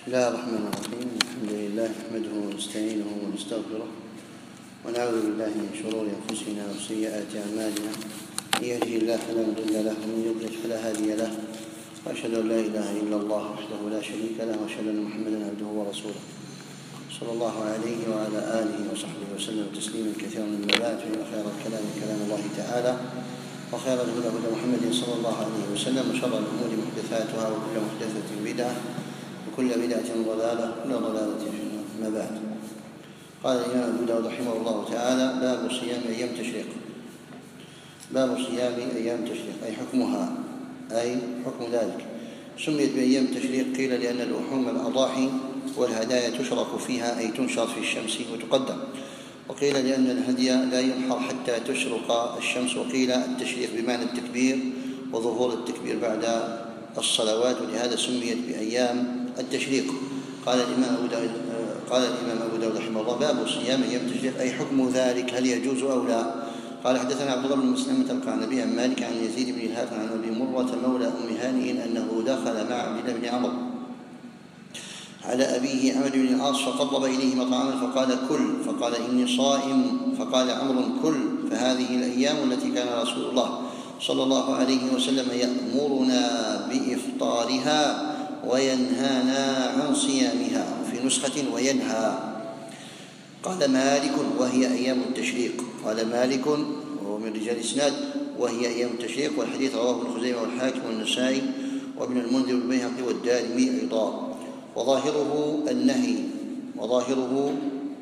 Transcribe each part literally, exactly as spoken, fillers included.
بسم الله الرحمن الرحيم. الحمد لله نحمده ونستعينه ونستغفره ونعوذ بالله من شرور أنفسنا وسيئات أعمالنا، من يهده الله فلا مضل له ومن يضلل فلا هادي له، وأشهد أن لا إله إلا الله وحده لا شريك له، وأشهد أن محمدا عبده ورسوله صلى الله عليه وعلى آله وصحبه وسلم تسليما كثيرا. أما بعد، فإن خير الكلام كلام الله تعالى، وخير الهدى هدى محمد صلى الله عليه وسلم، وشر الأمور محدثاتها، وكل محدثة بدعة، وكل بدعة ضلالة، وكل ضلالة في النار. أما بعد، قال الإمام أبو داود رحمه الله تعالى: باب صيام أيام تشريق. باب صيام أيام تشريق أي حكمها، أي حكم ذلك. سميت بأيام تشريق قيل لأن اللحوم الأضاحي والهدايا تشرق فيها، أي تنشر في الشمس وتقدم، وقيل لأن الهدي لا ينحر حتى تشرق الشمس، وقيل التشريق بمعنى التكبير وظهور التكبير بعد الصلوات، ولهذا سميت بأيام التشريق. قال الإمام أبو داود قال الإمام أبو داود رحمه الله: باب صيام أيام التشريق أي حكم ذلك، هل يجوز أو لا؟ قال: حدثنا عبد الله بن مسلمة القعنبي عن مالك عن يزيد بن الهاثم عن أبي مرة مولى أم هانئ أنه دخل مع عبد الله بن عمرو على أبيه عمرو بن العاص فقرب إليه مطعما فقال: كل. فقال: إني صائم. فقال عمرو: كل، فهذه الأيام التي كان رسول الله صلى الله عليه وسلم يأمرنا بإفطارها وينهانا عن صيامها، وفي نسخة وينهى. قال مالك: وهي أيام التشريق. قال مالك وهو من رجال الإسناد: وهي أيام التشريق. والحديث رواه ابن خزيمة والحاكم والنسائي وابن المنذر والبيهقي والدارمي أيضا. وظاهره النهي وظاهره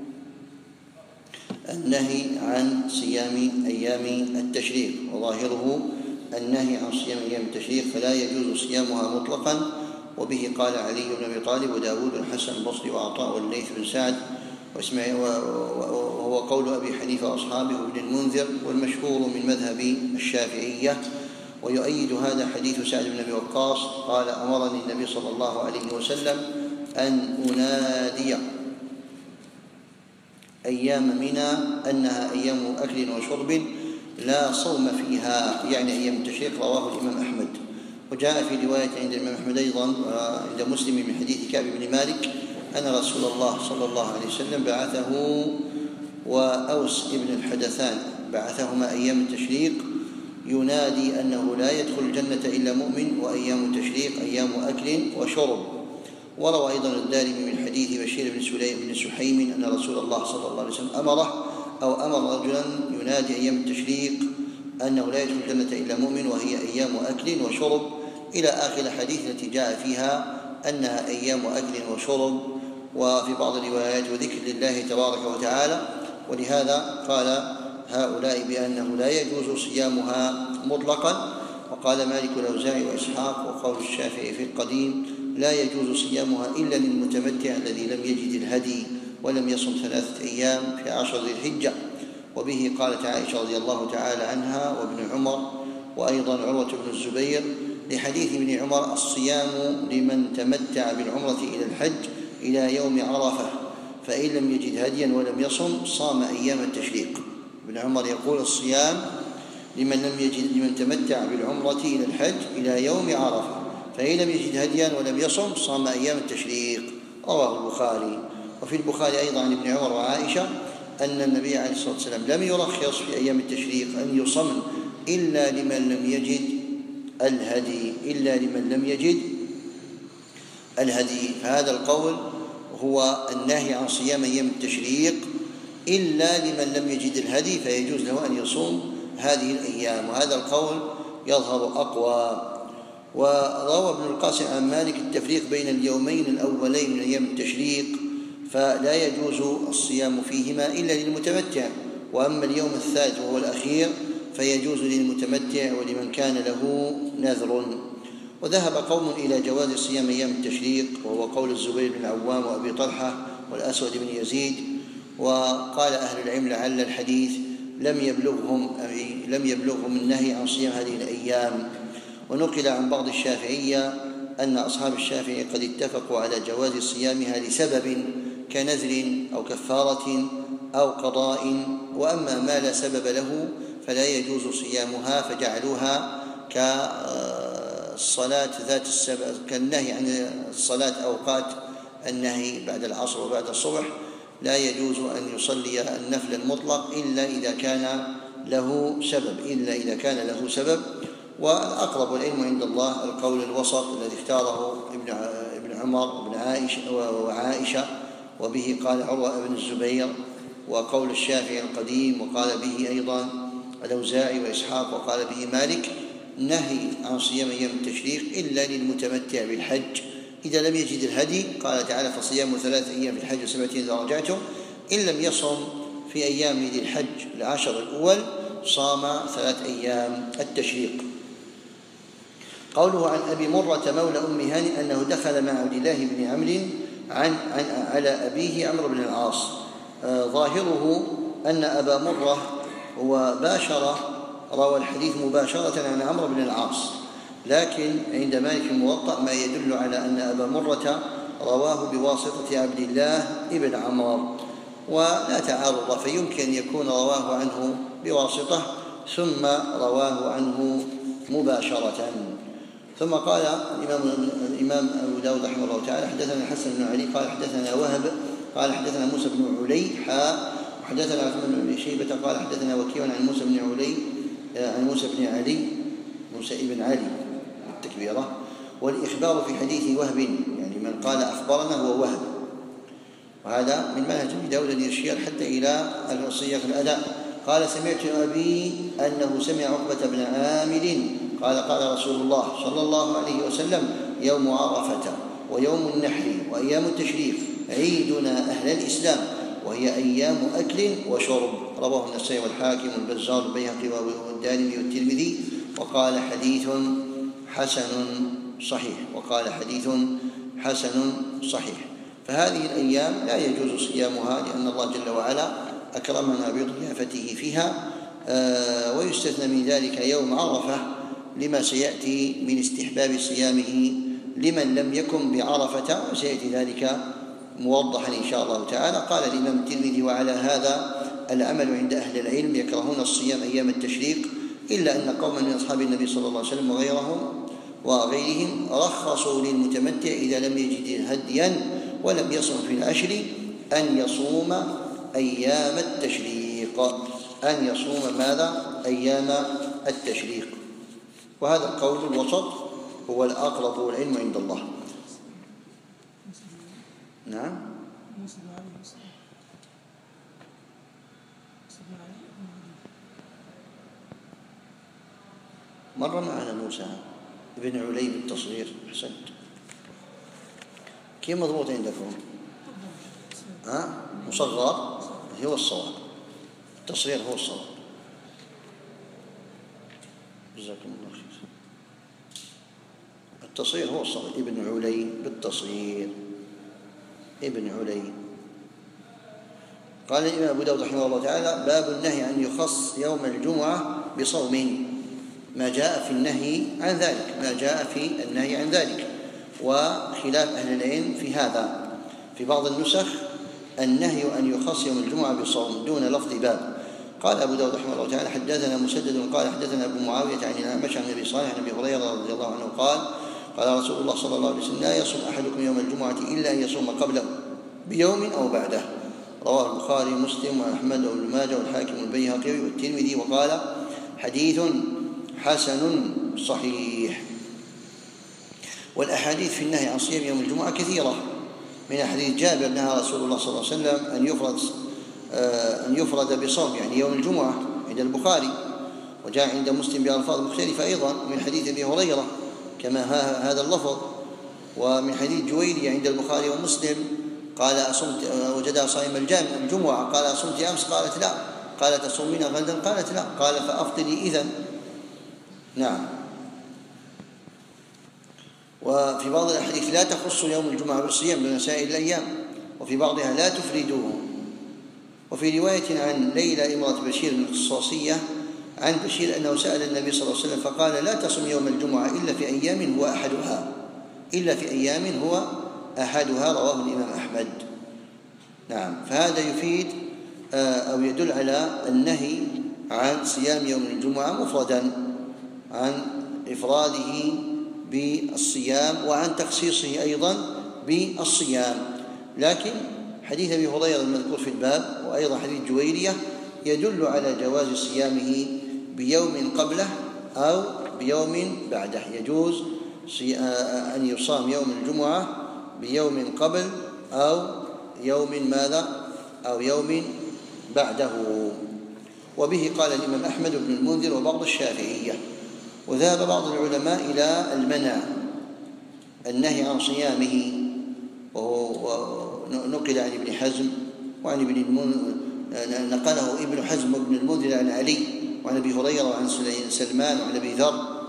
النهي عن صيام أيام التشريق وظاهره النهي عن صيام أيام التشريق، فلا يجوز صيامها مطلقا. وبه قال علي بن أبي طالب وداود والحسن البصري وعطاء والليث بن سعد واسماعيل، وهو قول أبي حنيفة وأصحابه وابن المنذر، والمشهور من مذهب الشافعية. ويؤيد هذا حديث سعد بن أبي وقاص قال: أمرني النبي صلى الله عليه وسلم أن أنادي أيام منى أنها أيام أكل وشرب لا صوم فيها، يعني أيام التشريق. رواه الإمام أحمد. وجاء في رواية عند الإمام أحمد أيضا عند مسلم من حديث كعب بن مالك أن رسول الله صلى الله عليه وسلم بعثه وأوس ابن الحدثان بعثهما أيام التشريق ينادي أنه لا يدخل الجنة إلا مؤمن، وأيام التشريق أيام أكل وشرب. وروى أيضا الدارمي من حديث بشير بن سليم بن سحيم أن رسول الله صلى الله عليه وسلم أمره أو أمر رجلا ينادي أيام التشريق أنه لا يدخل الجنة إلا مؤمن، وهي أيام أكل وشرب، إلى آخر الحديث التي جاء فيها أنها أيام أكل وشرب، وفي بعض الروايات وذكر لله تبارك وتعالى. ولهذا قال هؤلاء بأنه لا يجوز صيامها مطلقا. وقال مالك والأوزاعي وإسحاق وقول الشافعي في القديم: لا يجوز صيامها إلا للمتمتع الذي لم يجد الهدي ولم يصم ثلاثة أيام في عشر ذي الحجة. وبه قالت عائشة رضي الله تعالى عنها وابن عمر وأيضا عروة بن الزبير لحديث ابن عمر: الصيام لمن تمتع بالعمرة إلى الحج إلى يوم عرفة، فإن لم يجد هديا ولم يصم صام أيام التشريق. ابن عمر يقول: الصيام لمن لم يجد لمن تمتع بالعمرة إلى الحج إلى يوم عرفة، فإن لم يجد هديا ولم يصم صام أيام التشريق. رواه البخاري. وفي البخاري أيضا عن ابن عمر وعائشة أن النبي عليه الصلاة والسلام لم يرخص في أيام التشريق أن يصم إلا لمن لم يجد الهدي إلا لمن لم يجد الهدي فهذا القول هو النهي عن صيام أيام التشريق إلا لمن لم يجد الهدي، فيجوز له أن يصوم هذه الأيام، وهذا القول يظهر أقوى. وروى ابن القاسم عن مالك التفريق بين اليومين الأولين من أيام التشريق، فلا يجوز الصيام فيهما إلا للمتمتع، وأما اليوم الثالث وهو الأخير فيجوز للمتمتع ولمن كان له نذر. وذهب قوم إلى جواز صيام أيام التشريق، وهو قول الزبير بن العوام وأبي طلحة والأسود بن يزيد. وقال أهل العلم لعل الحديث لم يبلغهم لم يبلغهم النهي عن صيام هذه الأيام. ونقل عن بعض الشافعية أن أصحاب الشافعي قد اتفقوا على جواز صيامها لسبب كنذر أو كفارة أو قضاء، وأما ما لا سبب له فلا يجوز صيامها، فجعلوها كالصلاة ذات السبب، كالنهي عن الصلاة أوقات النهي بعد العصر وبعد الصبح لا يجوز أن يصلي النفل المطلق إلا إذا كان له سبب إلا إذا كان له سبب والأقرب العلم عند الله القول الوسط الذي اختاره ابن عمر وابن عائشة وعائشة وبه قال عروة بن الزبير، وقول الشافعي القديم وقال به أيضا الأوزاعي وإسحاق وقال به مالك نهي عن صيام أيام التشريق إلا للمتمتع بالحج إذا لم يجد الهدي. قال تعالى فصيام ثلاثة أيام في الحج وسبعة إذا رجعتم، إن لم يصم في أيام ذي الحج العشر الأول صام ثلاث أيام التشريق. قوله عن أبي مرة مولى أم هانئ أنه دخل مع عبد الله بن عمرو عن, عن على أبيه عمرو بن العاص، آه ظاهره أن أبا مرة هو باشر روى الحديث مباشرة عن عمرو بن العاص، لكن عند مالك الموطأ ما يدل على أن أبا مرة رواه بواسطة عبد الله بن عمرو ولا تعارض، فيمكن أن يكون رواه عنه بواسطة ثم رواه عنه مباشرة. ثم قال الإمام, الإمام أبو داود رحمه الله تعالى حدثنا الحسن بن علي قال حدثنا وهب قال حدثنا موسى بن علي حاء وحدثنا عثمان بن شيبة قال حدثنا وكيع عن موسى بن علي عن موسى بن علي موسى بن علي التكبيرة، والإخبار في حديث وهب يعني من قال أخبرنا هو وهب، وهذا من منهج أبي داود الذي يشير حتى إلى الوصية في الأداء. قال سمعت أبي أنه سمع عقبة بن عامر قال قال رسول الله صلى الله عليه وسلم يوم عرفة ويوم النحر وأيام التشريق عيدنا أهل الإسلام وهي أيام أكل وشرب. رواه النسائي والحاكم والبزار والبيهقي والدارمي والترمذي وقال حديث حسن صحيح وقال حديث حسن صحيح. فهذه الأيام لا يجوز صيامها لأن الله جل وعلا أكرمنا بضيافته فيها، آه ويستثنى من ذلك يوم عرفة لما سيأتي من استحباب صيامه لمن لم يكن بعرفة، وسيأتي ذلك موضحا إن شاء الله تعالى. قال الإمام الترمذي وعلى هذا العمل عند أهل العلم يكرهون الصيام أيام التشريق إلا أن قوما من أصحاب النبي صلى الله عليه وسلم وغيرهم وغيرهم رخصوا للمتمتع إذا لم يجد هديا ولم يصم في العشر أن يصوم أيام التشريق أن يصوم ماذا؟ أيام التشريق. وهذا القول الوسط هو الأقرب والعلم عند الله. نعم مر معنا موسى ابن علي بالتصغير. أحسنت. كيف مضبوط عندكم؟ ها مصغر هو الصواب، التصغير هو الصواب. جزاكم الله خير. التصغير هو الصواب، ابن علي بالتصغير ابن علي. قال الإمام أبو داود رحمه الله تعالى باب النهي أن يخص يوم الجمعة بصوم، ما جاء في النهي عن ذلك ما جاء في النهي عن ذلك وخلاف أهل العلم في هذا. في بعض النسخ النهي أن يخص يوم الجمعة بصوم دون لفظ باب. قال أبو داود رحمه الله تعالى حدثنا مسدد قال حدثنا أبو معاوية عن الأعمش عن أبي صالح عن أبي هريرة رضي الله عنه قال قال رسول الله صلى الله عليه وسلم لا يصوم أحدكم يوم الجمعة إلا أن يصوم قبله بيوم أو بعده. رواه البخاري ومسلم وأحمد وابن ماجه والحاكم والبيهقي والترمذي وقال حديث حسن صحيح. والأحاديث في النهي عن صيام يوم الجمعة كثيرة، من حديث جابر نهى رسول الله صلى الله عليه وسلم أن يفرد أن يفرد بصوم يعني يوم الجمعة عند البخاري، وجاء عند مسلم بألفاظ مختلفة أيضا من حديث أبي هريرة كما هذا اللفظ، ومن حديث جويري عند البخاري ومسلم قال أصمت وجدها صائم الجمعة قال أصمت أمس قالت لا، قالت تصومين غدا قالت لا، قال فأفطري إذن. نعم. وفي بعض الأحاديث لا تخص يوم الجمعة بالصيام دون سائر الأيام، وفي بعضها لا تفردوه. وفي رواية عن ليلى امرأة بشير القصاصية عن بشير أنه سأل النبي صلى الله عليه وسلم فقال لا تصم يوم الجمعة إلا في أيام هو أحدها إلا في أيام هو أحدها رواه الإمام أحمد. نعم. فهذا يفيد أو يدل على النهي عن صيام يوم الجمعة مفردا، عن إفراده بالصيام وعن تخصيصه أيضا بالصيام. لكن حديث أبي هريرة المذكور في الباب وأيضا حديث جويرية يدل على جواز صيامه بيوم قبله أو بيوم بعده. يجوز أن يصام يوم الجمعة بيوم قبل أو يوم ماذا أو يوم بعده. وبه قال الإمام أحمد بن المنذر وبعض الشافعية. وذهب بعض العلماء إلى المنع، النهي عن صيامه، ونقل عن ابن حزم وعن ابن المنذر، نقله ابن حزم وابن المنذر عن علي وعن أبي هريرة وعن سلمان وعن أبي ذر،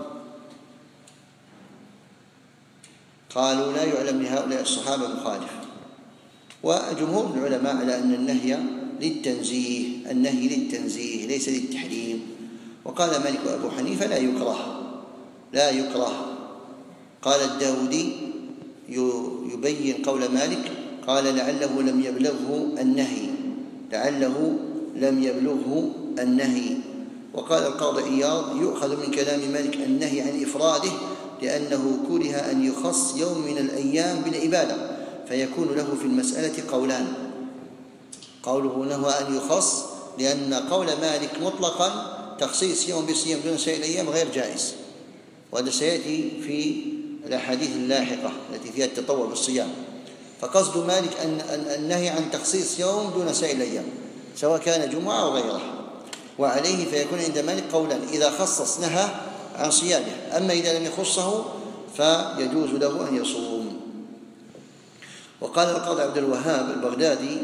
قالوا لا يعلم لهؤلاء الصحابة مخالف. وجمهور العلماء على أن النهي للتنزيه، النهي للتنزيه ليس للتحريم. وقال مالك وأبو حنيفة لا يكره، لا يكره. قال الداودي يبين قول مالك، قال لعله لم يبلغه النهي، لعله لم يبلغه النهي. وقال القاضي عياض يؤخذ من كلام مالك النهي عن إفراده لأنه كره أن يخص يوم من الأيام بالعبادة، فيكون له في المسألة قولان. قوله نهى أن يخص لأن قول مالك مطلقا تخصيص يوم بصيام دون سائر الأيام غير جائز، وهذا سيأتي في الأحاديث اللاحقة التي فيها التطوع بالصيام. فقصد مالك أن النهي عن تخصيص يوم دون سائر الأيام سواء كان جمعة أو غيره. وعليه فيكون عند مالك قولا، إذا خصص نهى عن صيامه، أما إذا لم يخصه فيجوز له أن يصوم. وقال القاضي عبد الوهاب البغدادي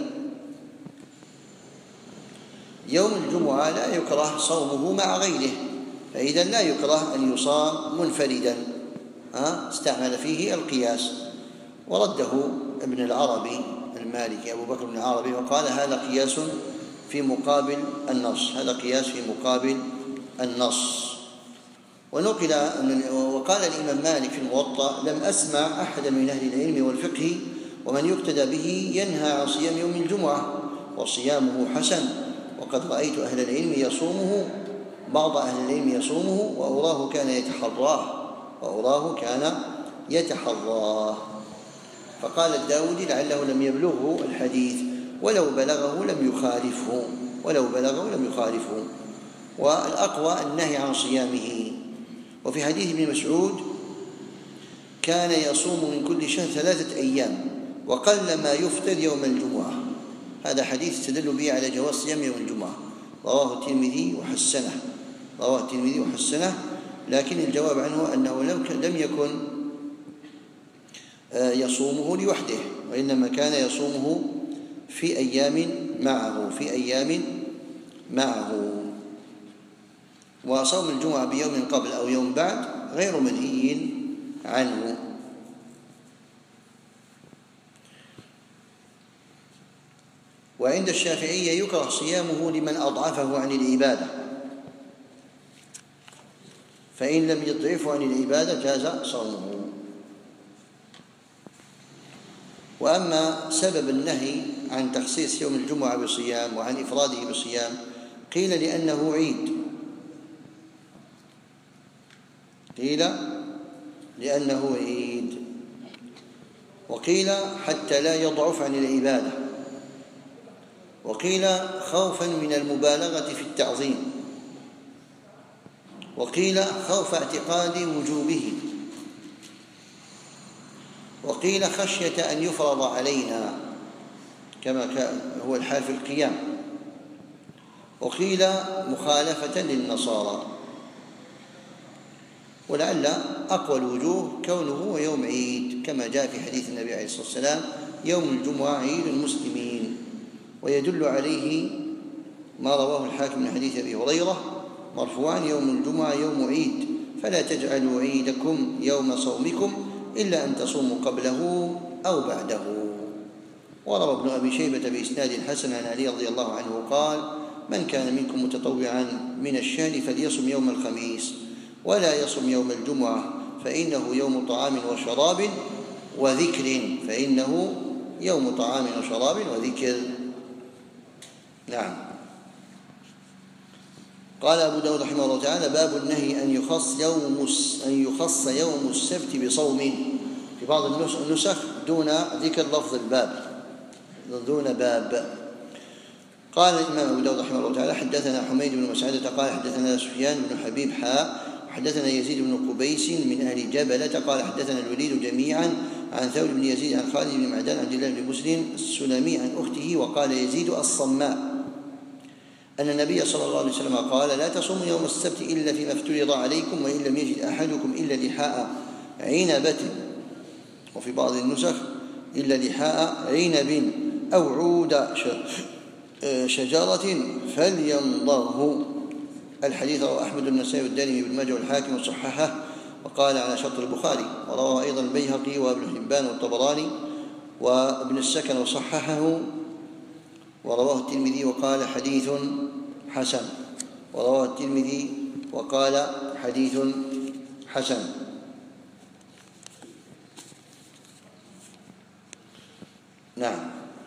يوم الجمعة لا يكره صومه مع غيره، فإذا لا يكره أن يصام منفردا، استعمل فيه القياس. ورده ابن العربي المالكي أبو بكر بن العربي وقال هذا قياس في مقابل النص، هذا قياس في مقابل النص. ونقل وقال الإمام مالك في الموطأ لم أسمع أحدا من أهل العلم والفقه ومن يقتدى به ينهى عن صيام يوم الجمعة وصيامه حسن، وقد رأيت أهل العلم يصومه، بعض أهل العلم يصومه وأراه كان يتحراه وأراه كان يتحراه. فقال الداودي لعله لم يبلغه الحديث، ولو بلغه لم يخالفه، ولو بلغه لم يخالفه. والأقوى النهي عن صيامه. وفي حديث ابن مسعود كان يصوم من كل شهر ثلاثة أيام وقل ما يفطر يوم الجمعة، هذا حديث تدل به على جواز صيام يوم الجمعة، رواه الترمذي وحسنه، رواه الترمذي وحسنه. لكن الجواب عنه أنه لم يكن يصومه لوحده، وإنما كان يصومه في أيام معه في أيام معه. وصوم الجمعة بيوم قبل أو يوم بعد غير منهي عنه. وعند الشافعية يكره صيامه لمن أضعفه عن العبادة، فإن لم يضعفه عن العبادة جاز صومه. وأما سبب النهي عن تخصيص يوم الجمعة بصيام وعن إفراده بصيام قيل لأنه عيد، قيل لأنه عيد، وقيل حتى لا يضعف عن العبادة، وقيل خوفا من المبالغة في التعظيم، وقيل خوف اعتقاد وجوبه، وقيل خشية أن يفرض علينا كما هو الحال في القيام، وقيل مخالفة للنصارى. ولعل أقوى الوجوه كونه يوم عيد كما جاء في حديث النبي عليه الصلاة والسلام يوم الجمعة عيد المسلمين. ويدل عليه ما رواه الحاكم من حديث أبي هريرة مرفوعا يوم الجمعة يوم عيد فلا تجعلوا عيدكم يوم صومكم إلا أن تصوموا قبله أو بعده. وروى ابن أبي شيبة بإسناد حسن عن علي رضي الله عنه قال من كان منكم متطوعا من الشهر فليصم يوم الخميس ولا يصم يوم الجمعة فإنه يوم طعام وشراب وذكر فإنه يوم طعام وشراب وذكر. نعم. قال أبو داود رحمه الله تعالى باب النهي أن يخص يوم أن يخص يوم السبت بصوم في بعض النسخ دون ذكر لفظ الباب، دون باب. قال الإمام أبو داود رحمه الله تعالى: حدثنا حميد بن مسعدة قال حدثنا سفيان بن حبيب حاء حدثنا يزيد بن قبيس من أهل جبلة قال حدثنا الوليد جميعا عن ثور بن يزيد عن خالد بن معدان عن عبد الله بن مسلم السلمي عن أخته. وقال يزيد الصماء أن النبي صلى الله عليه وسلم قال: لا تصوموا يوم السبت إلا فيما افترض عليكم، وإن لم يجد أحدكم إلا لحاء عنبة، وفي بعض النسخ إلا لحاء عنب أو عود شجرة فلينضره. الحديث رواه أحمد النسائي والدارمي بن ماجه والحاكم وصححه وقال على شرط البخاري، ورواه أيضا البيهقي وابن حبان والطبراني وابن السكن وصححه، ورواه الترمذي وقال حديث حسن، ورواه الترمذي وقال حديث حسن. نعم.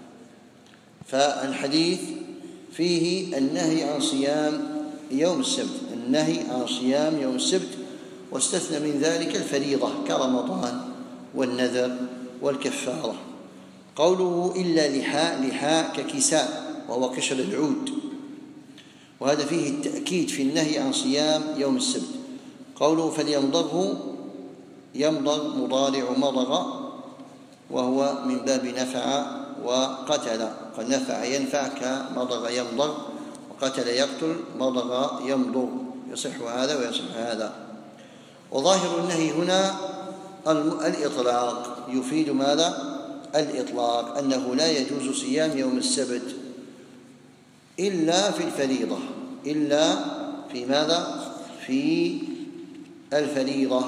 فالحديث فيه النهي عن صيام يوم السبت، النهي عن صيام يوم السبت، واستثنى من ذلك الفريضة كرمضان والنذر والكفارة. قوله إلا لحاء، لحاء ككساء وهو قشر العود، وهذا فيه التأكيد في النهي عن صيام يوم السبت. قوله فليمضغه، يمضغ مضارع مضغ، وهو من باب نفع وقتل، قد نفع ينفع كمضغ يمضغ، وقتل يقتل، مضغ يمضغ، يصح هذا ويصح هذا. وظاهر النهي هنا الإطلاق، يفيد ماذا؟ الإطلاق، أنه لا يجوز صيام يوم السبت إلا في الفريضة، إلا في ماذا؟ في الفريضة.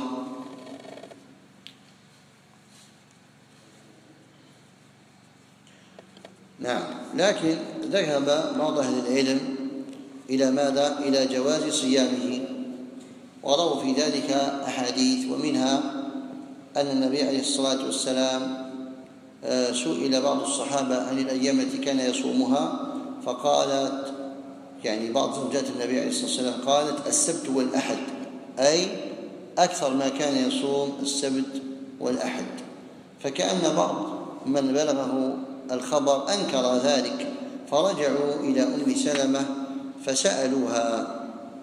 نعم. لكن ذهب بعض أهل العلم إلى ماذا؟ إلى جواز صيامه، ورووا في ذلك أحاديث، ومنها أن النبي عليه الصلاة والسلام سئل بعض الصحابة عن الأيام التي كان يصومها، فقالت يعني بعض زوجات النبي عليه الصلاة والسلام قالت السبت والأحد، أي أكثر ما كان يصوم السبت والأحد. فكأن بعض من بلغه الخبر أنكر ذلك، فرجعوا إلى أم سلمة فسألوها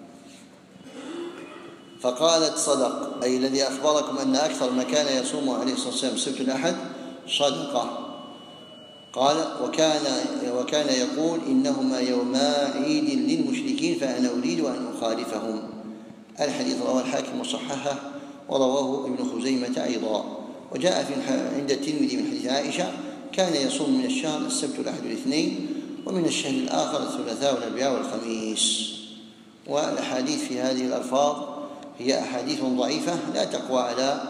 فقالت صدق، أي الذي أخبركم أن أكثر ما كان يصوم عليه الصلاة والسلام السبت والأحد صدقة. قال وكان وكان يقول إنهما يوما عيد للمشركين فأنا أريد أن أخالفهم. الحديث رواه الحاكم وصححه، ورواه ابن خزيمة أيضا. وجاء في عند الترمذي من حديث عائشة كان يصوم من الشهر السبت والأحد والاثنين، ومن الشهر الآخر الثلاثاء والأربعاء والخميس. والأحاديث في هذه الألفاظ هي أحاديث ضعيفة لا تقوى على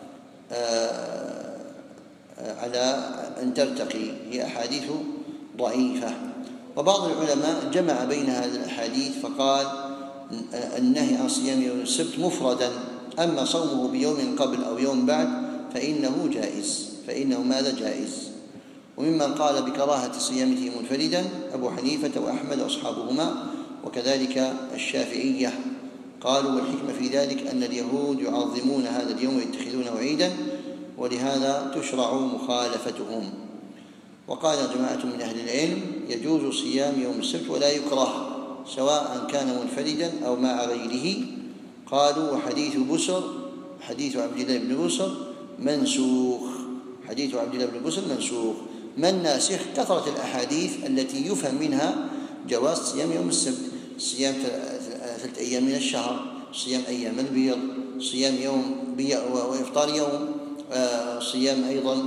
آه على أن ترتقي، هي أحاديث ضعيفة. وبعض العلماء جمع بين هذه الأحاديث فقال النهي عن صيام يوم السبت مفردا، أما صومه بيوم قبل أو يوم بعد فإنه جائز، فإنه ماذا جائز. وممن قال بكراهة صيامه منفردا أبو حنيفة وأحمد وأصحابهما، وكذلك الشافعية. قالوا والحكمة في ذلك أن اليهود يعظمون هذا اليوم ويتخذونه عيدا، ولهذا تشرع مخالفتهم. وقال جماعة من أهل العلم يجوز صيام يوم السبت ولا يكره، سواء كان منفردا أو مع غيره. قالوا وحديث بسر، حديث عبد الله بن بسر منسوخ، حديث عبد الله بن بسر منسوخ. ما الناسخ؟ كثرة الأحاديث التي يفهم منها جواز صيام يوم السبت، صيام ثلاثة أيام من الشهر، صيام أيام البيض، صيام يوم بيض وإفطار يوم، صيام أيضا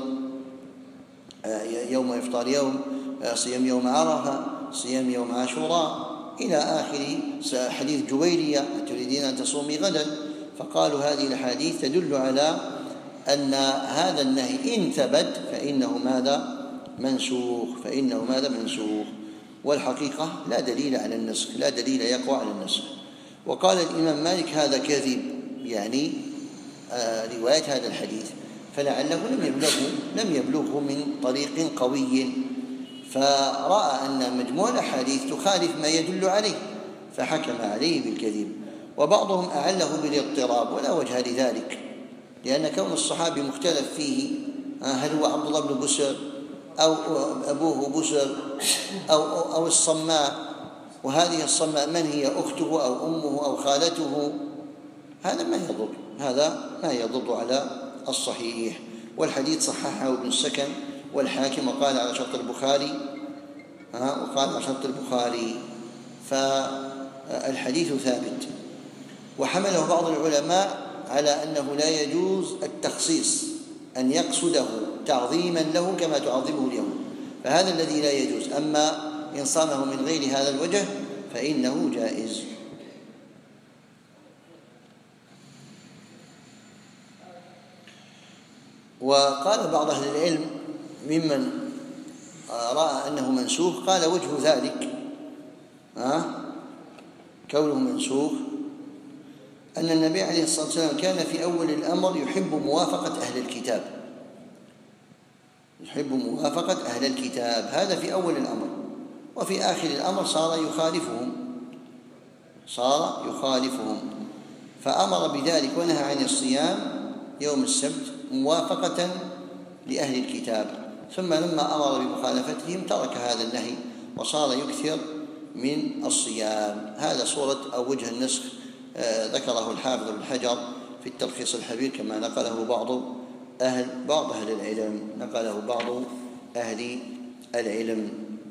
يوم إفطار يوم، صيام يوم عرفة، صيام يوم عاشوراء إلى آخر. حديث جويرية تريدين أن تصومي غدا، فقالوا هذه الحديث تدل على أن هذا النهي إن ثبت فإنه ماذا؟ منسوخ، فإنه ماذا؟ منسوخ. والحقيقة لا دليل على النسخ، لا دليل يقوى على النسخ. وقال الإمام مالك هذا كذب، يعني آه رواية هذا الحديث، فلعله لم يبلغه لم يبلغه من طريق قوي، فرأى أن مجموع الأحاديث تخالف ما يدل عليه فحكم عليه بالكذب. وبعضهم أعله بالاضطراب، ولا وجه لذلك، لأن كون الصحابي مختلف فيه هل هو عبد الله بن بسر أو أبوه بسر أو, أو, أو الصماء، وهذه الصماء من هي أخته أو أمه أو خالته، هذا ما يضر، هذا ما يضر على الصحيح. والحديث صححه ابن السكن والحاكم وقال على شرط البخاري وقال على شرط البخاري، فالحديث ثابت. وحمله بعض العلماء على أنه لا يجوز التخصيص، أن يقصده تعظيما له كما تعظمه اليهود، فهذا الذي لا يجوز. أما إن صامه من غير هذا الوجه فإنه جائز. وقال بعض أهل العلم ممن رأى أنه منسوخ، قال وجه ذلك أه؟ كونه منسوخ أن النبي عليه الصلاة والسلام كان في أول الأمر يحب موافقة أهل الكتاب، يحب موافقة أهل الكتاب، هذا في أول الأمر. وفي آخر الأمر صار يخالفهم صار يخالفهم فأمر بذلك ونهى عن الصيام يوم السبت موافقة لأهل الكتاب، ثم لما أمر بمخالفتهم ترك هذا النهي وصار يكثر من الصيام. هذا صورة أو وجه النسخ آه ذكره الحافظ بن حجر في التلخيص الحبير كما نقله بعض أهل بعض أهل العلم نقله بعض أهل العلم.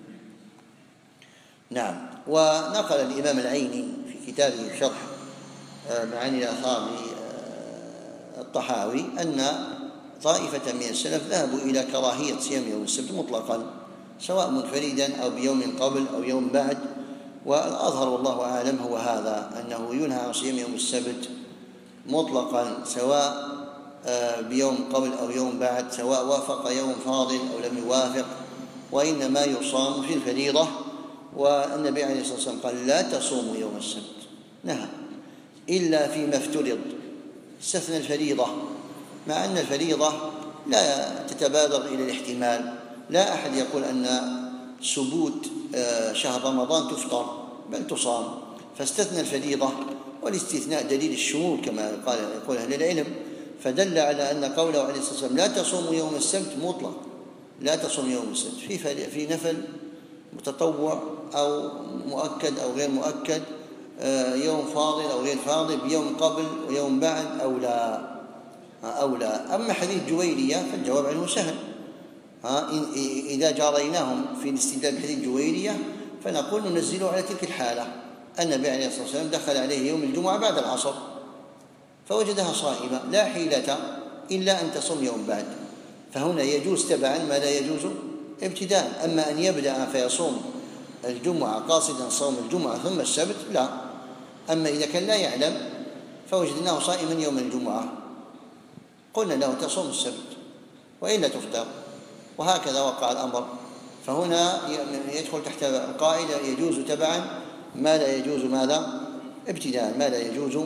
نعم. ونقل الإمام العيني في كتابه شرح آه معاني الآثار الطحاوي أن طائفة من السلف ذهبوا إلى كراهية صيام يوم السبت مطلقا، سواء منفردا أو بيوم قبل أو يوم بعد. والأظهر والله أعلم هو هذا، أنه ينهى عن صيام يوم السبت مطلقا سواء بيوم قبل أو يوم بعد، سواء وافق يوم فاضل أو لم يوافق، وإنما يصام في الفريضة. والنبي عليه الصلاة والسلام قال لا تصوموا يوم السبت، نهى إلا فيما افترض، استثنى الفريضة، مع أن الفريضة لا تتبادر إلى الاحتمال. لا أحد يقول أن سبوت شهر رمضان تفطر، بل تصام، فاستثنى الفريضة، والاستثناء دليل الشمول كما قال يقول أهل العلم، فدل على أن قوله عليه الصلاة والسلام لا تصوموا يوم السبت مطلق، لا تصوم يوم السبت في في نفل متطوع أو مؤكد أو غير مؤكد، يوم فاضل أو غير فاضل، بيوم قبل ويوم بعد أو لا أو لا. أما حديث جويرية فالجواب عنه سهل، ها إذا جاريناهم في الاستدلال بحديث جويرية فنقول ننزله على تلك الحالة. النبي عليه الصلاة والسلام دخل عليه يوم الجمعة بعد العصر فوجدها صائمة لا حيلة إلا أن تصوم يوم بعد، فهنا يجوز تبعا ما لا يجوز ابتداء. أما أن يبدأ فيصوم الجمعة قاصدا صوم الجمعة ثم السبت لا. أما إذا كان لا يعلم فوجدناه صائما يوم الجمعة قلنا له تصوم السبت وإلا تفطر، وهكذا وقع الأمر. فهنا يدخل تحت القاعدة يجوز تبعا ما لا يجوز ماذا ابتداء، ما لا يجوز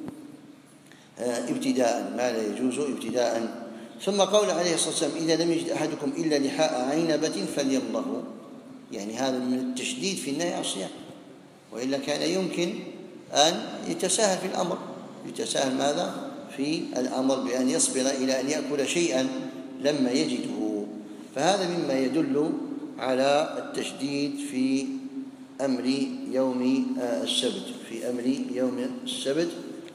ابتداء ما لا يجوز ابتداء. ثم قول عليه الصلاة والسلام إذا لم يجد أحدكم إلا لحاء عنبة فليمضغه، يعني هذا من التشديد في النهي عن الصيام، وإلا كان يمكن أن يتساهل في الأمر، يتساهل ماذا في الأمر بأن يصبر إلى أن يأكل شيئا لما يجده. فهذا مما يدل على التشديد في أمر يوم السبت في أمر يوم السبت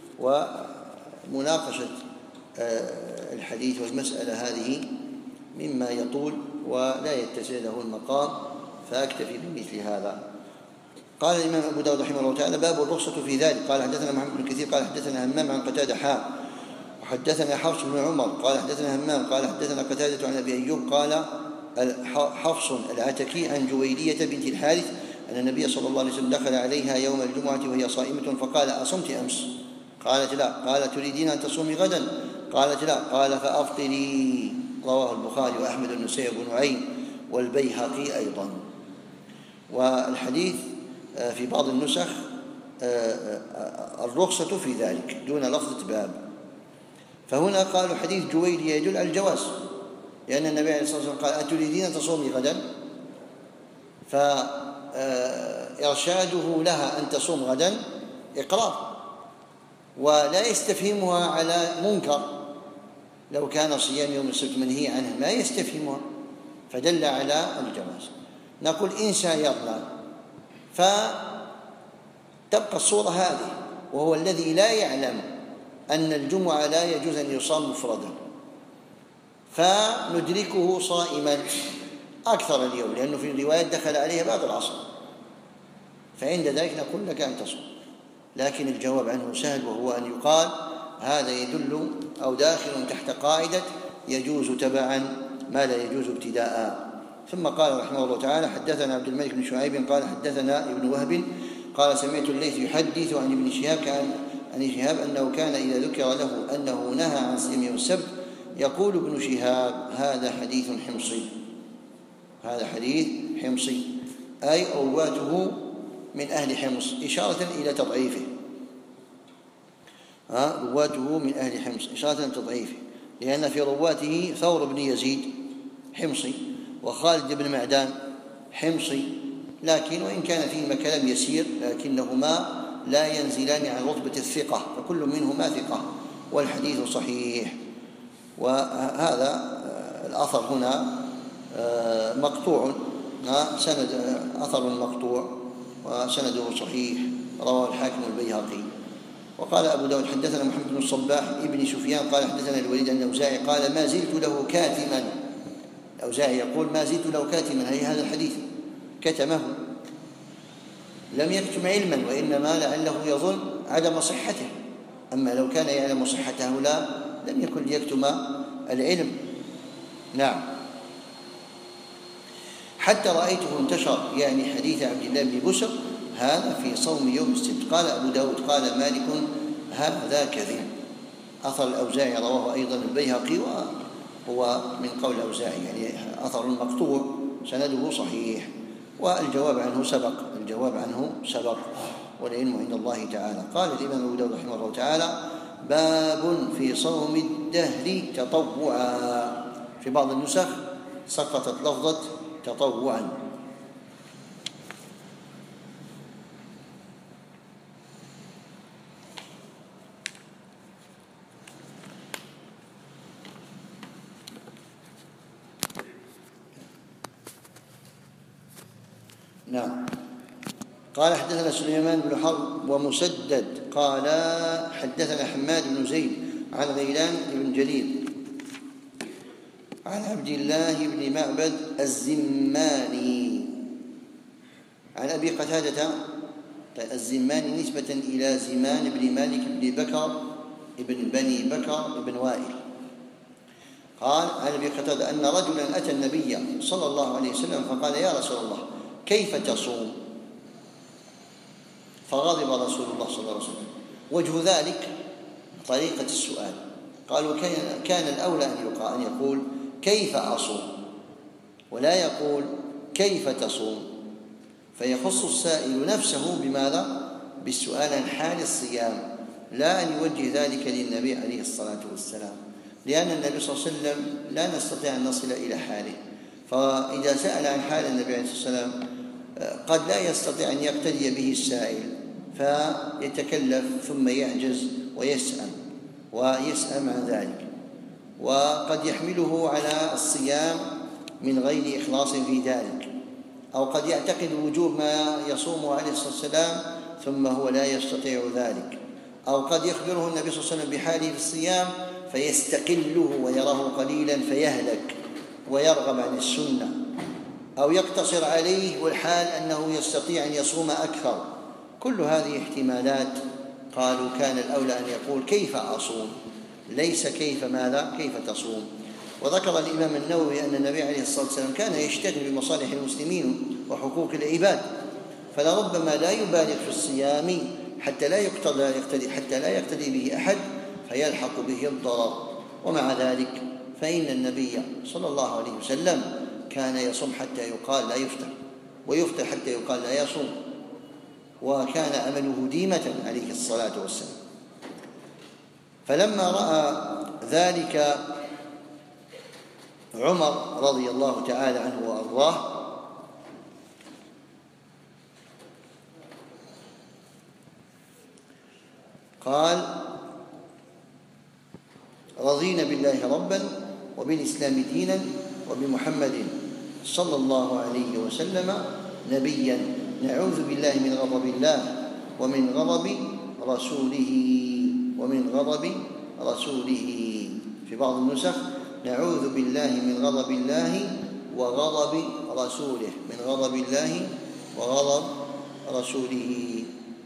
ومناقشة الحديث والمسألة هذه مما يطول ولا يتسع له المقام، فأكتفي بمثل هذا. قال الإمام أبو داود رحمه الله تعالى باب الرخصة في ذلك. قال حدثنا محمد بن كثير قال حدثنا همام عن قتادة حاء وحدثنا حفص بن عمر قال حدثنا همام قال حدثنا قتادة عن أبي أيوب قال حفص العتكي عن جويرية بنت الحارث أن النبي صلى الله عليه وسلم دخل عليها يوم الجمعة وهي صائمة فقال أصمت أمس؟ قالت لا. قال تريدين أن تصومي غدا؟ قالت لا. قال فأفطري. رواه البخاري وأحمد النسائي بن نعيم والبيهقي أيضا. والحديث في بعض النسخ الرخصة في ذلك دون لفظة باب، فهنا قالوا حديث جويرية يدل على الجواز، لأن النبي عليه الصلاة والسلام قال أتريدين أن تصومي غدا؟ فإرشاده لها أن تصوم غدا إقرار، ولا يستفهمها على منكر، لو كان صيام يوم السبت منهي عنه ما يستفهمها، فدل على الجواز. نقول إن سايرنا فتبقى الصورة هذه، وهو الذي لا يعلم أن الجمعة لا يجوز أن يصام مفردا، فندركه صائما أكثر اليوم، لأنه في الرواية دخل عليه بعد العصر، فعند ذلك نقول لك أن تصوم. لكن الجواب عنه سهل، وهو أن يقال هذا يدل أو داخل تحت قاعدة يجوز تبعا ما لا يجوز ابتداء. ثم قال رحمه الله تعالى: حدثنا عبد الملك بن شعيب قال حدثنا ابن وهب قال سمعت الليث يحدث عن ابن شهاب كان عن شهاب أنه كان إذا ذكر له أنه نهى عن صيام يوم السبت يقول ابن شهاب: هذا حديث حمصي، هذا حديث حمصي، أي رواته من أهل حمص، إشارة إلى تضعيفه. ها رواته من أهل حمص إشارة إلى تضعيفه، لأن في رواته ثور بن يزيد حمصي، وخالد بن معدان حمصي، لكن وإن كان فيهما كلام يسير لكنهما لا ينزلان عن رتبة الثقة، فكل منهما ثقة والحديث صحيح. وهذا الأثر هنا مقطوع، سند أثر مقطوع وسنده صحيح، رواه الحاكم البيهقي. وقال أبو داود حدثنا محمد بن الصباح ابن سفيان قال حدثنا الوليد عن الأوزاعي قال ما زلت له كاتما. الأوزاعي يقول ما زلت له كاتما، هي هذا الحديث كتمه، لم يكتم علما، وإنما لعله يظن عدم صحته، أما لو كان يعلم صحته لا لم يكن ليكتم العلم. نعم. حتى رأيته انتشر، يعني حديث عبد الله بن بسر هذا في صوم يوم السبت. قال أبو داود قال مالك هذا كذب. أثر الأوزاعي رواه أيضا البيهقي وهو من قول الأوزاعي، يعني أثر مقطوع سنده صحيح، والجواب عنه سبق، الجواب عنه سبق والعلم عند الله تعالى. قال الإمام أبو داود رحمه الله تعالى: باب في صوم الدهر تطوعا. في بعض النسخ سقطت لفظة تطوعا. نعم. قال حدثنا سليمان بن حرب ومسدد قال حدثنا حماد بن زيد عن غيلان بن جرير عن عبد الله بن معبد الزماني عن أبي قتادة. الزماني نسبة إلى زمان بن مالك بن بكر ابن بني بكر بن وائل. قال عن أبي قتادة أن رجلا أتى النبي صلى الله عليه وسلم فقال: يا رسول الله كيف تصوم؟ فغضب رسول الله صلى الله عليه وسلم. وجه ذلك طريقة السؤال. قالوا كان الأولى أن يقول كيف أصوم، ولا يقول كيف تصوم، فيخص السائل نفسه بماذا؟ بالسؤال عن حال الصيام، لا أن يوجه ذلك للنبي عليه الصلاة والسلام، لأن النبي صلى الله عليه وسلم لا نستطيع أن نصل إلى حاله، فإذا سأل عن حال النبي عليه الصلاة والسلام قد لا يستطيع أن يقتدي به السائل فيتكلف ثم يعجز ويسأم ويسأم عن ذلك، وقد يحمله على الصيام من غير إخلاص في ذلك، أو قد يعتقد وجوب ما يصومه عليه الصلاة والسلام ثم هو لا يستطيع ذلك، أو قد يخبره النبي صلى الله عليه وسلم بحاله في الصيام فيستقله ويراه قليلا فيهلك ويرغب عن السنة، أو يقتصر عليه والحال أنه يستطيع أن يصوم أكثر. كل هذه احتمالات. قالوا كان الأولى أن يقول كيف أصوم، ليس كيف ماذا كيف تصوم. وذكر الإمام النووي أن النبي عليه الصلاة والسلام كان يشتغل بمصالح المسلمين وحقوق العباد، فلربما لا يبالغ في الصيام حتى لا يقتدي حتى لا يقتدي به أحد فيلحق به الضرر. ومع ذلك فإن النبي صلى الله عليه وسلم كان يصوم حتى يقال لا يفطر، ويفطر حتى يقال لا يصوم، وكان أمله ديمة عليه الصلاة والسلام. فلما رأى ذلك عمر رضي الله تعالى عنه وأرضاه قال رضينا بالله ربا وبالإسلام دينا وبمحمد صلى الله عليه وسلم نبيا. نعوذ بالله من غضب الله ومن غضب رسوله ومن غضب رسوله. في بعض النسخ نعوذ بالله من غضب الله وغضب رسوله، من غضب الله وغضب رسوله.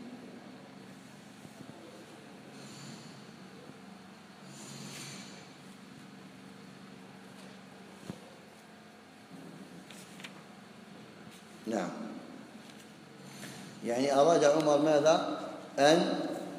نعم، يعني أراد عمر ماذا؟ أن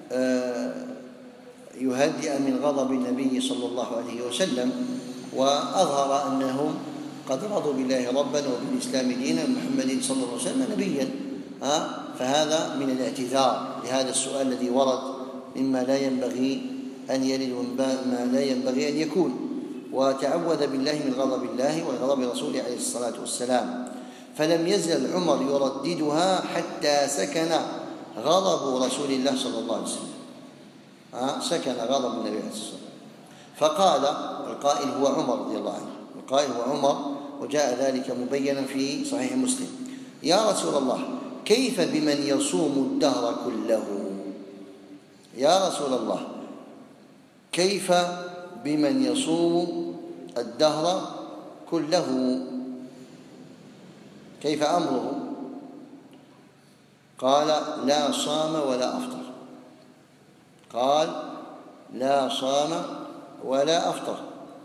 يهدئ من غضب النبي صلى الله عليه وسلم، وأظهر أنهم قد رضوا بالله ربا وبالإسلام دينا ومحمد صلى الله عليه وسلم نبيا. فهذا من الاعتذار لهذا السؤال الذي ورد مما لا ينبغي أن يلد وما لا ينبغي أن يكون، وتعوذ بالله من غضب الله وغضب رسوله عليه الصلاة والسلام. فلم يزل عمر يرددها حتى سكن غضب رسول الله صلى الله عليه وسلم. ها سكن غضب النبي عليه الصلاة والسلام. فقال القائل هو عمر رضي الله عنه، القائل هو عمر، وجاء ذلك مبينا في صحيح مسلم: يا رسول الله كيف بمن يصوم الدهر كله؟ يا رسول الله كيف بمن يصوم الدهر كله؟ كيف أمره؟ قال: لا صام ولا أفطر. قال: لا صام ولا أفطر.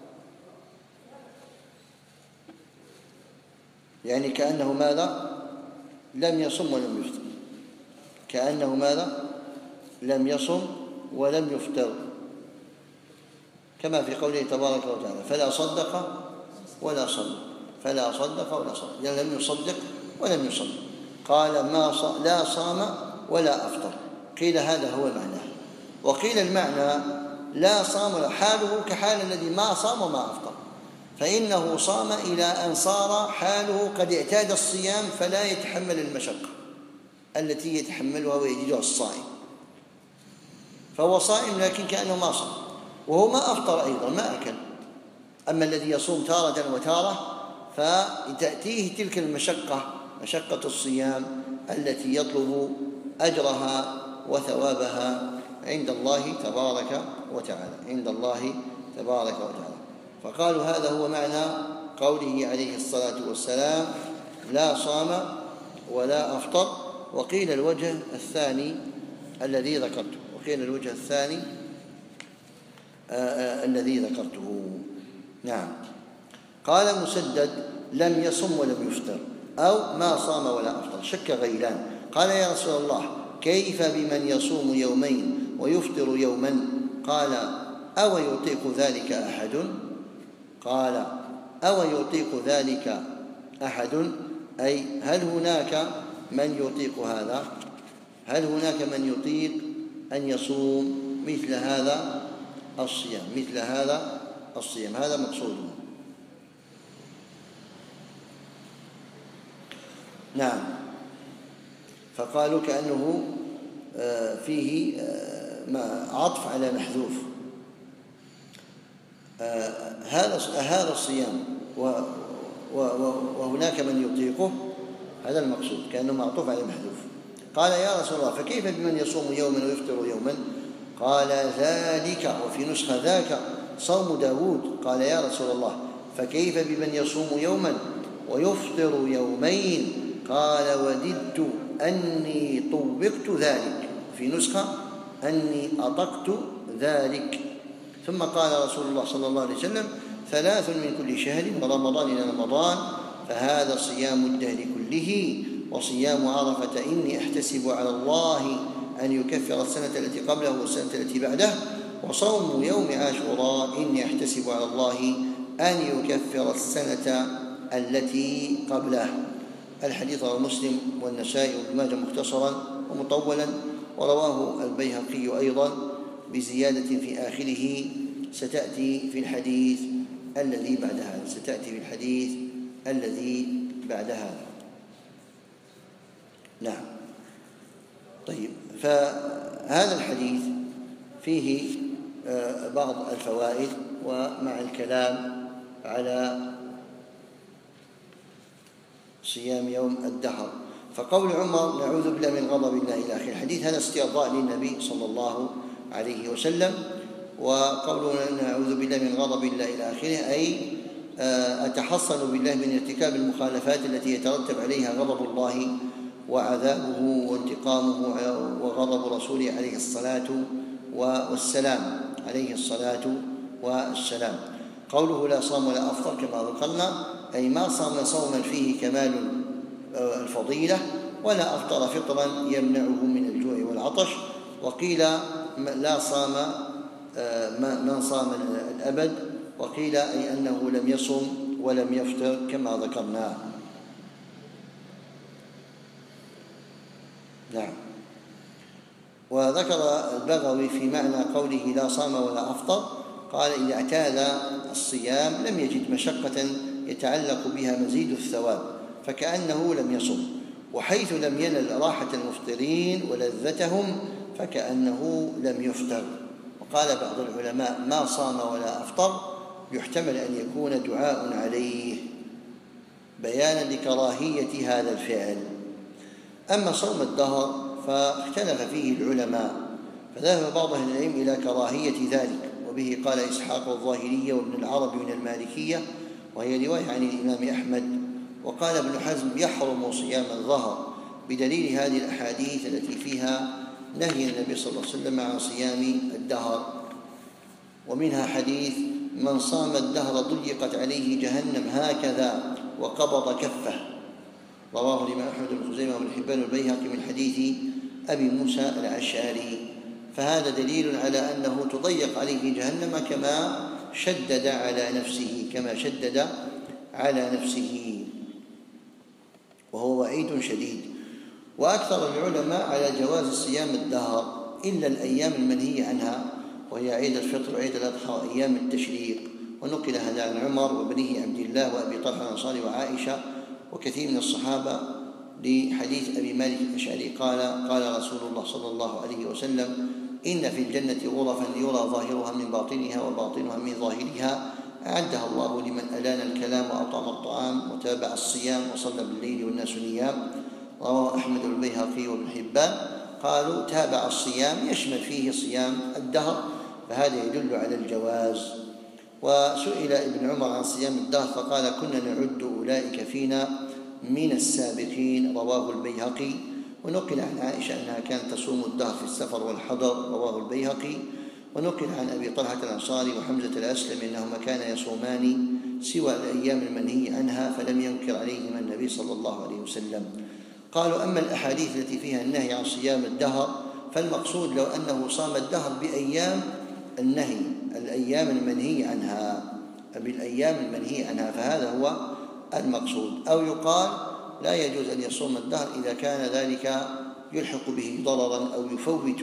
يعني كأنه ماذا؟ لم يصم ولم يفطر. كأنه ماذا؟ لم يصم ولم يفطر، كما في قوله تبارك وتعالى: فلا صدق ولا صلى. فلا صدق ولا صلى، يعني لم يصدق ولم يصلي. قال: ما ص... لا صام ولا أفطر. قيل هذا هو معناه، وقيل المعنى لا صام حاله كحال الذي ما صام وما أفطر، فإنه صام إلى أن صار حاله قد اعتاد الصيام فلا يتحمل المشقة التي يتحملها ويجدها الصائم، فهو صائم لكن كأنه ما صام، وهو ما أفطر أيضا، ما أكل. أما الذي يصوم تارة وتارة فتأتيه تلك المشقة، مشقة الصيام التي يطلب أجرها وثوابها عند الله تبارك وتعالى، عند الله تبارك وتعالى. فقالوا هذا هو معنى قوله عليه الصلاة والسلام: لا صام ولا أفطر. وقيل الوجه الثاني الذي ذكرته، وقيل الوجه الثاني آآ آآ الذي ذكرته. نعم. قال مسدد: لم يصم ولم يفطر، أو ما صام ولا أفطر. شك غيلان. قال: يا رسول الله كيف بمن يصوم يومين ويفطر يوما؟ قال: أو يطيق ذلك أحد؟ قال: أو يطيق ذلك أحد؟ أي هل هناك من يطيق هذا؟ هل هناك من يطيق أن يصوم مثل هذا الصيام، مثل هذا الصيام؟ هذا مقصوده. نعم. فقالوا كأنه فيه عطف على محذوف. هذا هذا الصيام وهناك من يطيقه، هذا المقصود، كأنه معطوف على محذوف. قال: يا رسول الله فكيف بمن يصوم يوما ويفطر يوما؟ قال: ذلك، وفي نسخة ذاك، صوم داود. قال: يا رسول الله فكيف بمن يصوم يوما ويفطر يومين؟ قال: وددت أني طوقت ذلك. في نسخة أني أطقت ذلك. ثم قال رسول الله صلى الله عليه وسلم: ثلاث من كل شهر ورمضان إلى رمضان، فهذا صيام الدهر كله. وصيام عرفة إني أحتسب على الله أن يكفر السنة التي قبله والسنة التي بعده. وصوم يوم عاشوراء إني أحتسب على الله أن يكفر السنة التي قبله. الحديث رواه مسلم والنسائي وابن ماجه مختصرا ومطولا، ورواه البيهقي أيضا بزيادة في آخره ستأتي في الحديث الذي بعد هذا، ستأتي في الحديث الذي بعد هذا. نعم. طيب، فهذا الحديث فيه بعض الفوائد ومع الكلام على صيام يوم الدهر. فقول عمر نعوذ بالله من غضب الله إلى آخر الحديث هذا استرضاء للنبي صلى الله عليه وسلم، وقولنا نعوذ بالله من غضب الله إلى آخره أي أتحصن بالله من ارتكاب المخالفات التي يترتب عليها غضب الله وعذابه وانتقامه وغضب رسوله عليه الصلاة والسلام عليه الصلاة والسلام. قوله لا صام ولا أفطر كما ذكرنا أي ما صام صوما فيه كمال الفضيلة ولا أفطر فطرا يمنعه من الجوع والعطش. وقيل لا صام من صام الأبد، وقيل أي أنه لم يصم ولم يفطر كما ذكرنا. نعم. وذكر البغوي في معنى قوله لا صام ولا أفطر قال إذا اعتاد الصيام لم يجد مشقة يتعلق بها مزيد الثواب فكأنه لم يصم، وحيث لم ينل راحة المفطرين ولذتهم فكأنه لم يفطر. وقال بعض العلماء ما صام ولا أفطر يحتمل أن يكون دعاء عليه بيانا لكراهية هذا الفعل. أما صوم الدهر فاختلف فيه العلماء، فذهب بعض أهل العلم إلى كراهية ذلك، وبه قال إسحاق الظاهرية وابن العربي من المالكية وهي رواية عن الإمام أحمد. وقال ابن حزم يحرم صيام الظهر بدليل هذه الأحاديث التي فيها نهي النبي صلى الله عليه وسلم عن صيام الدهر، ومنها حديث من صام الدهر ضيقت عليه جهنم هكذا وقبض كفه، رواه الإمام أحمد بن خزيمة وابن حبان والبيهقي من حديث أبي موسى الأشعري. فهذا دليل على أنه تضيق عليه جهنم كما شدد على نفسه كما شدد على نفسه وهو وعيد شديد. وأكثر العلماء على جواز صيام الدهر إلا الأيام المنهي عنها وهي عيد الفطر وعيد الأضحى وأيام التشريق. ونقل هذا عن عمر وابنه عبد الله وأبي طلحة الأنصاري وعائشة وكثير من الصحابة لحديث أبي مالك الأشعري قال قال رسول الله صلى الله عليه وسلم إن في الجنة غرفا يرى ظاهرها من باطنها وباطنها من ظاهرها أعدها الله لمن ألان الكلام وأطعم الطعام وتابع الصيام وصلى بالليل والناس نيام، رواه أحمد والبيهقي وابن حبان. قالوا تابع الصيام يشمل فيه صيام الدهر، فهذا يدل على الجواز. وسئل ابن عمر عن صيام الدهر فقال كنا نعد أولئك فينا من السابقين، رواه البيهقي. ونقل عن عائشة أنها كانت تصوم الدهر في السفر والحضر، رواه البيهقي. ونقل عن أبي طلحة الأنصاري وحمزة الأسلمي أنهما كانا يصومان سوى الأيام المنهي عنها فلم ينكر عليهما النبي صلى الله عليه وسلم. قالوا أما الأحاديث التي فيها النهي عن صيام الدهر فالمقصود لو أنه صام الدهر بأيام النهي الأيام المنهي عنها بالأيام المنهي عنها فهذا هو المقصود. أو يقال لا يجوز أن يصوم الدهر إذا كان ذلك يلحق به ضررا أو يفوت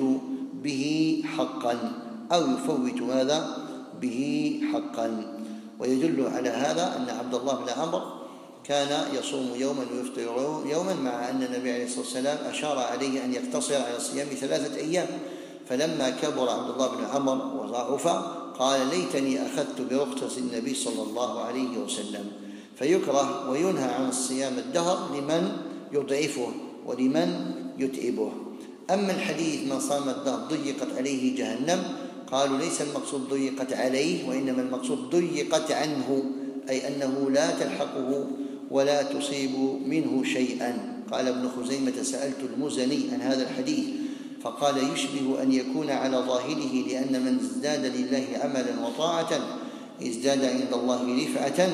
به حقا أو يفوت هذا به حقا. ويدل على هذا أن عبد الله بن عمرو كان يصوم يوما ويفطر يوما، مع أن النبي عليه الصلاة والسلام أشار عليه أن يقتصر على صيام ثلاثة أيام. فلما كبر عبد الله بن عمرو وضعف قال ليتني أخذت برخصة النبي صلى الله عليه وسلم. فيكره وينهى عن الصيام الدهر لمن يضعفه ولمن يتعبه. أما الحديث من صام الدهر ضيقت عليه جهنم قالوا ليس المقصود ضيقت عليه، وإنما المقصود ضيقت عنه، أي أنه لا تلحقه ولا تصيب منه شيئا. قال ابن خزيمة سألت المزني عن هذا الحديث فقال يشبه أن يكون على ظاهره، لأن من ازداد لله عملا وطاعة ازداد عند الله رفعة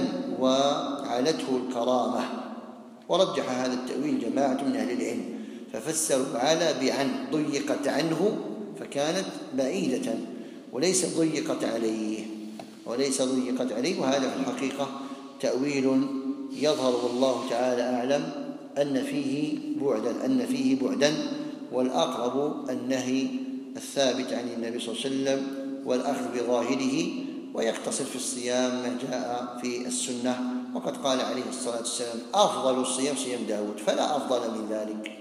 وعلته الكرامة. ورجح هذا التأويل جماعة من أهل العلم ففسروا على بعن ضيقت عنه فكانت بعيدة وليس ضيقت عليه وليس ضيقت عليه وهذا في الحقيقة تأويل يظهر والله تعالى أعلم أن فيه بعدا أن فيه بعدا والأقرب النهي الثابت عن النبي صلى الله عليه وسلم والأخذ بظاهره، ويقتصر في الصيام ما جاء في السنة. وقد قال عليه الصلاة والسلام أفضل الصيام صيام داود فلا أفضل من ذلك.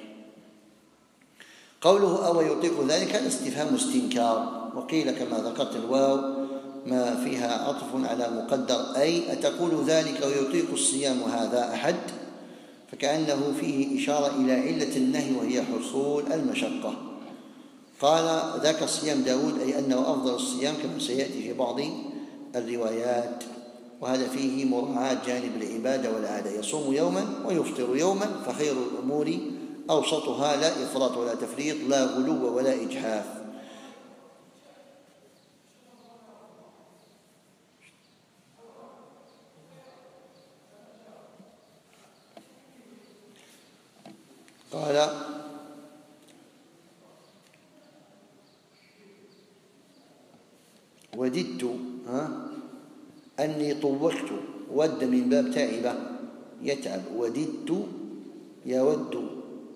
قوله أو يطيق ذلك الاستفهام استنكار، وقيل كما ذكرت الواو ما فيها عطف على مقدر، أي أتقول ذلك ويطيق الصيام هذا أحد؟ فكأنه فيه إشارة إلى علة النهي وهي حصول المشقة. قال ذاك صيام داود، أي أنه أفضل الصيام كما سيأتي في بعض الروايات، وهذا فيه مراعاة جانب العبادة والعادة، يصوم يوما ويفطر يوما، فخير الأمور أوسطها، لا إفراط ولا تفريط، لا غلو ولا إجحاف. قال وددت ها أني طوقت، ود من باب تعب يتعب، وددت يود.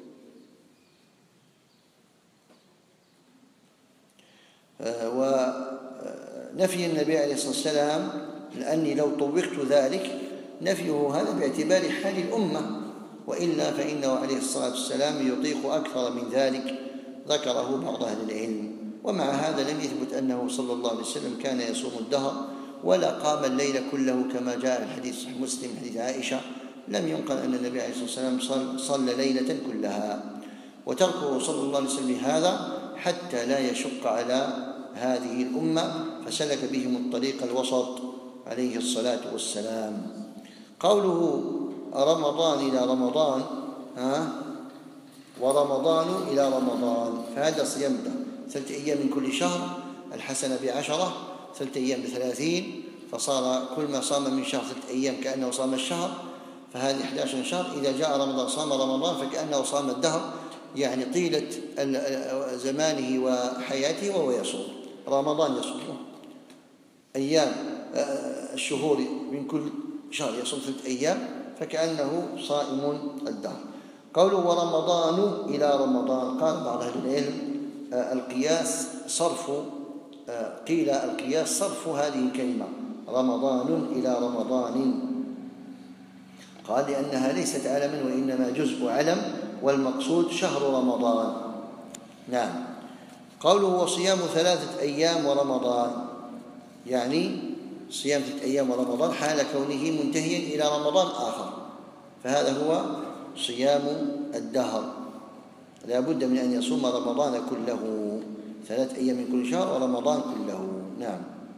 ونفي النبي عليه الصلاة والسلام لأني لو طوقت ذلك، نفيه هذا باعتبار حال الأمة، وإلا فإنه عليه الصلاة والسلام يطيق أكثر من ذلك، ذكره بعض أهل العلم. ومع هذا لم يثبت أنه صلى الله عليه وسلم كان يصوم الدهر ولا قام الليل كله كما جاء في الحديث صحيح مسلم حديث عائشة، لم ينقل أن النبي عليه الصلاة والسلام صلى ليلة كلها. وتركه صلى الله عليه وسلم هذا حتى لا يشق على هذه الأمة، فسلك بهم الطريق الوسط عليه الصلاة والسلام. قوله رمضان إلى رمضان ها ورمضان إلى رمضان، فهذا صيام ده ثلاثة أيام من كل شهر، الحسنة بعشرة، ثلاثة أيام بثلاثين، فصار كل ما صام من شهر ثلاثة أيام كأنه صام الشهر، فهذه أحد عشر شهر. إذا جاء رمضان صام رمضان فكأنه صام الدهر، يعني طيلة زمانه وحياته وهو يصوم. رمضان يصوم أيام الشهور من كل شهر، يصوم ثلاثة أيام فكأنه صائم الدهر. قوله ورمضان إلى رمضان، قال بعض أهل العلم القياس صرف، قيل القياس صرف هذه الكلمة رمضان إلى رمضان، قال لأنها ليست علما وإنما جزء علم، والمقصود شهر رمضان. نعم. قوله وصيام ثلاثة أيام ورمضان، يعني صيام ثلاثة أيام ورمضان حال كونه منتهيا إلى رمضان آخر، فهذا هو صيام الدهر، لا بد من أن يصوم رمضان كله، ثلاثة أيام من كل شهر ورمضان كله. نعم.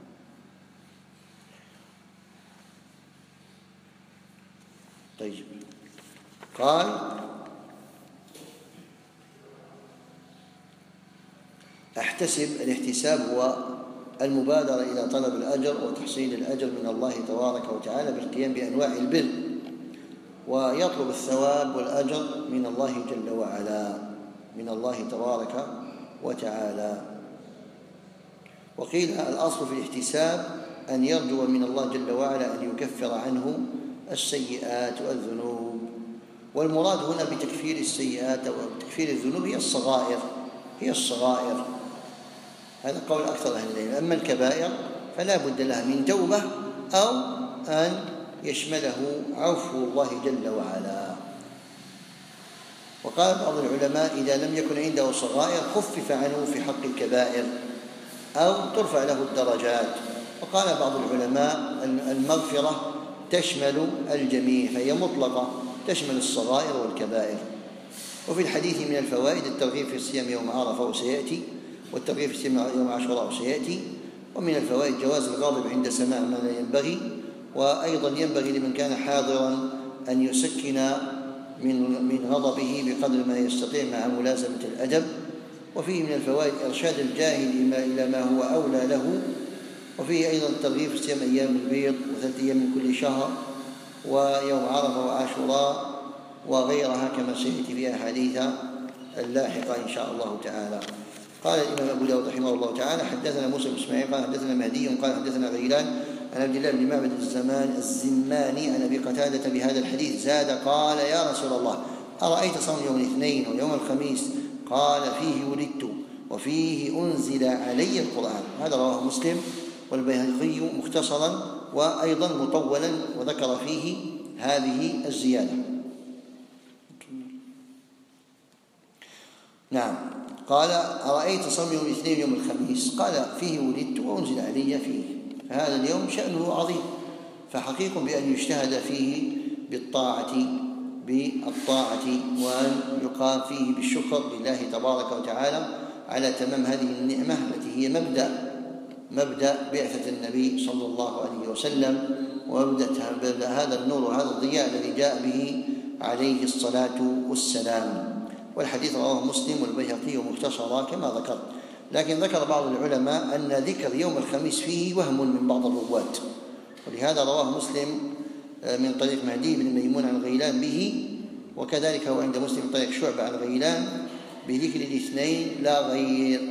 طيب. قال أحتسب، الاحتساب هو المبادرة إلى طلب الأجر وتحصيل الأجر من الله تبارك وتعالى بالقيام بأنواع البر، ويطلب الثواب والأجر من الله جل وعلا، من الله تبارك وتعالى. وقيل الأصل في الاحتساب أن يرجو من الله جل وعلا أن يكفر عنه السيئات والذنوب، والمراد هنا بتكفير السيئات وتكفير الذنوب هي الصغائر، هي الصغائر، هذا قول أكثر أهل العلم. أما الكبائر فلا بد لها من توبة أو أن يشمله عفو الله جل وعلا. وقال بعض العلماء إذا لم يكن عنده صغائر خفف عنه في حق الكبائر أو ترفع له الدرجات. وقال بعض العلماء المغفرة تشمل الجميع، فهي مطلقة تشمل الصغائر والكبائر. وفي الحديث من الفوائد الترغيب في الصيام يوم عرفة وسيأتي، والترغيب في الصيام يوم عاشوراء وسيأتي. ومن الفوائد جواز الغاضب عند سماع ما لا ينبغي، وأيضا ينبغي لمن كان حاضرا أن يسكن من من غضبه بقدر ما يستطيع مع ملازمة الأدب. وفيه من الفوائد إرشاد الجاهل إلى ما هو أولى له. وفيه أيضا الترغيب في صيام أيام البيض وثلاثة أيام من كل شهر ويوم عرفة وعاشوراء وغيرها كما سيأتي في أحاديث اللاحقة إن شاء الله تعالى. قال الإمام أبو داود رحمه الله تعالى حدثنا موسى بن إسماعيل قال حدثنا مهدي قال حدثنا غيلان عن عبد الله بن معبد الزمان الزماني عن أبي قتادة بهذا الحديث زاد قال يا رسول الله أرأيت صوم يوم الاثنين ويوم الخميس؟ قال فيه ولدت وفيه أنزل علي القرآن. هذا رواه مسلم والبيهقي مختصرا وأيضا مطولا وذكر فيه هذه الزيادة. نعم. قال أرأيت صوم يوم الاثنين يوم الخميس؟ قال فيه ولدت وأنزل علي فيه. فهذا اليوم شأنه عظيم، فحقيق بأن يجتهد فيه بالطاعة بالطاعة وأن يقام فيه بالشكر لله تبارك وتعالى على تمام هذه النعمة التي هي مبدأ مبدأ بعثة النبي صلى الله عليه وسلم، ومبدأ هذا النور وهذا الضياء الذي جاء به عليه الصلاة والسلام. والحديث رواه مسلم والبيهقي مختصرا كما ذكرت، لكن ذكر بعض العلماء أن ذكر يوم الخميس فيه وهم من بعض الرواة، ولهذا رواه مسلم من طريق مهدي بن ميمون عن غيلان به، وكذلك هو عند مسلم من طريق شعبة عن غيلان بذكر الاثنين لا غير.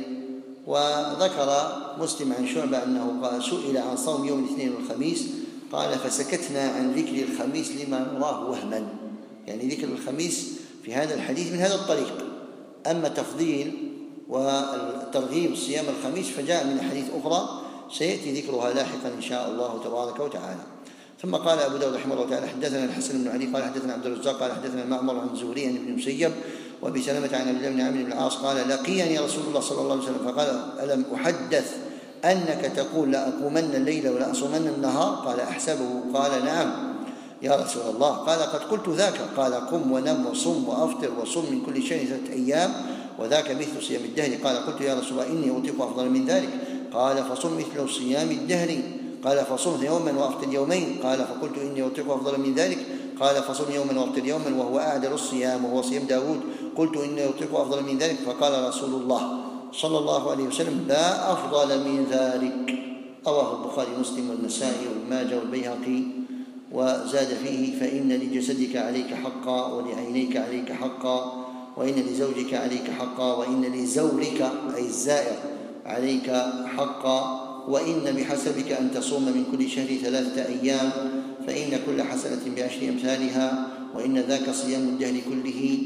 وذكر مسلم عن شعبة أنه قال سئل عن صوم يوم الاثنين والخميس قال فسكتنا عن ذكر الخميس لما نراه وهما، يعني ذكر الخميس في هذا الحديث من هذا الطريق. أما تفضيل والترغيب صيام الخميس فجاء من حديث أخرى سيأتي ذكرها لاحقا إن شاء الله تبارك وتعالى. ثم قال أبو داود رحمه الله تعالى حدثنا الحسن بن علي قال حدثنا عبد الرزاق قال حدثنا معمر عن الزهري عن ابن المسيب وابي سلمة عن عبد الله بن عمرو بن العاص قال لقيني رسول الله صلى الله عليه وسلم فقال ألم أحدث أنك تقول لأقومن الليل ولا أصومن النهار؟ قال أحسبه قال نعم يا رسول الله. قال قد قلت ذاك. قال قم ونم وصم وأفطر وصم من كل شهر ثلاثة أيام وذاك مثل صيام الدهر. قال قلت يا رسول الله إني أطيق أفضل من ذلك. قال فصم مثل صيام الدهر. قال فصم يوما وأفطر يومين. قال فقلت إني أطيق أفضل من ذلك. قال فصم يوما وأفطر يوما وهو أعدل الصيام وهو صيام داود. قلت إني أطيق أفضل من ذلك. فقال رسول الله صلى الله عليه وسلم لا أفضل من ذلك. رواه البخاري ومسلم والنسائي وابن ماجه والبيهقي وزاد فيه فإن لجسدك عليك حقا ولعينيك عليك حقا وإن لزوجك عليك حقا وإن لزورك أي الزائر عليك حقا وإن بحسبك أن تصوم من كل شهر ثلاثة أيام فإن كل حسنة بعشر أمثالها وإن ذاك صيام الدهر كله.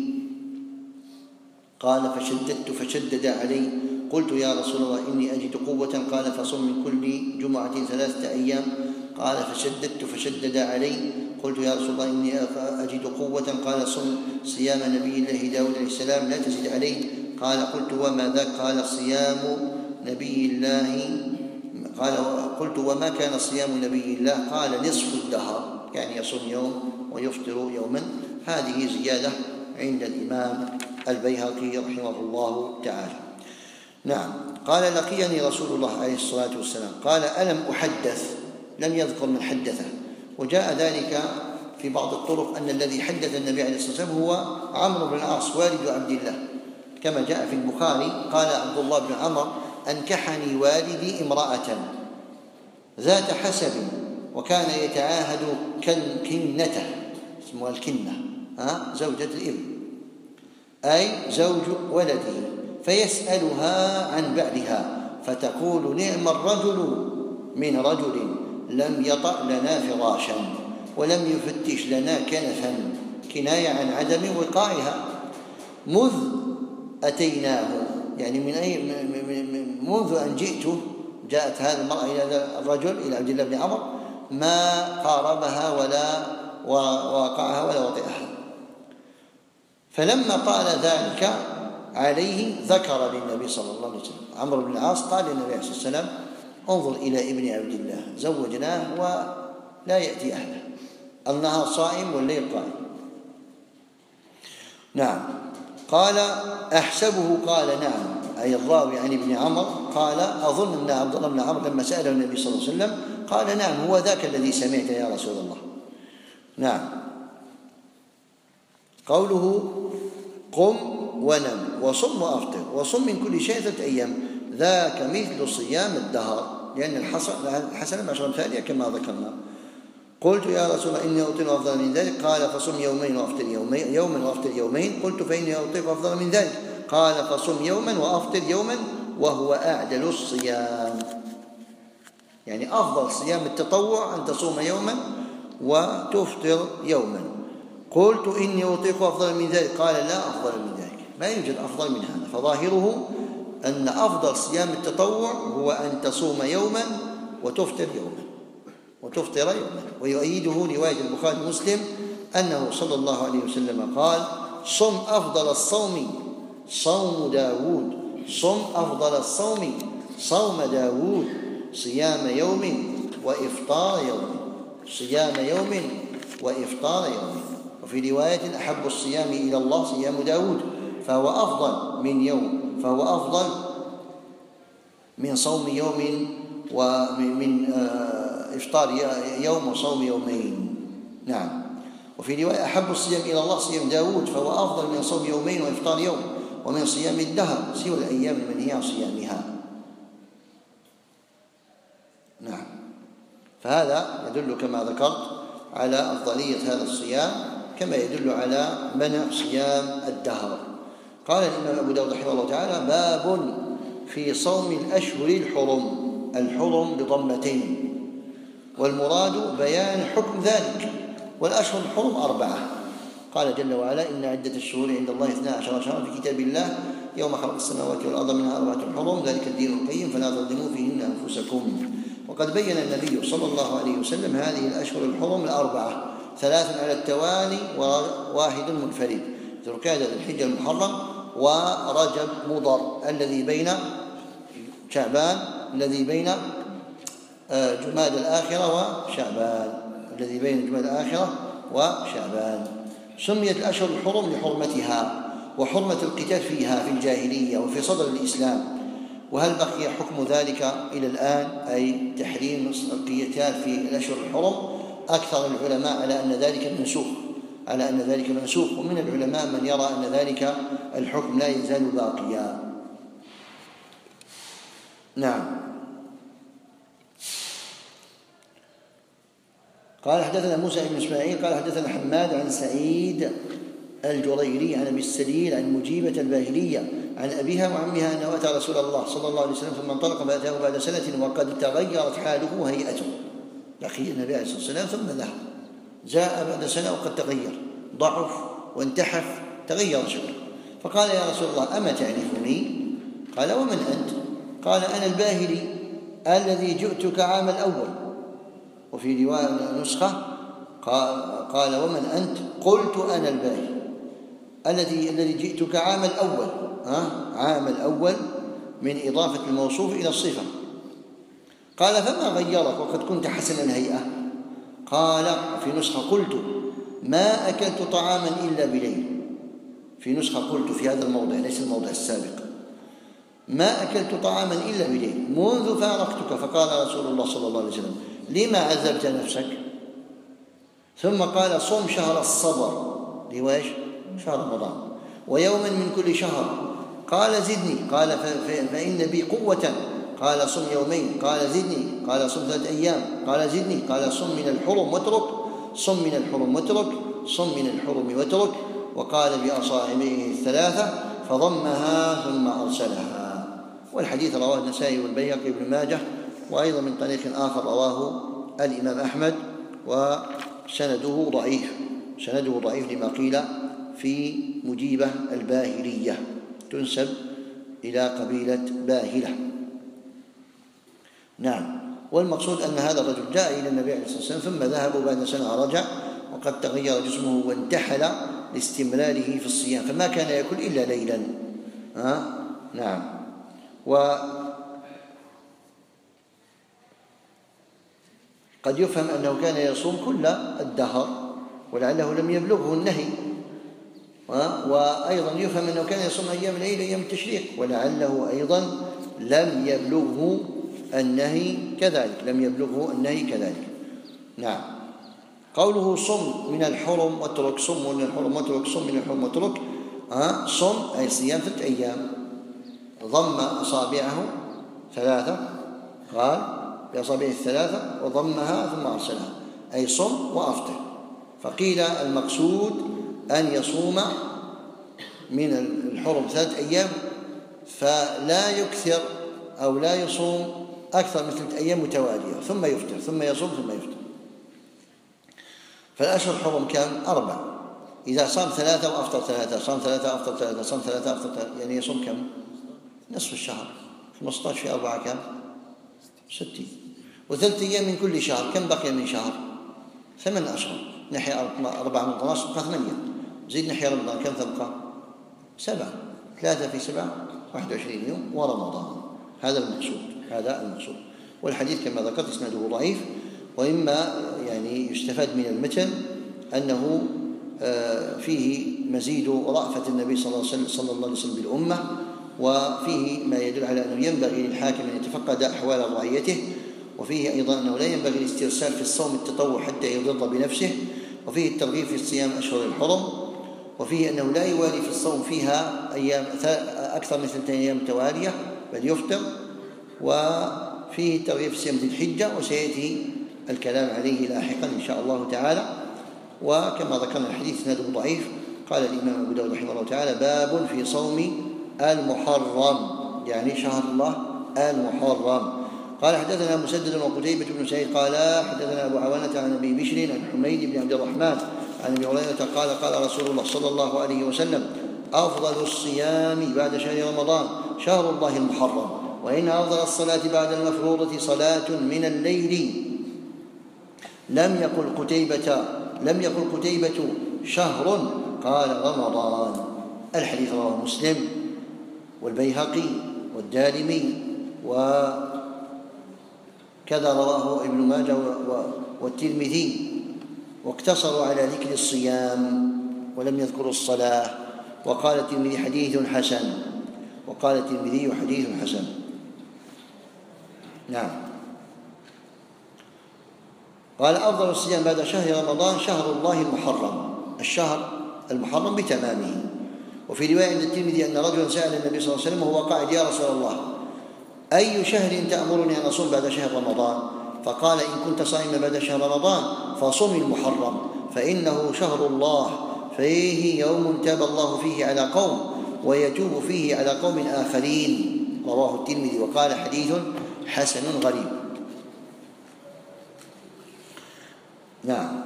قال فشددت فشدد علي. قلت يا رسول الله إني أجد قوة. قال فصم من كل جمعة ثلاثة أيام. قال فشددت فشدد علي. قلت يا رسول الله إني أجد قوة. قال صم صيام نبي الله داود عليه السلام لا تزد عليه. قال قلت وما ذاك؟ قال صيام نبي الله. قال قلت وما كان صيام نبي الله؟ قال نصف الدهر، يعني يصوم يوم ويفطر يوما. هذه زيادة عند الإمام البيهقي رحمه الله تعالى. نعم. قال لقيني رسول الله عليه الصلاة والسلام. قال ألم أحدث؟ لم يذكر من حدثه، وجاء ذلك في بعض الطرق أن الذي حدث النبي عليه الصلاة والسلام هو عمرو بن العاص والد عبد الله، كما جاء في البخاري قال عبد الله بن عمر أنكحني والدي امرأة ذات حسب وكان يتعاهد كنته، اسمها الكنة، ها زوجة الابن أي زوج ولده، فيسألها عن بعدها فتقول نعم الرجل من رجل لم يطأ لنا فراشا ولم يفتش لنا كنفا، كناية عن عدم وقائها، مذ أتيناه، يعني من أي منذ أن جئته جاءت هذه المرأة إلى الرجل إلى عبد الله بن عمرو ما قاربها ولا وقعها ولا وطئها. فلما قال ذلك عليه ذكر للنبي صلى الله عليه وسلم. عمرو بن العاص قال للنبي عليه الصلاة والسلام انظر إلى ابن عبد الله زوجناه ولا يأتي أهله، النهار صائم والليل قائم. نعم. قال أحسبه قال نعم، أي الراوي عن ابن عمر قال أظن أن عبد الله بن عمرو لما سأله النبي صلى الله عليه وسلم قال نعم هو ذاك الذي سمعت يا رسول الله. نعم. قوله قم ونم وصم وأفطر وصم من كل شيء ثلاثة أيام ذاك مثل صيام الدهر، لأن الحسنة بعشر أمثالها كما ذكرنا. قلت يا رسول الله إني أطيق أفضل من ذلك. قال فصم يومين وأفطر يومين يوما وأفطر يومين. قلت فإني أطيق أفضل من ذلك. قال فصم يوما وأفطر يوما وهو أعدل الصيام، يعني أفضل صيام التطوع أن تصوم يوما وتفطر يوما. قلت إني أطيق أفضل من ذلك. قال لا أفضل من ذلك، ما يوجد أفضل من هذا. فظاهره أن أفضل صيام التطوع هو أن تصوم يوما وتفطر يوما وتفطر يوما. ويؤيده رواية البخاري ومسلم أنه صلى الله عليه وسلم قال صم أفضل الصوم صوم داود، صم أفضل الصوم صوم داود، صيام يوم وإفطار يوم، صيام يوم وإفطار يوم. وفي رواية أحب الصيام إلى الله صيام داود، فهو أفضل من يوم، فهو أفضل من صوم يوم ومن إفطار يوم وصوم يومين. نعم. وفي رواية أحب الصيام إلى الله صيام داود، فهو أفضل من صوم يومين وإفطار يوم، ومن صيام الدهر سوى الأيام المنهية عن صيامها. نعم. فهذا يدل كما ذكرت على أفضلية هذا الصيام، كما يدل على منع صيام الدهر. قال الإمام أبو داود رحمه الله تعالى: باب في صوم الأشهر الحرم، الحرم بضمتين، والمراد بيان حكم ذلك. والأشهر الحرم أربعة، قال جل وعلا: إن عدة الشهور عند الله اثنا عشر شهرا في كتاب الله يوم خلق السماوات والأرض منها أربعة حرم ذلك الدين القيم فلا تظلموا فيهن أنفسكم. وقد بين النبي صلى الله عليه وسلم هذه الأشهر الحرم الأربعة: ثلاث على التوالي وواحد منفرد، ذو القعدة ذو الحجة المحرم ورجب مضر الذي بين شعبان الذي بين جماد الآخرة وشعبان الذي بين جماد الآخرة وشعبان. سميت الأشهر الحرم لحرمتها وحرمة القتال فيها في الجاهلية وفي صدر الإسلام. وهل بقي حكم ذلك إلى الآن، أي تحريم القتال في الأشهر الحرم؟ أكثر العلماء على أن ذلك منسوخ على أن ذلك منسوخ ومن العلماء من يرى أن ذلك الحكم لا يزال باقيا. نعم. قال حدثنا موسى بن إسماعيل قال حدثنا حماد عن سعيد الجريري عن أبي السليل عن مجيبة الباهلية عن أبيها وعمها أنه أتى رسول الله صلى الله عليه وسلم ثم انطلق فأتاه بعد سنة وقد تغيرت حاله وهيئته. لقي النبي عليه الصلاة والسلام ثم ذهب، جاء بعد سنة وقد تغير، ضعف وانتحف، تغير شكله. فقال: يا رسول الله أما تعرفني؟ قال: ومن أنت؟ قال: أنا الباهلي الذي جئتك عام الأول. وفي رواية نسخة قال: ومن أنت؟ قلت: أنا الباهلي الذي الذي جئتك عام الأول. ها؟ عام الأول من إضافة الموصوف إلى الصفة. قال: فما غيرك وقد كنت حسن الهيئة؟ قال في نسخة: قلت: ما أكلت طعاما إلا بليل. في نسخة قلت في هذا الموضع ليس الموضع السابق: ما أكلت طعاما إلا بليل منذ فارقتك. فقال رسول الله صلى الله عليه وسلم: لما عذبت نفسك؟ ثم قال: صم شهر الصبر، لواش شهر رمضان، ويوما من كل شهر. قال: زدني. قال: فإن بي قوة. قال: صم يومين. قال: زدني. قال: صم ثلاثة أيام. قال: زدني. قال: صم من الحرم واترك. صم من الحرم واترك. صم من الحرم واترك. وقال بأصابعه الثلاثة فضمها ثم أرسلها. والحديث رواه النسائي والبيهقي وابن ماجه، وأيضا من طريق آخر رواه الإمام أحمد، وسنده ضعيف سنده ضعيف لما قيل في مجيبة الباهلية، تنسب إلى قبيلة باهلة. نعم. والمقصود أن هذا الرجل جاء إلى النبي عليه الصلاة والسلام ثم ذهب بعد سنة رجع وقد تغير جسمه وانتحل لاستمراره في الصيام، فما كان يأكل إلا ليلا. أه؟ نعم. وقد يفهم أنه كان يصوم كل الدهر ولعله لم يبلغه النهي، وأيضا يفهم أنه كان يصوم أيام العيد أيام التشريق ولعله أيضا لم يبلغه النهي كذلك لم يبلغه النهي كذلك. نعم. قوله صم من الحرم واترك، صم من الحرم واترك، صم من الحرم واترك. أه؟ صم أي صيام ثلاثة أيام، ضم أصابعه ثلاثة، قال بأصابعه الثلاثة وضمها ثم أرسلها، أي صم وأفطر. فقيل المقصود أن يصوم من الحرم ثلاثة أيام فلا يكثر أو لا يصوم أكثر من ثلاثة أيام متوالية ثم يفطر ثم يصوم ثم يفطر. فالأشهر الحرم كم؟ أربع. إذا صام ثلاثة وأفطر ثلاثة، صام ثلاثة أفطر ثلاثة، صام ثلاثة أفطر ثلاثة، يعني يصوم كم؟ نصف الشهر. خمسة عشر في أربعة كم؟ ستين. وثلاثة أيام من كل شهر، كم بقي من شهر؟ ثمان أشهر. نحي أربعة من اثنا عشر تبقى ثمانية، زيد نحي رمضان كم تبقى؟ سبعة. ثلاثة في سبعة واحد وعشرين يوم ورمضان. هذا المقصود هذا المقصود والحديث كما ذكرت إسناده ضعيف. وإما يعني يستفاد من المتن أنه فيه مزيد رأفة النبي صلى الله عليه وسلم بالأمة، وفيه ما يدل على أنه ينبغي للحاكم أن يتفقد أحوال رعيته، وفيه أيضا أنه لا ينبغي الاسترسال في الصوم التطوع حتى يضر بنفسه، وفيه الترغيب في الصيام أشهر الحرم، وفيه أنه لا يوالي في الصوم فيها أيام أكثر من ثلاثين أيام متوالية بل يفطر، وفيه الترغيب في صيام ذي الحجة، وسيأتي الكلام عليه لاحقا إن شاء الله تعالى. وكما ذكرنا الحديث اسناده ضعيف. قال الإمام أبو داود رحمه الله تعالى: باب في صوم المحرم، يعني شهر الله المحرم. قال: حدثنا مسدد وقتيبة بن سعيد قال حدثنا أبو عوانة عن أبي بشر عن حميد بن عبد الرحمن عن أبي هريرة قال: قال رسول الله صلى الله عليه وسلم: أفضل الصيام بعد شهر رمضان شهر الله المحرم، وإن أفضل الصلاة بعد المفروضة صلاة من الليل. لم يقل قتيبة لم يقل قتيبة شهر، قال رمضان. الحديث رواه مسلم والبيهقي والدارمي، وكذا رواه ابن ماجه والترمذي، واقتصروا على ذكر الصيام ولم يذكروا الصلاة. وقال الترمذي حديث حسن وقال الترمذي حديث حسن. نعم. قال: أفضل الصيام بعد شهر رمضان شهر الله المحرم، الشهر المحرم بتمامه. وفي رواية عند الترمذي أن رجلا سأل النبي صلى الله عليه وسلم وهو قاعد: يا رسول الله، أي شهر تأمرني أن أصوم بعد شهر رمضان؟ فقال: إن كنت صائما بعد شهر رمضان فصم المحرم، فإنه شهر الله، فيه يوم تاب الله فيه على قوم ويتوب فيه على قوم آخرين. رواه الترمذي وقال حديث حسن غريب. نعم.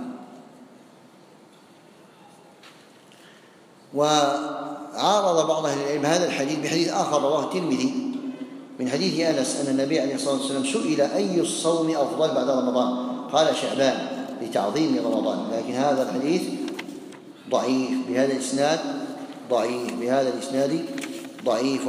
وعارض بعض أهل العلم هذا الحديث بحديث آخر رواه الترمذي من حديث أنس أن النبي عليه الصلاة والسلام سئل: أي الصوم أفضل بعد رمضان؟ قال: شعبان، لتعظيم رمضان. لكن هذا الحديث ضعيف بهذا الإسناد ضعيف بهذا الإسناد ضعيف.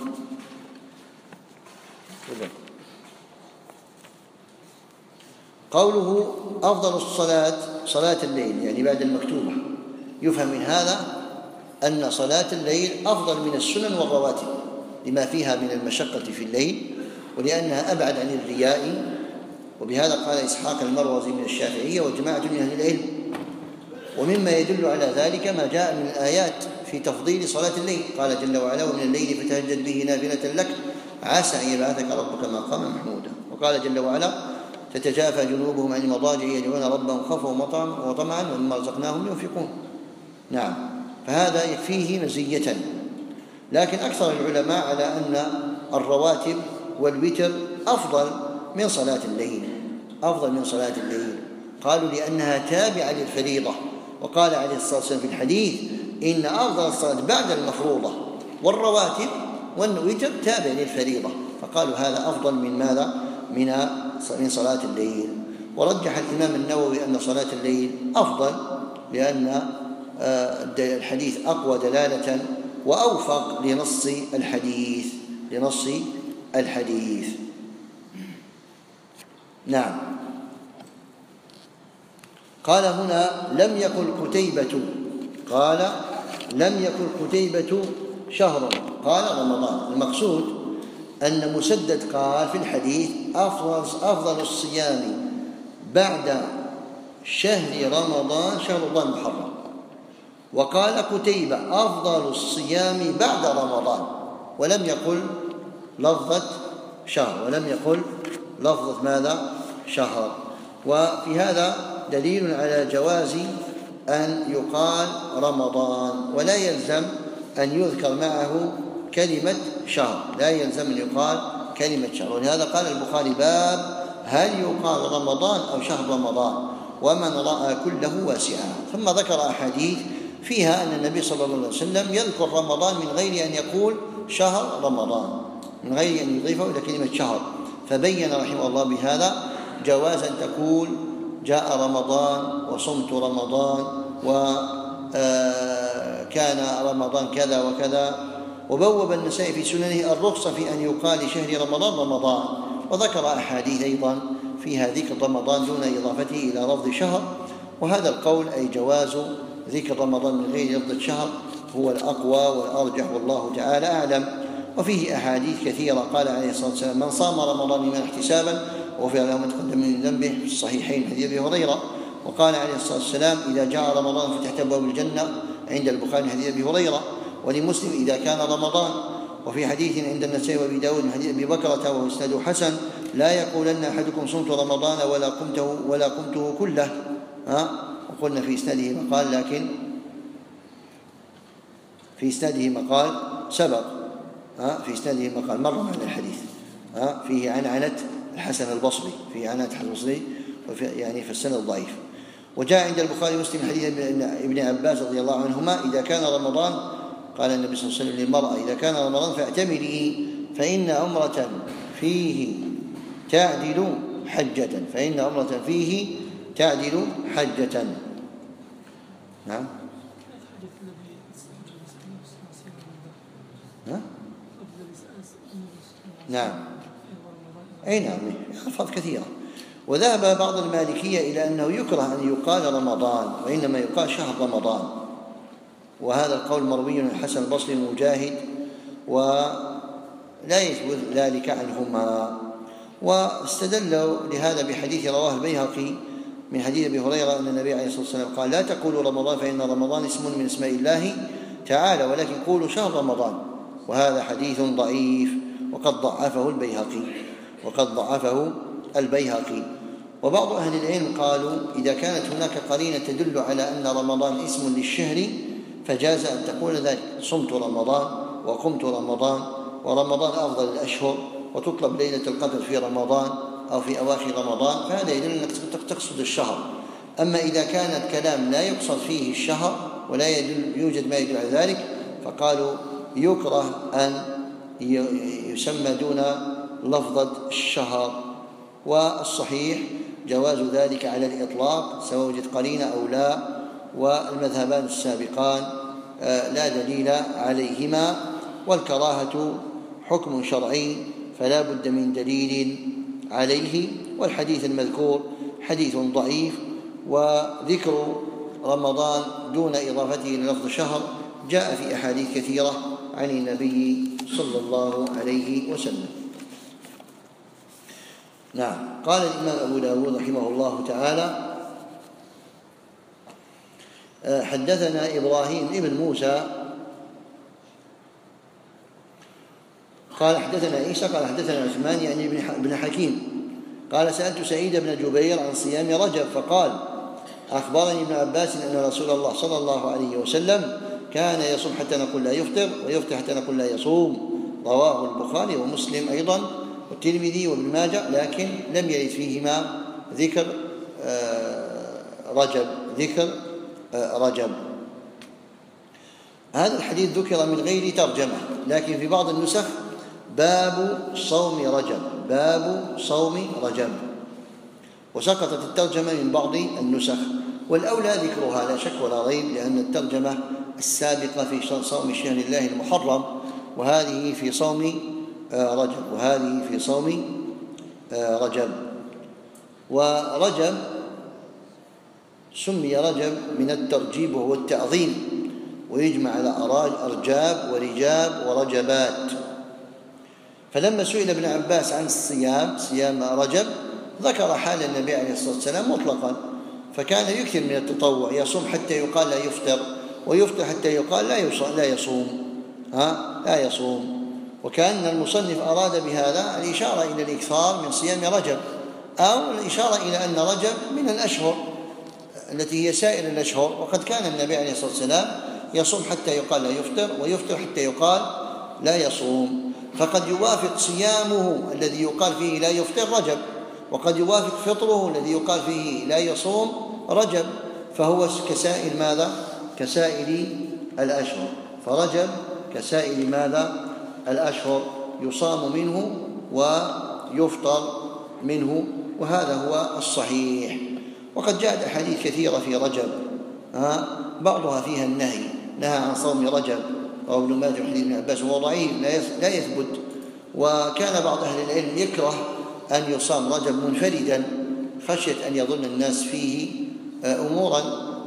قوله أفضل الصلاة صلاة الليل، يعني بعد المكتوبة، يفهم من هذا أن صلاة الليل أفضل من السنن والرواتب لما فيها من المشقة في الليل، ولأنها أبعد عن الرياء. وبهذا قال إسحاق المروزي من الشافعية وجماعة من أهل العلم. ومما يدل على ذلك ما جاء من الآيات في تفضيل صلاة الليل. قال جل وعلا: ومن الليل فتهجد به نافلة لك عسى أن يبعثك ربك مقاما محمودا. وقال جل وعلا: تتجافى جنوبهم عن المضاجع يدعون ربهم خوفا وطمعا ومما رزقناهم ينفقون. نعم. فهذا يكفيه مزية. لكن أكثر العلماء على أن الرواتب والوتر أفضل من صلاة الليل أفضل من صلاة الليل قالوا لأنها تابعة للفريضة. وقال عليه الصلاة والسلام في الحديث: إن أفضل الصلاة بعد المفروضة والرواتب والوتر تابع للفريضة. فقالوا هذا أفضل من ماذا؟ من من صلاة الليل. ورجح الإمام النووي أن صلاة الليل أفضل، لأن الحديث أقوى دلالة وأوفق لنص الحديث لنص الحديث. نعم. قال هنا: لم يقل قتيبة قال لم يقل قتيبة شهر، قال رمضان. المقصود أن مسدد قال في الحديث: أفضل, أفضل الصيام بعد شهر رمضان شهر الله المحرم. وقال قتيبة: أفضل الصيام بعد رمضان، ولم يقل لفظة شهر ولم يقل لفظة ماذا؟ شهر. وفي هذا دليل على جواز أن يقال رمضان، ولا يلزم أن يذكر معه كلمة شهر، لا يلزم أن يقال كلمة شهر. ولهذا قال البخاري: باب هل يقال رمضان أو شهر رمضان، ومن رأى كله واسعا. ثم ذكر أحاديث فيها أن النبي صلى الله عليه وسلم يذكر رمضان من غير أن يقول شهر رمضان، من غير أن يضيفه إلى كلمة شهر. فبين رحمه الله بهذا جواز أن تقول جاء رمضان وصمت رمضان وكان رمضان كذا وكذا. وبوب النسائي في سننه الرخصة في أن يقال لشهر رمضان رمضان، وذكر أحاديث أيضا فيها ذكر رمضان دون إضافته إلى لفظ شهر، وهذا القول أي جواز ذكر رمضان من غير لفظ شهر هو الأقوى والأرجح والله تعالى أعلم. وفيه أحاديث كثيرة قال عليه الصلاة والسلام: من صام رمضان إيمانا احتسابا غفر له ما تقدم من ذنبه، في الصحيحين حديث أبي هريرة. وقال عليه الصلاة والسلام: إذا جاء رمضان فتحت أبواب الجنة، عند البخاري حديث أبي هريرة. ولمسلم: إذا كان رمضان. وفي حديث عند النسائي وأبي داود من حديث أبي بكرة وهو إسناده حسن: لا يقولن أحدكم صمت رمضان ولا قمته ولا قمته كله. ها وقلنا في إسناده مقال، لكن في إسناده مقال سبق. ها في إسناده مقال مر معنا الحديث. ها فيه عنعنة الحسن البصري، فيه عنعنة الحسن البصري يعني في السند الضعيف. وجاء عند البخاري ومسلم حديث ابن عباس رضي الله عنهما: إذا كان رمضان، قال النبي صلى الله عليه وسلم للمرأة: إذا كان رمضان فاعتمري فإن عمرة فيه تعدل حجة، فإن عمرة فيه تعدل حجة. نعم. ها؟ نعم. أي نعم، ألفاظ كثيرة. وذهب بعض المالكية إلى أنه يكره أن يقال رمضان، وإنما يقال شهر رمضان، وهذا القول مروي عن الحسن البصري ومجاهد، ولا يثبت ذلك عنهما. واستدلوا لهذا بحديث رواه البيهقي من حديث أبي هريرة أن النبي عليه الصلاة والسلام قال: لا تقولوا رمضان فإن رمضان اسم من اسماء الله تعالى، ولكن قولوا شهر رمضان. وهذا حديث ضعيف وقد ضعفه البيهقي وقد ضعفه البيهقي. وبعض أهل العلم قالوا: إذا كانت هناك قرينة تدل على أن رمضان اسم للشهر فجاز أن تقول ذلك: صمت رمضان وقمت رمضان، ورمضان أفضل الأشهر، وتطلب ليلة القدر في رمضان أو في أواخر رمضان، فهذا يدل أنك تقصد الشهر. أما إذا كان الكلام لا يقصد فيه الشهر ولا يدل يوجد ما يدل على ذلك، فقالوا يكره أن يسمى دون لفظة الشهر. والصحيح جواز ذلك على الإطلاق سواء وجد قرينة أو لا، والمذهبان السابقان لا دليل عليهما، والكراهة حكم شرعي فلا بد من دليل عليه. والحديث المذكور حديث ضعيف. وذكر رمضان دون إضافته إلى لفظ شهر جاء في أحاديث كثيرة عن النبي صلى الله عليه وسلم. نعم. قال الإمام أبو داود رحمه الله تعالى: حدثنا إبراهيم ابن موسى قال حدثنا عيسى قال حدثنا عثمان يعني ابن حكيم قال: سألت سعيد بن جبير عن صيام رجب فقال: أخبرني ابن عباس أن رسول الله صلى الله عليه وسلم كان يصوم حتى نقول لا يفطر، ويفطر حتى نقول لا يصوم. رواه البخاري ومسلم أيضا والترمذي وابن ماجه، لكن لم يرد فيهما ذكر رجب ذكر رجب. هذا الحديث ذكر من غير ترجمة، لكن في بعض النسخ باب صوم رجب، باب صوم رجب، وسقطت الترجمة من بعض النسخ، والأولى ذكرها لا شك ولا ريب، لأن الترجمة السابقة في صوم شهر الله المحرم، وهذه في صوم رجب وهذه في صوم رجب. ورجب سمي رجب من الترجيب وهو التعظيم، ويجمع على أرجاب ورجاب ورجبات. فلما سئل ابن عباس عن الصيام صيام رجب ذكر حال النبي عليه الصلاة والسلام مطلقا، فكان يكثر من التطوع، يصوم حتى يقال لا يفطر، ويفطر حتى يقال لا يصوم ها لا يصوم. وكان المصنف أراد بهذا الإشارة إلى الإكثار من صيام رجب، أو الإشارة إلى أن رجب من الأشهر التي هي سائر الأشهر، وقد كان النبي عليه الصلاة والسلام يصوم حتى يقال لا يفطر، ويفطر حتى يقال لا يصوم. فقد يوافق صيامه الذي يقال فيه لا يفطر رجب، وقد يوافق فطره الذي يقال فيه لا يصوم رجب، فهو كسائر ماذا؟ كسائر الأشهر. فرجب كسائر ماذا؟ الأشهر، يصام منه ويفطر منه، وهذا هو الصحيح. وقد جاءت أحاديث كثيرة في رجب، ها بعضها فيها النهي، نهى عن صوم رجب، رواه ابن ماجه وحديث ابن عباس، وهو ضعيف لا يثبت. وكان بعض أهل العلم يكره أن يصام رجب منفردا خشية أن يظن الناس فيه أمورا.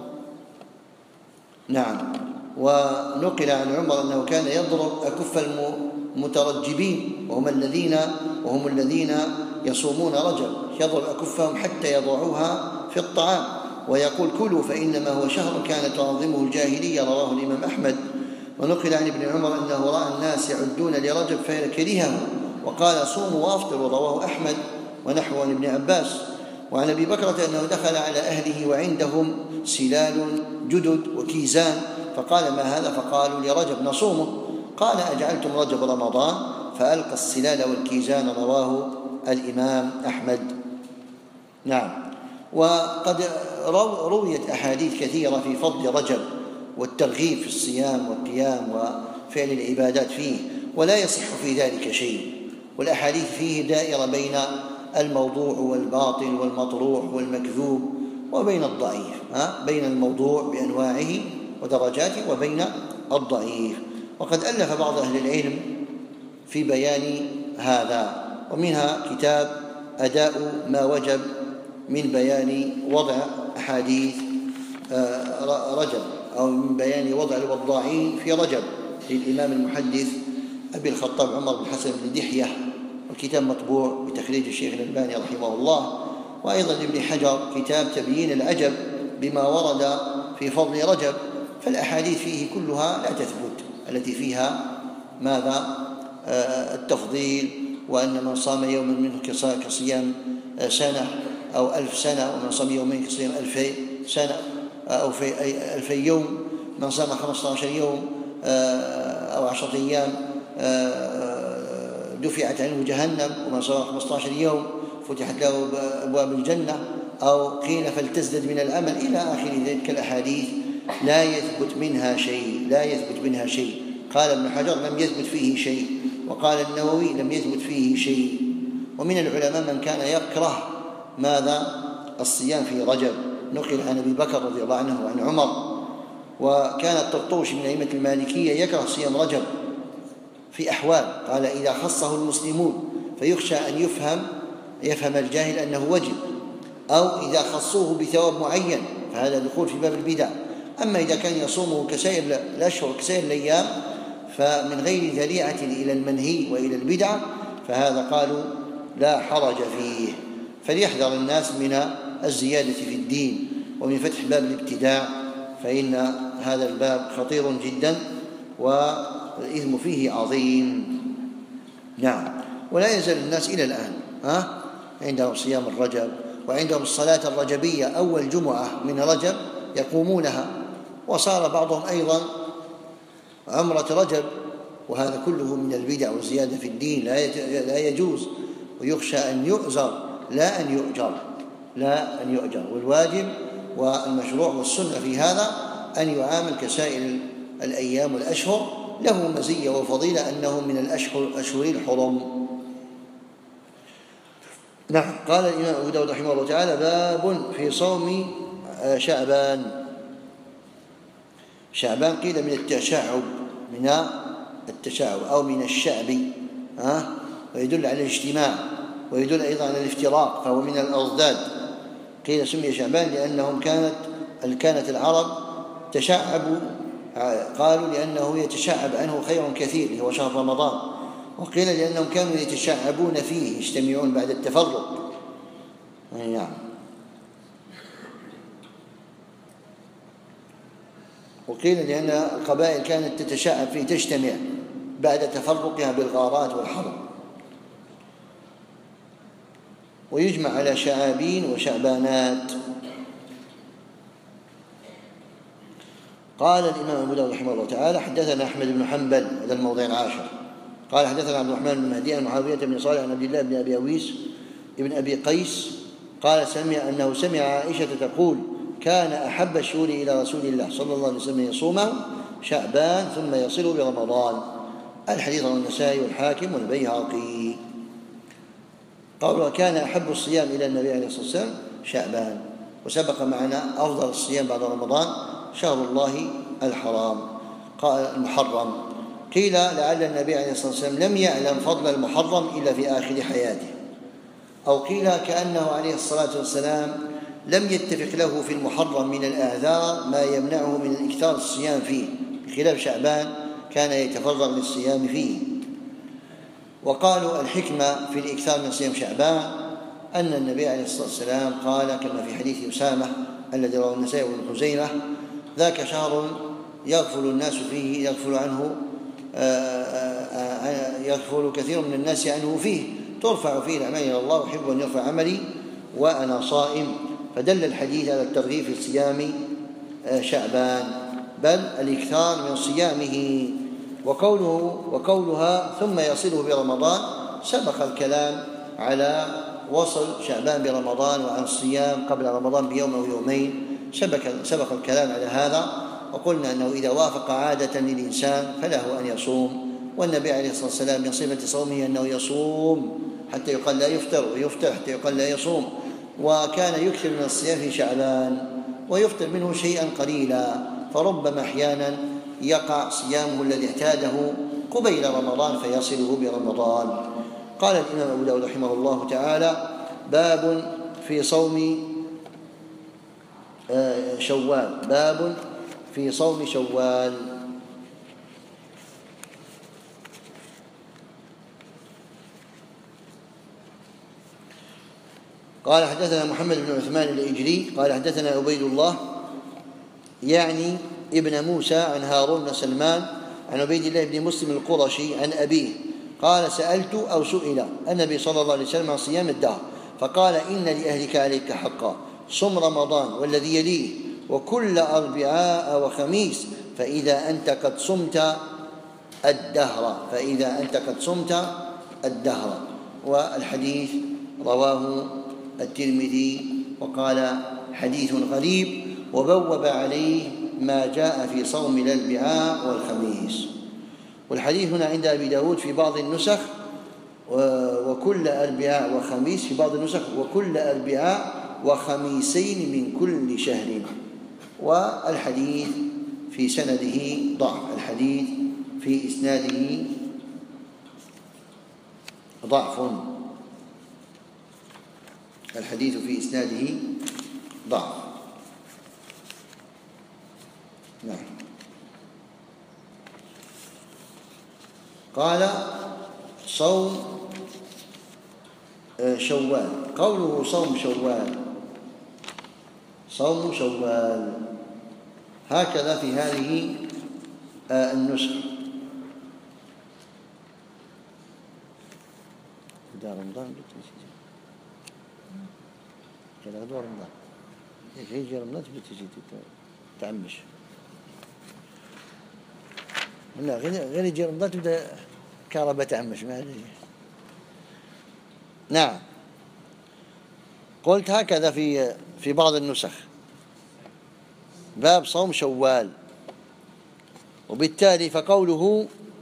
نعم. ونقل عن عمر أنه كان يضرب أكف المترجبين وهم الذين وهم الذين يصومون رجب، يضرب أكفهم حتى يضعوها في الطعام ويقول كلوا فإنما هو شهر كانت تعظمه الجاهلية، رواه الإمام أحمد. ونقل عن ابن عمر أنه رأى الناس يعدون لرجب فكرهه وقال صوموا وافطروا، رواه أحمد ونحو عن ابن عباس. وعن أبي بكرة أنه دخل على أهله وعندهم سلال جدد وكيزان فقال ما هذا؟ فقالوا لرجب نصومه. قال أجعلتم رجب رمضان؟ فألقى السلال والكيزان، رواه الإمام أحمد. نعم. وقد رويت أحاديث كثيرة في فضل رجب والترغيب في الصيام والقيام وفعل العبادات فيه، ولا يصح في ذلك شيء، والأحاديث فيه دائرة بين الموضوع والباطل والمطروح والمكذوب وبين الضعيف، ها؟ بين الموضوع بأنواعه ودرجاته وبين الضعيف. وقد ألف بعض أهل العلم في بيان هذا، ومنها كتاب أداء ما وجب من بيان وضع أحاديث رجب، أو من بيان وضع الوضاعين في رجب للإمام المحدث أبي الخطاب عمر بن حسن بن دحية، والكتاب مطبوع بتخريج الشيخ الألباني رحمه الله. وأيضا ابن حجر كتاب تبيين العجب بما ورد في فضل رجب، فالأحاديث فيه كلها لا تثبت التي فيها ماذا؟ آه التفضيل، وأن من صام يوما منه كصيام سنة أو ألف سنة، ومن صام يومين كصيام ألفي سنة أو في ألفي يوم، من صام خمسة عشر يوم أو عشرة أيام دفعت عنه جهنم، ومن صام خمسة عشر يوم فتحت له أبواب الجنة، أو قيل فلتزدد من العمل إلى آخر ذلك الأحاديث لا يثبت منها شيء لا يثبت منها شيء. قال ابن حجر لم يثبت فيه شيء، وقال النووي لم يثبت فيه شيء. ومن العلماء من كان يكره ماذا؟ الصيام في رجب، نقل عن أبي بكر رضي الله عنه وعن عمر. وكان الطرطوش من أئمة المالكية يكره صيام رجب في أحوال، قال إذا خصه المسلمون فيخشى أن يفهم يفهم الجاهل أنه وجب، أو إذا خصوه بثواب معين فهذا دخول في باب البدع. أما إذا كان يصومه كسائر الأشهر كسائر الأيام فمن غير ذريعة إلى المنهي وإلى البدع فهذا قالوا لا حرج فيه. فليحذر الناس من الزيادة في الدين ومن فتح باب الابتداع، فإن هذا الباب خطير جدا والإثم فيه عظيم. نعم. ولا يزال الناس إلى الآن ها عندهم صيام الرجب، وعندهم الصلاة الرجبية أول جمعة من رجب يقومونها، وصار بعضهم أيضا عمرة رجب، وهذا كله من البدع والزيادة في الدين لا يجوز، ويخشى أن يؤجر لا أن يؤجر لا أن يؤجر. والواجب والمشروع والسنة في هذا أن يعامل كسائر الأيام والأشهر، له مزية وفضيلة أنه من الأشهر أشهر الحرم. نعم. قال الإمام أبو داود رحمه الله تعالى باب في صوم شعبان. شعبان قيل من التشعب من التشعب أو من الشعب ها، ويدل على الاجتماع، ويدل أيضا على الافتراق، فهو من الأضداد. قيل سمي شعبان لأنهم كانت كانت العرب تشعبوا، قالوا لأنه يتشعب عنه خير كثير هو شهر رمضان، وقيل لأنهم كانوا يتشعبون فيه يجتمعون بعد التفرق. نعم. وقيل لأن القبائل كانت تتشعب فيه تجتمع بعد تفرقها بالغارات والحرب. ويجمع على شعابين وشعبانات. قال الإمام أبو داود رحمه الله تعالى حدثنا أحمد بن حنبل، هذا الموضع العاشر، قال حدثنا عبد الرحمن بن مهدي عن معاوية بن صالح عن عبد الله بن أبي أويس ابن أبي قيس قال سمع أنه سمع عائشة تقول كان أحب الشهور إلى رسول الله صلى الله عليه وسلم يصومه شعبان ثم يصل برمضان. الحديث عن النسائي والحاكم والبيهقي. قال وكان أحب الصيام إلى النبي عليه الصلاة والسلام شعبان. وسبق معنا أفضل الصيام بعد رمضان شهر الله الحرام قال المحرم. قيل لعل النبي عليه الصلاة والسلام لم يعلم فضل المحرم إلا في آخر حياته، أو قيل كأنه عليه الصلاة والسلام لم يتفق له في المحرم من الأعذار ما يمنعه من الإكثار الصيام فيه، بخلاف شعبان كان يتفرغ للصيام فيه. وقالوا الحكمة في الإكثار من صيام شعبان أن النبي عليه الصلاة والسلام قال كما في حديث أسامة الذي رواه النسائي وابن خزيمة: ذاك شهر يغفل الناس فيه يغفل عنه يغفل كثير من الناس عنه فيه، ترفع فيه الأعمال إلى الله، أحب أن يرفع عملي وأنا صائم. فدل الحديث على الترغيب في صيام شعبان، بل الإكثار من صيامه. وقوله وقولها ثم يصله برمضان سبق الكلام على وصل شعبان برمضان وعن الصيام قبل رمضان بيوم أو يومين، سبق, سبق الكلام على هذا. وقلنا أنه إذا وافق عادة للإنسان فله أن يصوم، والنبي عليه الصلاة والسلام من صفة صومه أنه يصوم حتى يقال لا يفطر، ويفطر حتى يقال لا يصوم. وكان يكثر من الصيام في شعبان ويفطر منه شيئا قليلا، فربما أحيانا يقع صيامه الذي اعتاده قبيل رمضان فيصله برمضان. قال الإمام أبو داود رحمه الله تعالى: باب في صوم شوال باب في صوم شوال. قال حدثنا محمد بن عثمان الإجلي قال حدثنا عبيد الله يعني ابن موسى عن هارون بن سلمان عن عبيد الله بن مسلم القرشي عن أبيه قال: سألت أو سئل النبي صلى الله عليه وسلم عن صيام الدهر فقال: إن لأهلك عليك حقا، صم رمضان والذي يليه وكل أربعاء وخميس، فإذا أنت قد صمت الدهر فإذا أنت قد صمت الدهر. والحديث رواه الترمذي وقال حديث غريب، وبوب عليه ما جاء في صوم الأربعاء والخميس. والحديث هنا عند أبي داود في بعض النسخ وكل أربعاء وخميس، في بعض النسخ وكل أربعاء وخميسين من كل شهر. والحديث في سنده ضعف، الحديث في إسناده ضعف الحديث في إسناده ضعف. نعم. قال: صوم شوال. قوله صوم شوال صوم شوال هكذا في هذه النسخة. ده رمضان كذا غدوة رمضان يجي رمضان تجي تعمش لا غير يجي رمضان تبدأ كهرباء تعمش ما أدري. نعم. قلت هكذا في في بعض النسخ باب صوم شوال، وبالتالي فقوله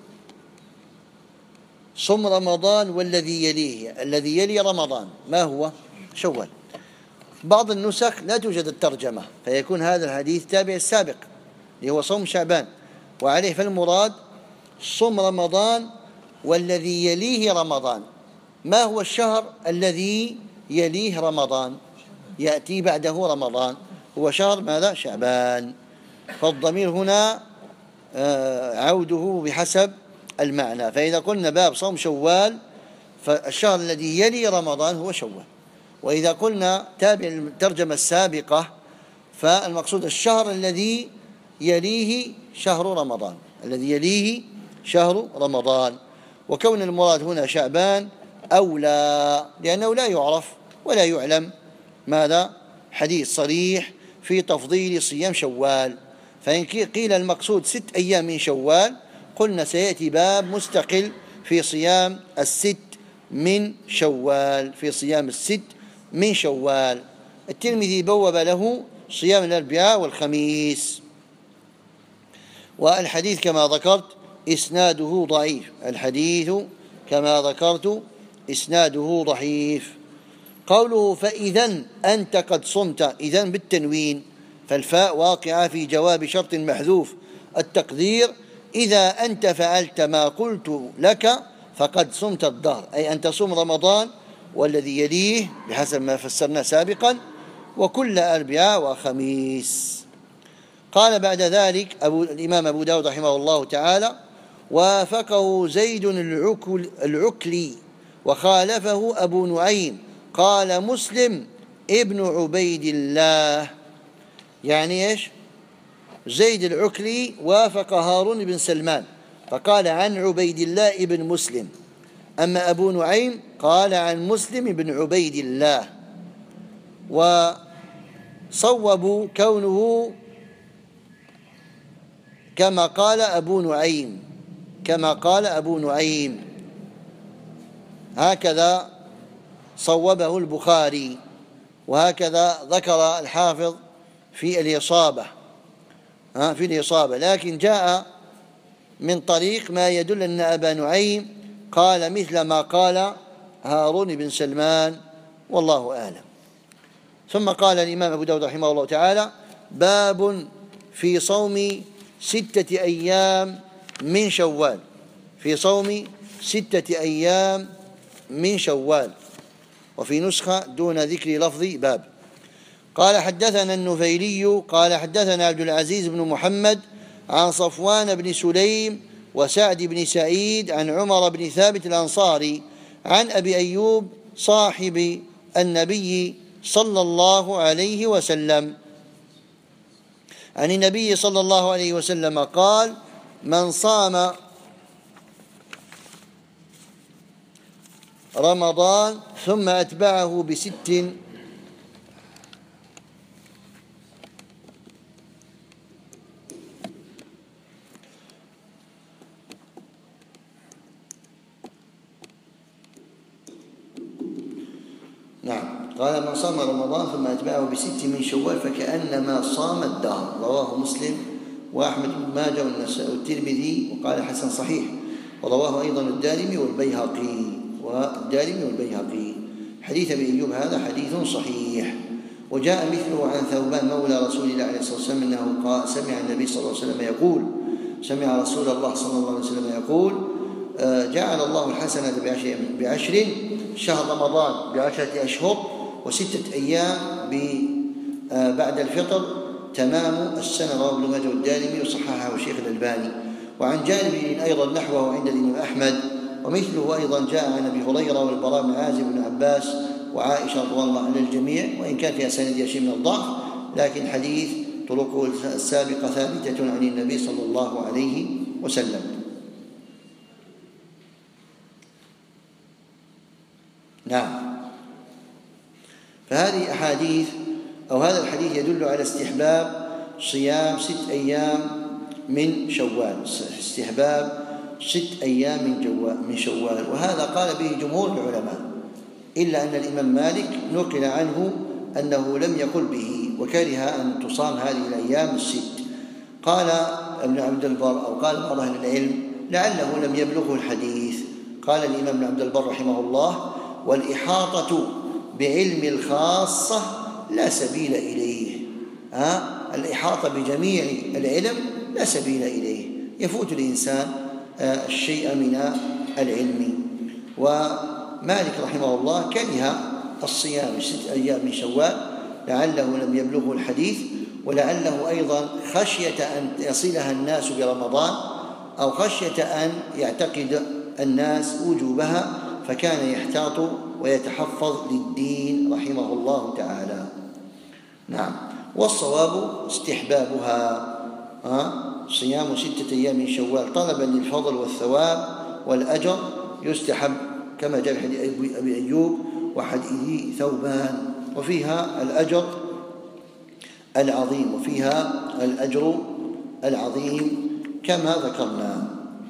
صم رمضان والذي يليه، الذي يلي رمضان ما هو؟ شوال. بعض النسخ لا توجد الترجمة، فيكون هذا الحديث تابع السابق اللي هو صوم شعبان، وعليه فالمراد صم رمضان والذي يليه رمضان. ما هو الشهر الذي يليه رمضان يأتي بعده رمضان؟ هو شهر ماذا؟ شعبان. فالضمير هنا عوده بحسب المعنى. فإذا قلنا باب صوم شوال فالشهر الذي يلي رمضان هو شوال، وإذا قلنا تابع الترجمة السابقة فالمقصود الشهر الذي يليه شهر رمضان الذي يليه شهر رمضان. وكون المراد هنا شعبان أولى، لأنه لا يعرف ولا يعلم ماذا حديث صريح في تفضيل صيام شوال. فإن قيل المقصود ست أيام من شوال قلنا سيأتي باب مستقل في صيام الست من شوال في صيام الست من شوال. الترمذي بوب له صيام الأربعاء والخميس. والحديث كما ذكرت إسناده ضعيف الحديث كما ذكرت إسناده ضعيف. قوله فإذا أنت قد صمت، إذن بالتنوين، فالفاء واقعة في جواب شرط محذوف، التقدير إذا أنت فعلت ما قلت لك فقد صمت الدهر، أي أن تصوم رمضان والذي يليه بحسب ما فسرنا سابقا، وكل أربعاء وخميس. قال بعد ذلك أبو الإمام أبو داود رحمه الله تعالى: وافقه زيد العكلي وخالفه أبو نعيم. قال مسلم ابن عبيد الله. يعني إيش؟ زيد العكلي وافق هارون بن سلمان فقال عن عبيد الله ابن مسلم، أما أبو نعيم قال عن مسلم بن عبيد الله. وصوبوا كونه كما قال أبو نعيم كما قال أبو نعيم هكذا صوبه البخاري، وهكذا ذكر الحافظ في الإصابة في الإصابة لكن جاء من طريق ما يدل أن أبا نعيم قال مثل ما قال هارون بن سلمان، والله أعلم. ثم قال الإمام أبو داود رحمه الله تعالى: باب في صوم ستة أيام من شوال في صوم ستة أيام من شوال، وفي نسخة دون ذكر لفظ باب. قال حدثنا النفيلي قال حدثنا عبد العزيز بن محمد عن صفوان بن سليم وسعد بن سعيد عن عمر بن ثابت الأنصاري عن أبي أيوب صاحب النبي صلى الله عليه وسلم عن النبي صلى الله عليه وسلم قال: من صام رمضان ثم أتبعه بست نعم قال: من صام رمضان ثم أتبعه بست من شوال فكأنما صام الدهر. رواه مسلم وأحمد بن ماجه والترمذي وقال حسن صحيح، ورواه أيضا الدارمي والبيهقي والدارمي والبيهقي. حديث أبي أيوب هذا حديث صحيح. وجاء مثله عن ثوبان مولى رسول الله عليه الصلاة والسلام أنه قال: سمع النبي صلى الله عليه وسلم يقول سمع رسول الله صلى الله عليه وسلم يقول: جعل الله الحسنة بعشر، شهر رمضان بعشرة أشهر، وستة أيام بعد الفطر تمام السنة. رواه ابن ماجه والدارمي وصححه الشيخ الألباني. وعن جابر أيضا نحوه عند الإمام أحمد، ومثله أيضا جاء عن أبي هريرة والبراء بن عازب بن عباس وعائشة رضوان الله عن الجميع، وإن كان في أسانيد شيء من الضعف، لكن حديث طرقه السابقة ثابتة عن النبي صلى الله عليه وسلم. نعم. فهذه أحاديث أو هذا الحديث يدل على استحباب صيام ست أيام من شوال، استحباب ست أيام من شوال، وهذا قال به جمهور العلماء، إلا أن الإمام مالك نقل عنه أنه لم يقل به وكره أن تصام هذه الأيام الست. قال ابن عبد البر أو قال بعض أهل العلم لعله لم يبلغه الحديث. قال الإمام ابن عبد البر رحمه الله: والإحاطة بعلم الخاصة لا سبيل إليه. ها؟ الإحاطة بجميع العلم لا سبيل إليه، يفوت الإنسان الشيء من العلم. ومالك رحمه الله كره الصيام ست أيام من شوال، لعله لم يبلغه الحديث، ولعله أيضا خشية أن يصلها الناس برمضان، أو خشية أن يعتقد الناس وجوبها، فكان يحتاط ويتحفظ للدين رحمه الله تعالى. نعم. والصواب استحبابها، صيام ستة أيام من شوال طلبا للفضل والثواب والأجر، يستحب كما جاء في حديث أبي أيوب وحديث ثوبان، وفيها الأجر العظيم وفيها الأجر العظيم كما ذكرنا.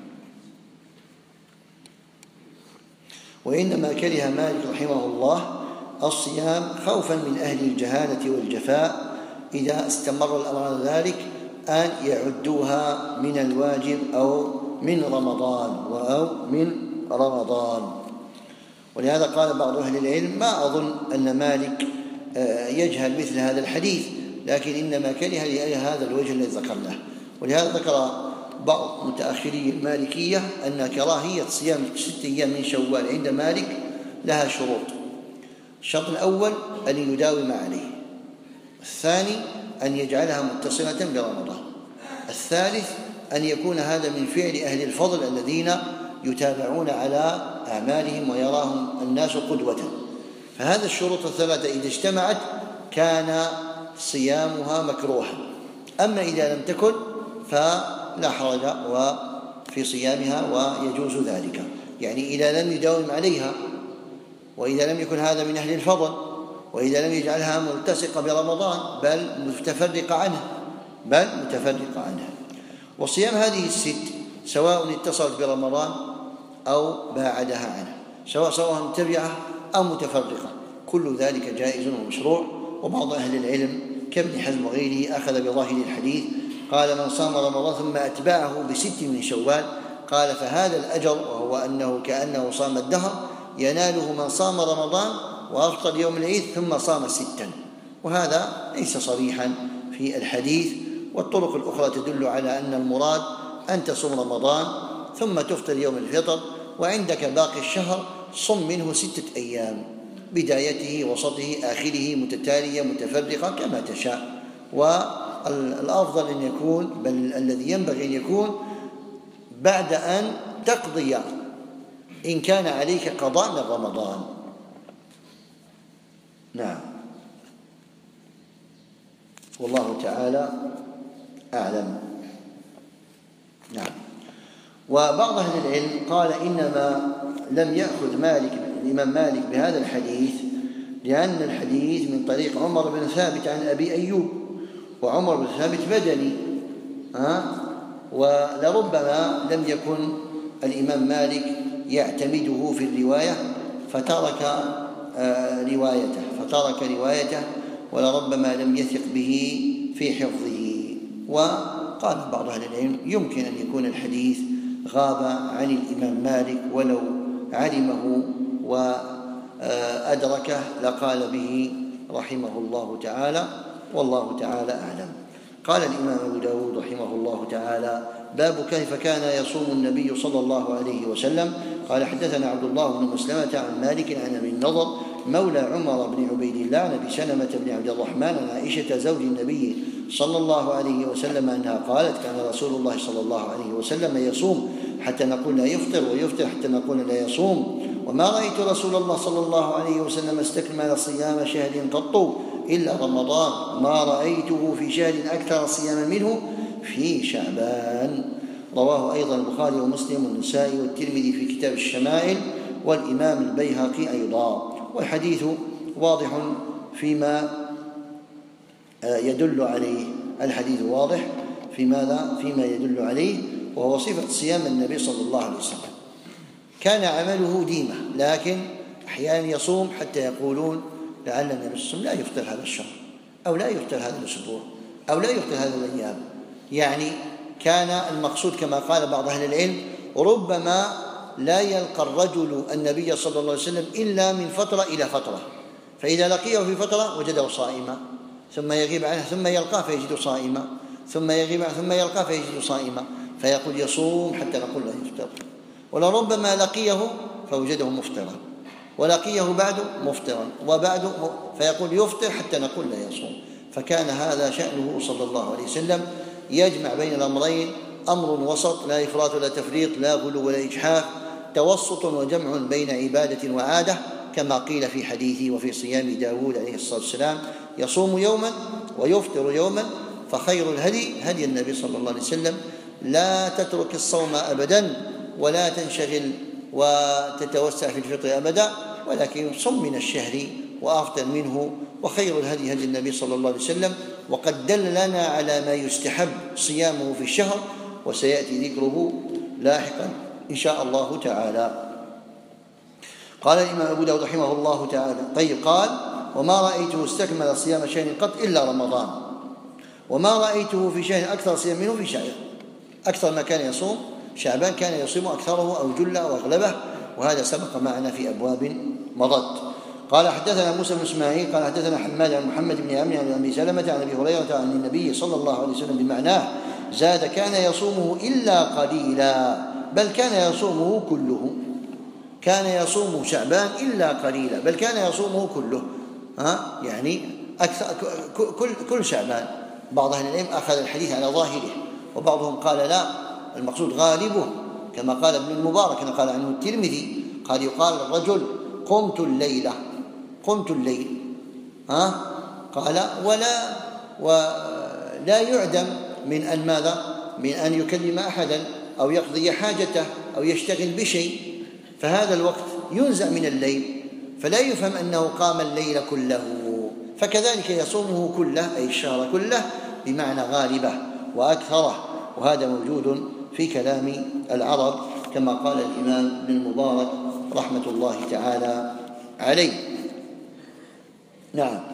وإنما كره مالك رحمه الله الصيام خوفا من أهل الجهالة والجفاء إذا استمر الأمر على ذلك أن يعدوها من الواجب أو من رمضان أو من رمضان. ولهذا قال بعض أهل العلم: ما أظن أن مالك يجهل مثل هذا الحديث، لكن إنما كره لهذا الوجه الذي ذكرناه. ولهذا ذكر بعض متأخري المالكية أن كراهية صيام ست أيام من شوال عند مالك لها شروط، الشرط الأول أن يداوم عليه، الثاني أن يجعلها متصلة برمضان، الثالث أن يكون هذا من فعل أهل الفضل الذين يتابعون على أعمالهم ويراهم الناس قدوة. فهذه الشروط الثلاثة إذا اجتمعت كان صيامها مكروها. أما إذا لم تكن فلا حرج في صيامها ويجوز ذلك، يعني إذا لم يداوم عليها، وإذا لم يكن هذا من أهل الفضل، وإذا لم يجعلها ملتصقة برمضان بل متفرقة عنه بل متفرقة عنه. وصيام هذه الست سواء اتصلت برمضان أو باعدها عنه، سواء سواء متبعة أو متفرقة، كل ذلك جائز ومشروع. وبعض أهل العلم كابن حزم وغيره أخذ بظاهر الحديث، قال من صام رمضان ثم أتبعه بست من شوال، قال فهذا الأجر، وهو أنه كأنه صام الدهر، يناله من صام رمضان وأفطر يوم العيد ثم صام ستا، وهذا ليس صريحا في الحديث. والطرق الأخرى تدل على أن المراد أن تصوم رمضان ثم تفطر يوم الفطر، وعندك باقي الشهر صم منه ستة أيام، بدايته وسطه آخره متتالية متفرقة كما تشاء. والأفضل أن يكون، بل الذي ينبغي أن يكون بعد أن تقضي إن كان عليك قضاء من رمضان. نعم، والله تعالى أعلم. نعم. وبعض أهل العلم قال إنما لم يأخذ مالك الإمام مالك بهذا الحديث لأن الحديث من طريق عمر بن ثابت عن أبي أيوب، وعمر بن ثابت بدني، ها؟ ولربما لم يكن الإمام مالك يعتمده في الرواية فترك آه روايته فترك روايته ولربما لم يثق به في حفظه. وقال بعض أهل العلم يمكن أن يكون الحديث غاب عن الإمام مالك، ولو علمه وأدركه لقال به رحمه الله تعالى، والله تعالى أعلم. قال الإمام أبو داود رحمه الله تعالى: باب كيف كان يصوم النبي صلى الله عليه وسلم. قال حدثنا عبد الله بن مسلمة عن مالك عن أبي النضر مولى عمر بن عبيد الله عن أبي سلمة بن عبد الرحمن عن عائشة زوج النبي صلى الله عليه وسلم أنها قالت: كان رسول الله صلى الله عليه وسلم يصوم حتى نقول لا يفطر، ويفطر حتى نقول لا يصوم، وما رأيت رسول الله صلى الله عليه وسلم استكمل صيام شهر قط إلا رمضان، ما رأيته في شهر أكثر صياما منه في شعبان. رواه أيضا البخاري ومسلم والنسائي والترمذي في كتاب الشمائل، والإمام البيهقي أيضا. والحديث واضح فيما يدل عليه، الحديث واضح في ماذا؟ فيما يدل عليه، وهو صفة صيام النبي صلى الله عليه وسلم. كان عمله ديمة، لكن أحيانا يصوم حتى يقولون لعل النبي صلى الله عليه وسلم لا يفطر هذا الشهر، أو لا يفطر هذا الأسبوع، أو لا يفطر هذه الأيام. يعني كان المقصود كما قال بعض أهل العلم: ربما لا يلقى الرجل النبي صلى الله عليه وسلم إلا من فترة إلى فترة، فإذا لقيه في فترة وجده صائما، ثم يغيب عنه ثم يلقاه فيجد صائما، ثم يغيب عنه ثم يلقاه فيجد صائما، فيقول يصوم حتى نقول لا يفطر. ولربما لقيه فوجده مفطرا، ولقيه بعده مفطرا، وبعده فيقول يفطر حتى نقول لا يصوم. فكان هذا شأنه صلى الله عليه وسلم، يجمع بين الأمرين، أمر وسط، لا إفراط ولا تفريط، لا غلو ولا إجحاف، توسط وجمع بين عبادة وعادة، كما قيل في حديثه وفي صيام داود عليه الصلاة والسلام: يصوم يوما ويفطر يوما، فخير الهدي هدي النبي صلى الله عليه وسلم. لا تترك الصوم أبدا، ولا تنشغل وتتوسع في الفطر أبدا، ولكن صم من الشهر وأفطر منه، وخير الهدي هدي النبي صلى الله عليه وسلم. وقد دل لنا على ما يستحب صيامه في الشهر، وسيأتي ذكره لاحقا إن شاء الله تعالى. قال الإمام أبو داود رحمه الله تعالى: طيب، قال: وما رأيته استكمل صيام شهر قط إلا رمضان، وما رأيته في شهر أكثر صيام منه في شعبان. أكثر ما كان يصوم شعبان كان يصوم أكثره أو جله أو أغلبه، وهذا سبق معنا في أبواب مضت. قال حدثنا موسى بن إسماعيل قال حدثنا حماد عن محمد بن عمرو عن أبي سلمة عن أبي هريرة عن النبي صلى الله عليه وسلم بمعناه، زاد: كان يصومه إلا قليلا، بل كان يصومه كله. كان يصوم شعبان إلا قليلا، بل كان يصومه كله، ها يعني أكثر كل كل شعبان. بعض أهل العلم أخذ الحديث على ظاهره، وبعضهم قال لا، المقصود غالبه، كما قال ابن المبارك، كما قال عنه الترمذي، قال يقال الرجل قمت الليلة، قمت الليل، ها قال ولا ولا يعدم من أن ماذا؟ من أن يكلم أحدا أو يقضي حاجته أو يشتغل بشيء، فهذا الوقت ينزع من الليل، فلا يفهم أنه قام الليل كله. فكذلك يصومه كله، أي الشهر كله، بمعنى غالبه وأكثره، وهذا موجود في كلام العرب كما قال الإمام ابن المبارك رحمة الله تعالى عليه. نعم.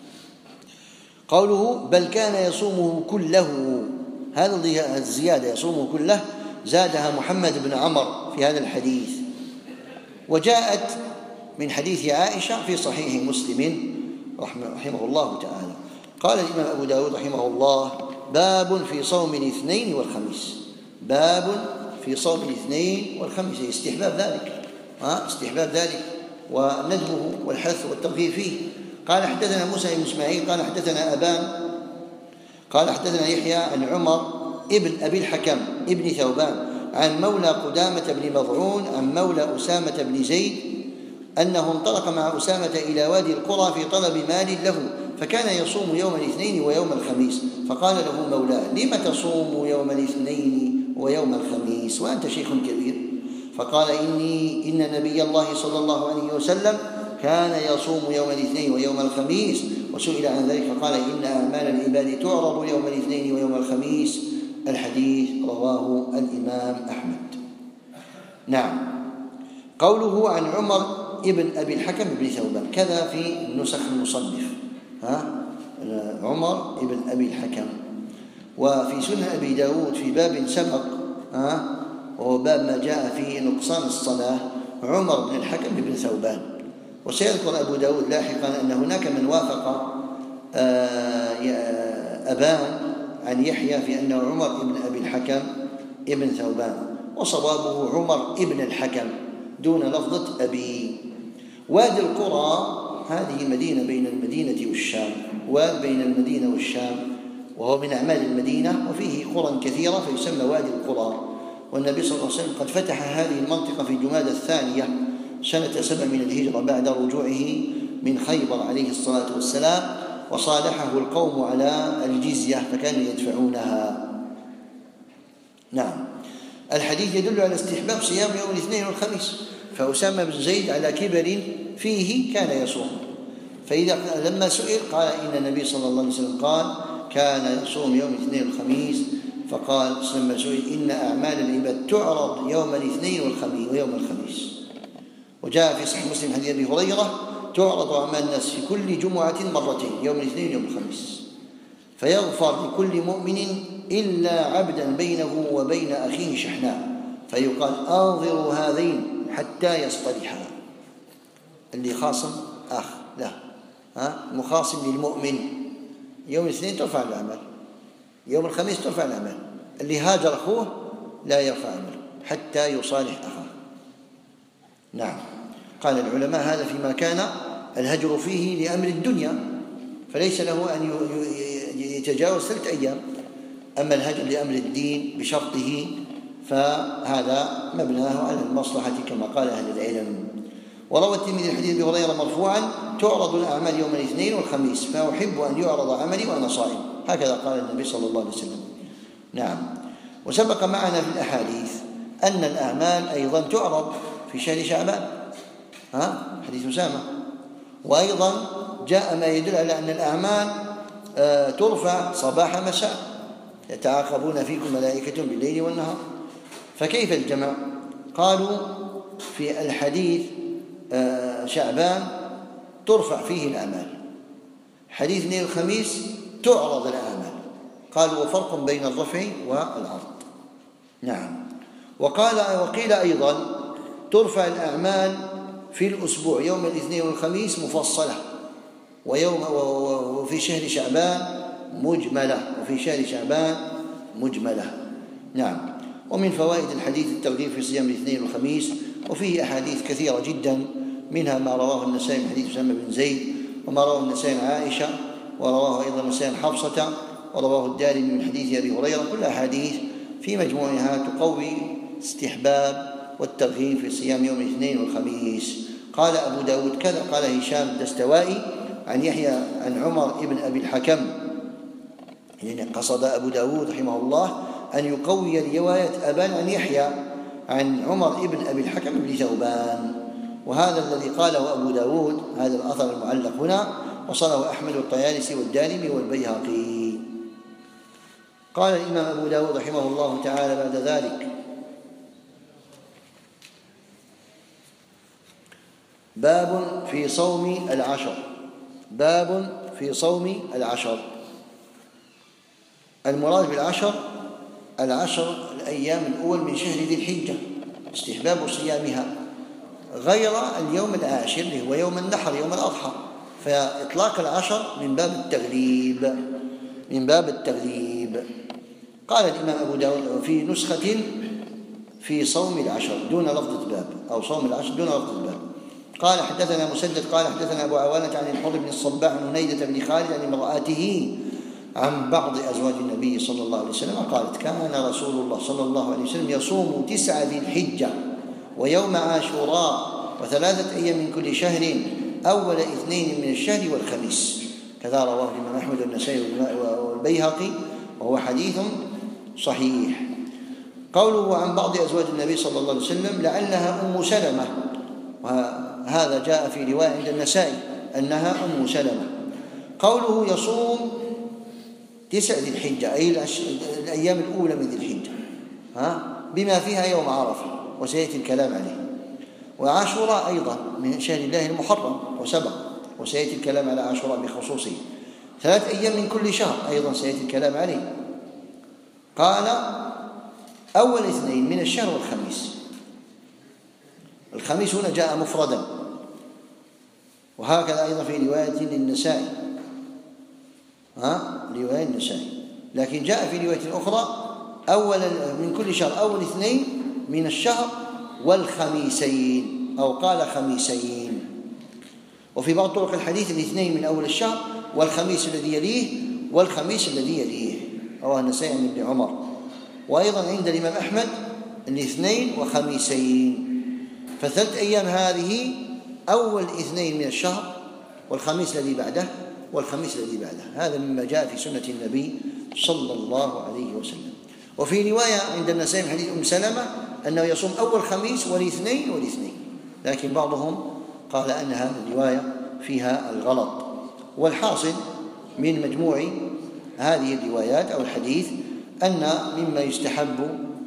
قوله بل كان يصومه كله، هذه الزيادة يصومه كله زادها محمد بن عمر في هذا الحديث، وجاءت من حديث عائشة في صحيح مسلم رحمه الله تعالى. قال الإمام أبو داود رحمه الله: باب في صوم الاثنين والخميس، باب في صوم الاثنين والخميس، استحباب ذلك، ها استحباب ذلك وندبه والحث والترغيب فيه. قال حدثنا موسى بن إسماعيل قال حدثنا أبان قال حدثنا يحيى عن عمر ابن أبي الحكم ابن ثوبان عن مولى قدامة بن مضعون عن مولى أسامة بن زيد أنه انطلق مع أسامة إلى وادي القرى في طلب مال له، فكان يصوم يوم الاثنين ويوم الخميس، فقال له مولاه: لم تصوم يوم الاثنين ويوم الخميس وأنت شيخ كبير؟ فقال: إني إن نبي الله صلى الله عليه وسلم كان يصوم يوم الاثنين ويوم الخميس. وسئل عن ذلك فقال: إن أعمال العباد تعرض يوم الاثنين ويوم الخميس. الحديث رواه الإمام أحمد. نعم. قوله عن عمر ابن أبي الحكم بن ثوبان كذا في نسخ المصنف، ها عمر ابن أبي الحكم. وفي سنن أبي داود في باب سبق، ها وهو باب ما جاء في نقصان الصلاة، عمر بن الحكم بن ثوبان. وسيذكر أبو داود لاحقا أن هناك من وافق أبان عن يحيى في أنه عمر ابن أبي الحكم ابن ثوبان، وصوابه عمر ابن الحكم دون لفظة أبي. وادي القرى هذه مدينة بين المدينة والشام، واد بين المدينة والشام، وهو من أعمال المدينة، وفيه قرى كثيرة فيسمى وادي القرى. والنبي صلى الله عليه وسلم قد فتح هذه المنطقة في جمادى الثانية سنة سبع من الهجرة بعد رجوعه من خيبر عليه الصلاة والسلام، وصالحه القوم على الجزية فكانوا يدفعونها. نعم. الحديث يدل على استحباب صيام يوم الاثنين والخميس، فأسامة بن زيد على كبر فيه كان يصوم، فإذا لما سئل قال إن النبي صلى الله عليه وسلم قال كان يصوم يوم الاثنين والخميس، فقال لما سئل إن أعمال العباد تعرض يوم الاثنين والخميس ويوم الخميس. وجاء في صحيح مسلم حديث أبي هريرة: تعرض أعمال الناس في كل جمعة مرتين، يوم الاثنين ويوم الخميس، فيغفر لكل مؤمن إلا عبدا بينه وبين أخيه شحناء، فيقال: أنظروا هذين حتى يصطلحا. اللي خاصم أخ له، ها مخاصم للمؤمن، يوم الاثنين ترفع الأعمال، يوم الخميس ترفع الأعمال. اللي هاجر أخوه لا يرفع عمله حتى يصالح أخاه. نعم. قال العلماء هذا فيما كان الهجر فيه لأمر الدنيا، فليس له أن يتجاوز ثلاثة أيام. أما الهجر لأمر الدين بشرطه فهذا مبناه على المصلحة كما قال أهل العلم. وروى الترمذي الحديث أبي هريرة مرفوعا: تعرض الأعمال يوم الاثنين والخميس، فأحب أن يعرض عملي وأنا صائم. هكذا قال النبي صلى الله عليه وسلم. نعم. وسبق معنا في الأحاديث أن الأعمال أيضا تعرض في شهر شعبان، ها حديث أسامة. وأيضا جاء ما يدل على أن الأعمال ترفع صباح مساء، يتعاقبون فيكم ملائكة بالليل والنهار. فكيف الجمع؟ قالوا في الحديث شعبان ترفع فيه الأعمال، حديث اثنين الخميس تعرض الأعمال. قالوا وفرق بين الرفع والعرض. نعم. وقال وقيل أيضا ترفع الأعمال في الأسبوع يوم الاثنين والخميس مفصلة، ويوم وفي شهر شعبان مجملة، وفي شهر شعبان مجملة. نعم. ومن فوائد الحديث الترغيب في صيام الاثنين والخميس، وفيه أحاديث كثيرة جدا، منها ما رواه النسائي من حديث أسامة بن زيد، وما رواه النسائي عن عائشة، ورواه أيضا النسائي عن حفصة، ورواه الدارمي من حديث أبي هريرة. كل أحاديث في مجموعها تقوي استحباب والترغيب في صيام يوم الاثنين والخميس. قال أبو داود كذا. قال هشام الدستوائي عن يحيى عن عمر بن أبي الحكم، يعني قصد أبو داود رحمه الله أن يقوي رواية أبان عن يحيى عن عمر بن أبي الحكم بن ثوبان، وهذا الذي قاله أبو داود هذا الأثر المعلق هنا وصله أحمد والطيالسي والدارمي والبيهقي. قال الإمام أبو داود رحمه الله تعالى بعد ذلك: باب في صوم العشر. باب في صوم العشر. المراد بالعشر العشر الأيام الأول من شهر ذي الحجة، استحباب صيامها غير اليوم العاشر اللي هو يوم النحر يوم الأضحى، فإطلاق العشر من باب التغليب من باب التغليب. قال الإمام أبو داود في نسخة في صوم العشر دون لفظة باب، أو صوم العشر دون لفظة باب. قال حدثنا مسدد قال حدثنا أبو عوانة عن الحر بن الصباح عن هنيدة بن خالد عن امرأته عن بعض أزواج النبي صلى الله عليه وسلم قالت: كان رسول الله صلى الله عليه وسلم يصوم تسعة ذي الحجة ويوم عاشوراء وثلاثة أيام من كل شهر أول اثنين من الشهر والخميس. كذا رواه الإمام أحمد والنسائي والبيهقي وهو حديث صحيح. قوله عن بعض أزواج النبي صلى الله عليه وسلم لعلها أم سلمة، وهذا جاء في رواية عند النسائي أنها أم سلمة. قوله يصوم تسع ذي الحجة أي الأيام الأولى من ذي الحجة ها بما فيها يوم عرفة وسيأتي الكلام عليه، وعاشوراء أيضا من شهر الله المحرم وسبق وسيأتي الكلام على عاشوراء بخصوصه، ثلاث أيام من كل شهر أيضا سيأتي الكلام عليه. قال أول اثنين من الشهر والخميس. الخميس هنا جاء مفردا، وهكذا أيضا في رواية للنسائي ها رواية النسائي، لكن جاء في رواية أخرى أول من كل شهر أول اثنين من الشهر والخميسين، أو قال خميسين. وفي بعض طرق الحديث الاثنين من أول الشهر والخميس الذي يليه والخميس الذي يليه، رواه النسائي عن ابن عمر. وأيضا عند الإمام أحمد الاثنين وخميسين، فثلاث أيام هذه أول اثنين من الشهر والخميس الذي بعده والخميس الذي بعده. هذا مما جاء في سنة النبي صلى الله عليه وسلم. وفي رواية عند النسائي من حديث أم سلمة أنه يصوم أول خميس والاثنين والاثنين، لكن بعضهم قال أن هذه الرواية فيها الغلط. والحاصل من مجموع هذه الروايات أو الحديث أن مما يستحب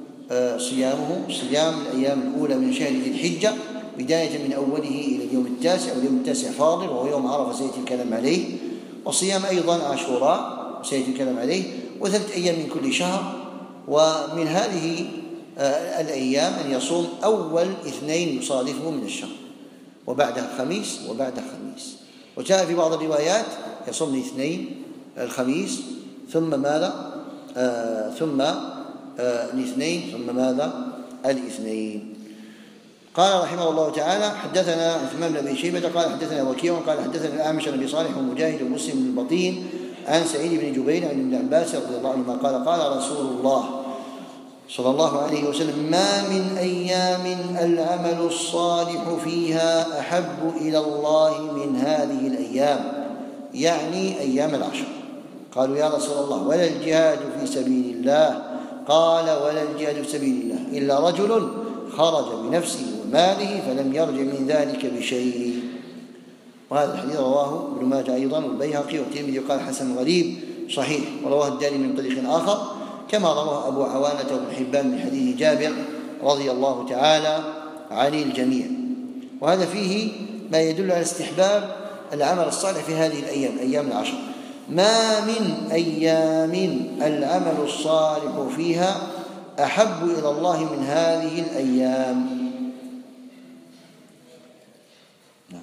صيامه صيام الأيام الأولى من شهر ذي الحجة بداية من أوله إلى اليوم التاسع، واليوم التاسع فاضل وهو يوم عرفة سيأتي الكلام عليه، وصيام أيضا عاشوراء سيأتي الكلام عليه، وثلاث أيام من كل شهر. ومن هذه الأيام أن يصوم أول اثنين يصادفه من الشهر وبعدها الخميس وبعدها الخميس. وجاء في بعض الروايات يصوم الاثنين الخميس ثم ماذا آه ثم آه الاثنين ثم ماذا الاثنين. قال رحمه الله تعالى حدثنا عثمان بن أبي شيبة قال حدثنا وكيع قال حدثنا الأعمش عن أبي صالح ومجاهد ومسلم بن البطين عن سعيد بن جبير عن ابن عباس رضي الله عنهما قال قال رسول الله صلى الله عليه وسلم: ما من أيام العمل الصالح فيها أحب إلى الله من هذه الأيام، يعني أيام العشر. قالوا يا رسول الله ولا الجهاد في سبيل الله؟ قال ولا الجهاد في سبيل الله إلا رجل خرج بنفسه وماله فلم يرجع من ذلك بشيء. وهذا الحديث رواه ابن ماجه أيضا والبيهقي والترمذي وقال حسن غريب صحيح، ورواه الدارمي من طريق آخر كما رواه أبو عوانة وابن حبان من حديث جابر رضي الله تعالى عن الجميع. وهذا فيه ما يدل على استحباب العمل الصالح في هذه الأيام أيام العشر. ما من أيام العمل الصالح فيها أحب إلى الله من هذه الأيام. نعم.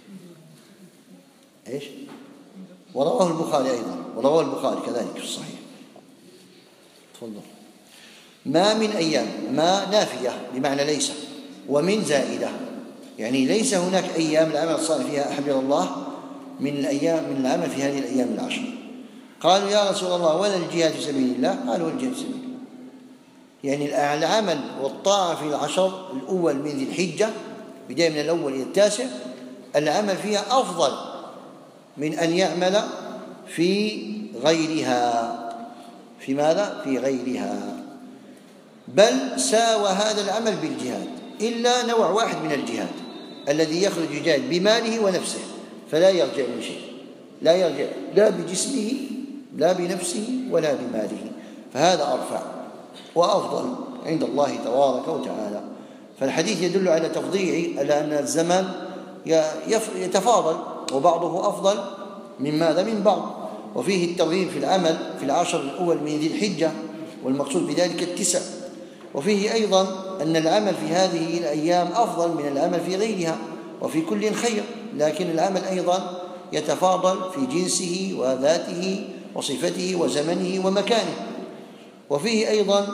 إيش؟ ورواه البخاري أيضا، ورواه البخاري كذلك في الصحيح. تفضل. ما من أيام، ما نافية بمعنى ليس، ومن زائدة، يعني ليس هناك أيام العمل الصالح فيها أحب إلى الله من الأيام من العمل في هذه الأيام العشر. قالوا يا رسول الله ولا الجهاد في سبيل الله؟ قالوا الجهاد في سبيل الله، يعني العمل والطاعة في العشر الأول من ذي الحجة بداية من الأول إلى التاسع العمل فيها أفضل من أن يعمل في غيرها. في ماذا؟ في غيرها. بل ساوى هذا العمل بالجهاد، إلا نوع واحد من الجهاد الذي يخرج يجاهد بماله ونفسه فلا يرجع من شيء، لا يرجع لا بجسمه لا بنفسه ولا بماله، فهذا أرفع وأفضل عند الله تبارك وتعالى. فالحديث يدل على تفضيل، على أن الزمان يتفاضل وبعضه أفضل من ماذا؟ من بعض. وفيه الترغيب في العمل في العشر الأول من ذي الحجة، والمقصود بذلك التسع. وفيه أيضا أن العمل في هذه الأيام أفضل من العمل في غيرها، وفي كل خير، لكن العمل أيضا يتفاضل في جنسه وذاته وصفته وزمنه ومكانه. وفيه أيضا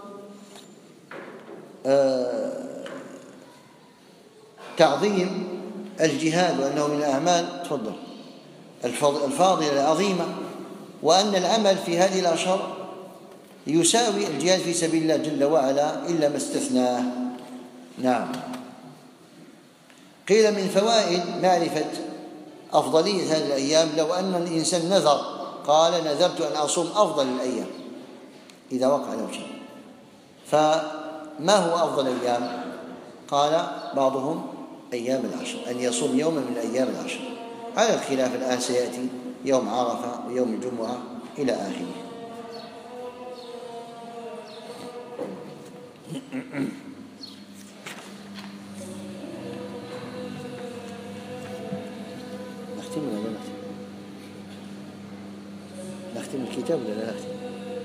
آه تعظيم الجهاد وأنه من الأعمال تفضل الفاضلة العظيمة، وأن العمل في هذه الأشهر يساوي الجهاد في سبيل الله جل وعلا إلا ما استثناه. نعم. قيل من فوائد معرفة أفضلية هذه الأيام لو أن الإنسان نذر، قال نذرت أن أصوم أفضل الأيام إذا وقع له شيء، فما هو أفضل الأيام؟ قال بعضهم أيام العشر، أن يصوم يوما من أيام العشر، على الخلاف الآن سيأتي يوم عرفة ويوم الجمعة إلى آخره. نختم ولا لا نختم؟ نختم الكتاب ولا لا نختم؟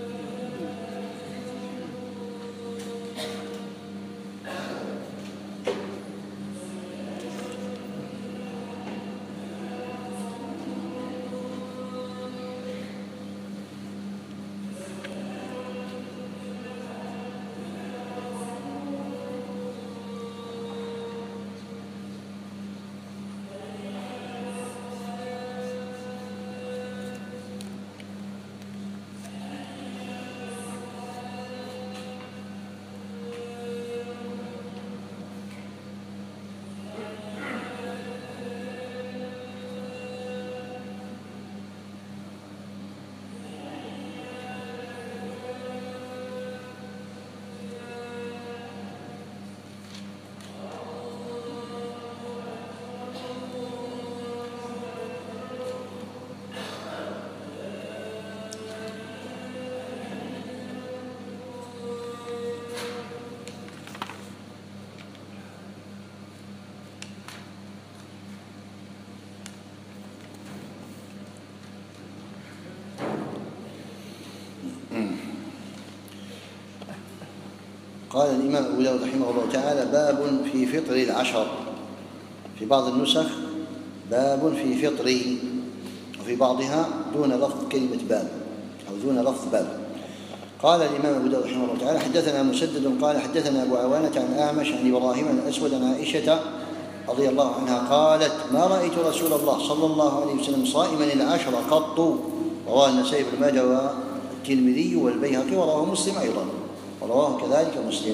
قال الإمام أبو داود رحمه الله تعالى باب في فطر العشر، في بعض النسخ باب في فطر، وفي بعضها دون لفظ كلمة باب أو دون لفظ باب. قال الإمام أبو داود رحمه الله تعالى حدثنا مسدد قال حدثنا أبو عوانة عن أعمش عن إبراهيم عن الأسود عن عائشة رضي الله عنها قالت ما رأيت رسول الله صلى الله عليه وسلم صائما العشر قط. رواه النسائي بن ماجه والترمذي والبيهقي ورواه مسلم أيضا، ورواه كذلك مسلم.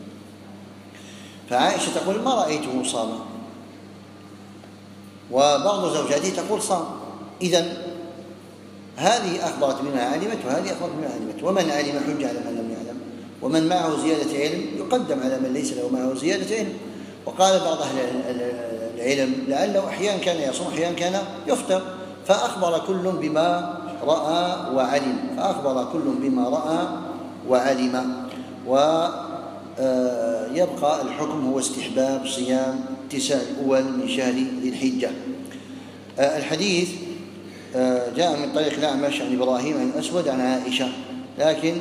فعائشة تقول ما رأيته صاما، وبعض زوجاته تقول صام. إذن هذه أخبرت بما علمت وهذه أخبرت بما علمت، ومن علم حج على من لم يعلم، ومن معه زيادة علم يقدم على من ليس له معه زيادة علم. وقال بعض أهل العلم لعله أحيانا كان يصوم أحيانا كان يفطر، فأخبر كل بما رأى وعلم فأخبر كل بما رأى وعلم. ويبقى الحكم هو استحباب صيام التسع الأول من شهر ذي الحجة. الحديث جاء من طريق الأعمش عن إبراهيم عن الأسود عن عائشة، لكن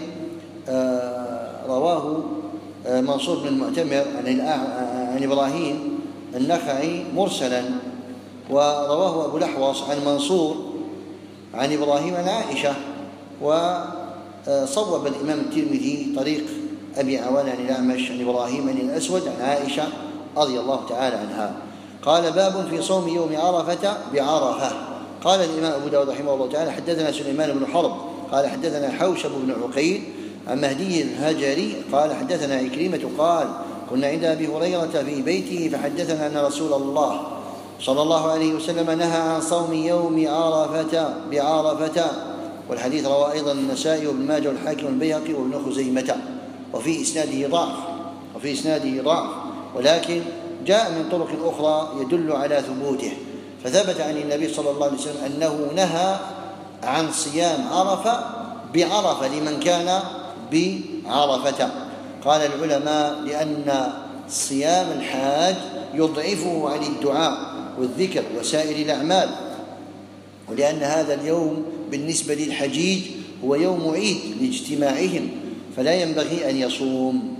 رواه منصور بن المعتمر عن إبراهيم النخعي مرسلا، ورواه أبو الأحوص عن منصور عن إبراهيم عن عائشة. وصوب الإمام الترمذي طريق أبي عوان عن الأعمش عن إبراهيم عن الأسود عن عائشة رضي الله تعالى عنها. قال: باب في صوم يوم عرفة بعرفة. قال الإمام أبو داود رحمه الله تعالى: حدثنا سليمان بن حرب قال حدثنا حوشب بن عقيل عن مهدي الهجري قال حدثنا عكرمة قال: كنا عند أبي هريرة في بيته فحدثنا أن رسول الله صلى الله عليه وسلم نهى عن صوم يوم عرفة بعرفة. والحديث رواه أيضا النسائي وابن ماجه والحاكم والبيهقي وابن خزيمة، وفي إسناده ضعف وفي إسناده ضعف ولكن جاء من طرق أخرى يدل على ثبوته. فثبت عن النبي صلى الله عليه وسلم أنه نهى عن صيام عرفة بعرفة لمن كان بعرفة. قال العلماء: لأن صيام الحاج يضعفه عن الدعاء والذكر وسائر الأعمال، ولأن هذا اليوم بالنسبة للحجيج هو يوم عيد لاجتماعهم، فلا ينبغي أن يصوم.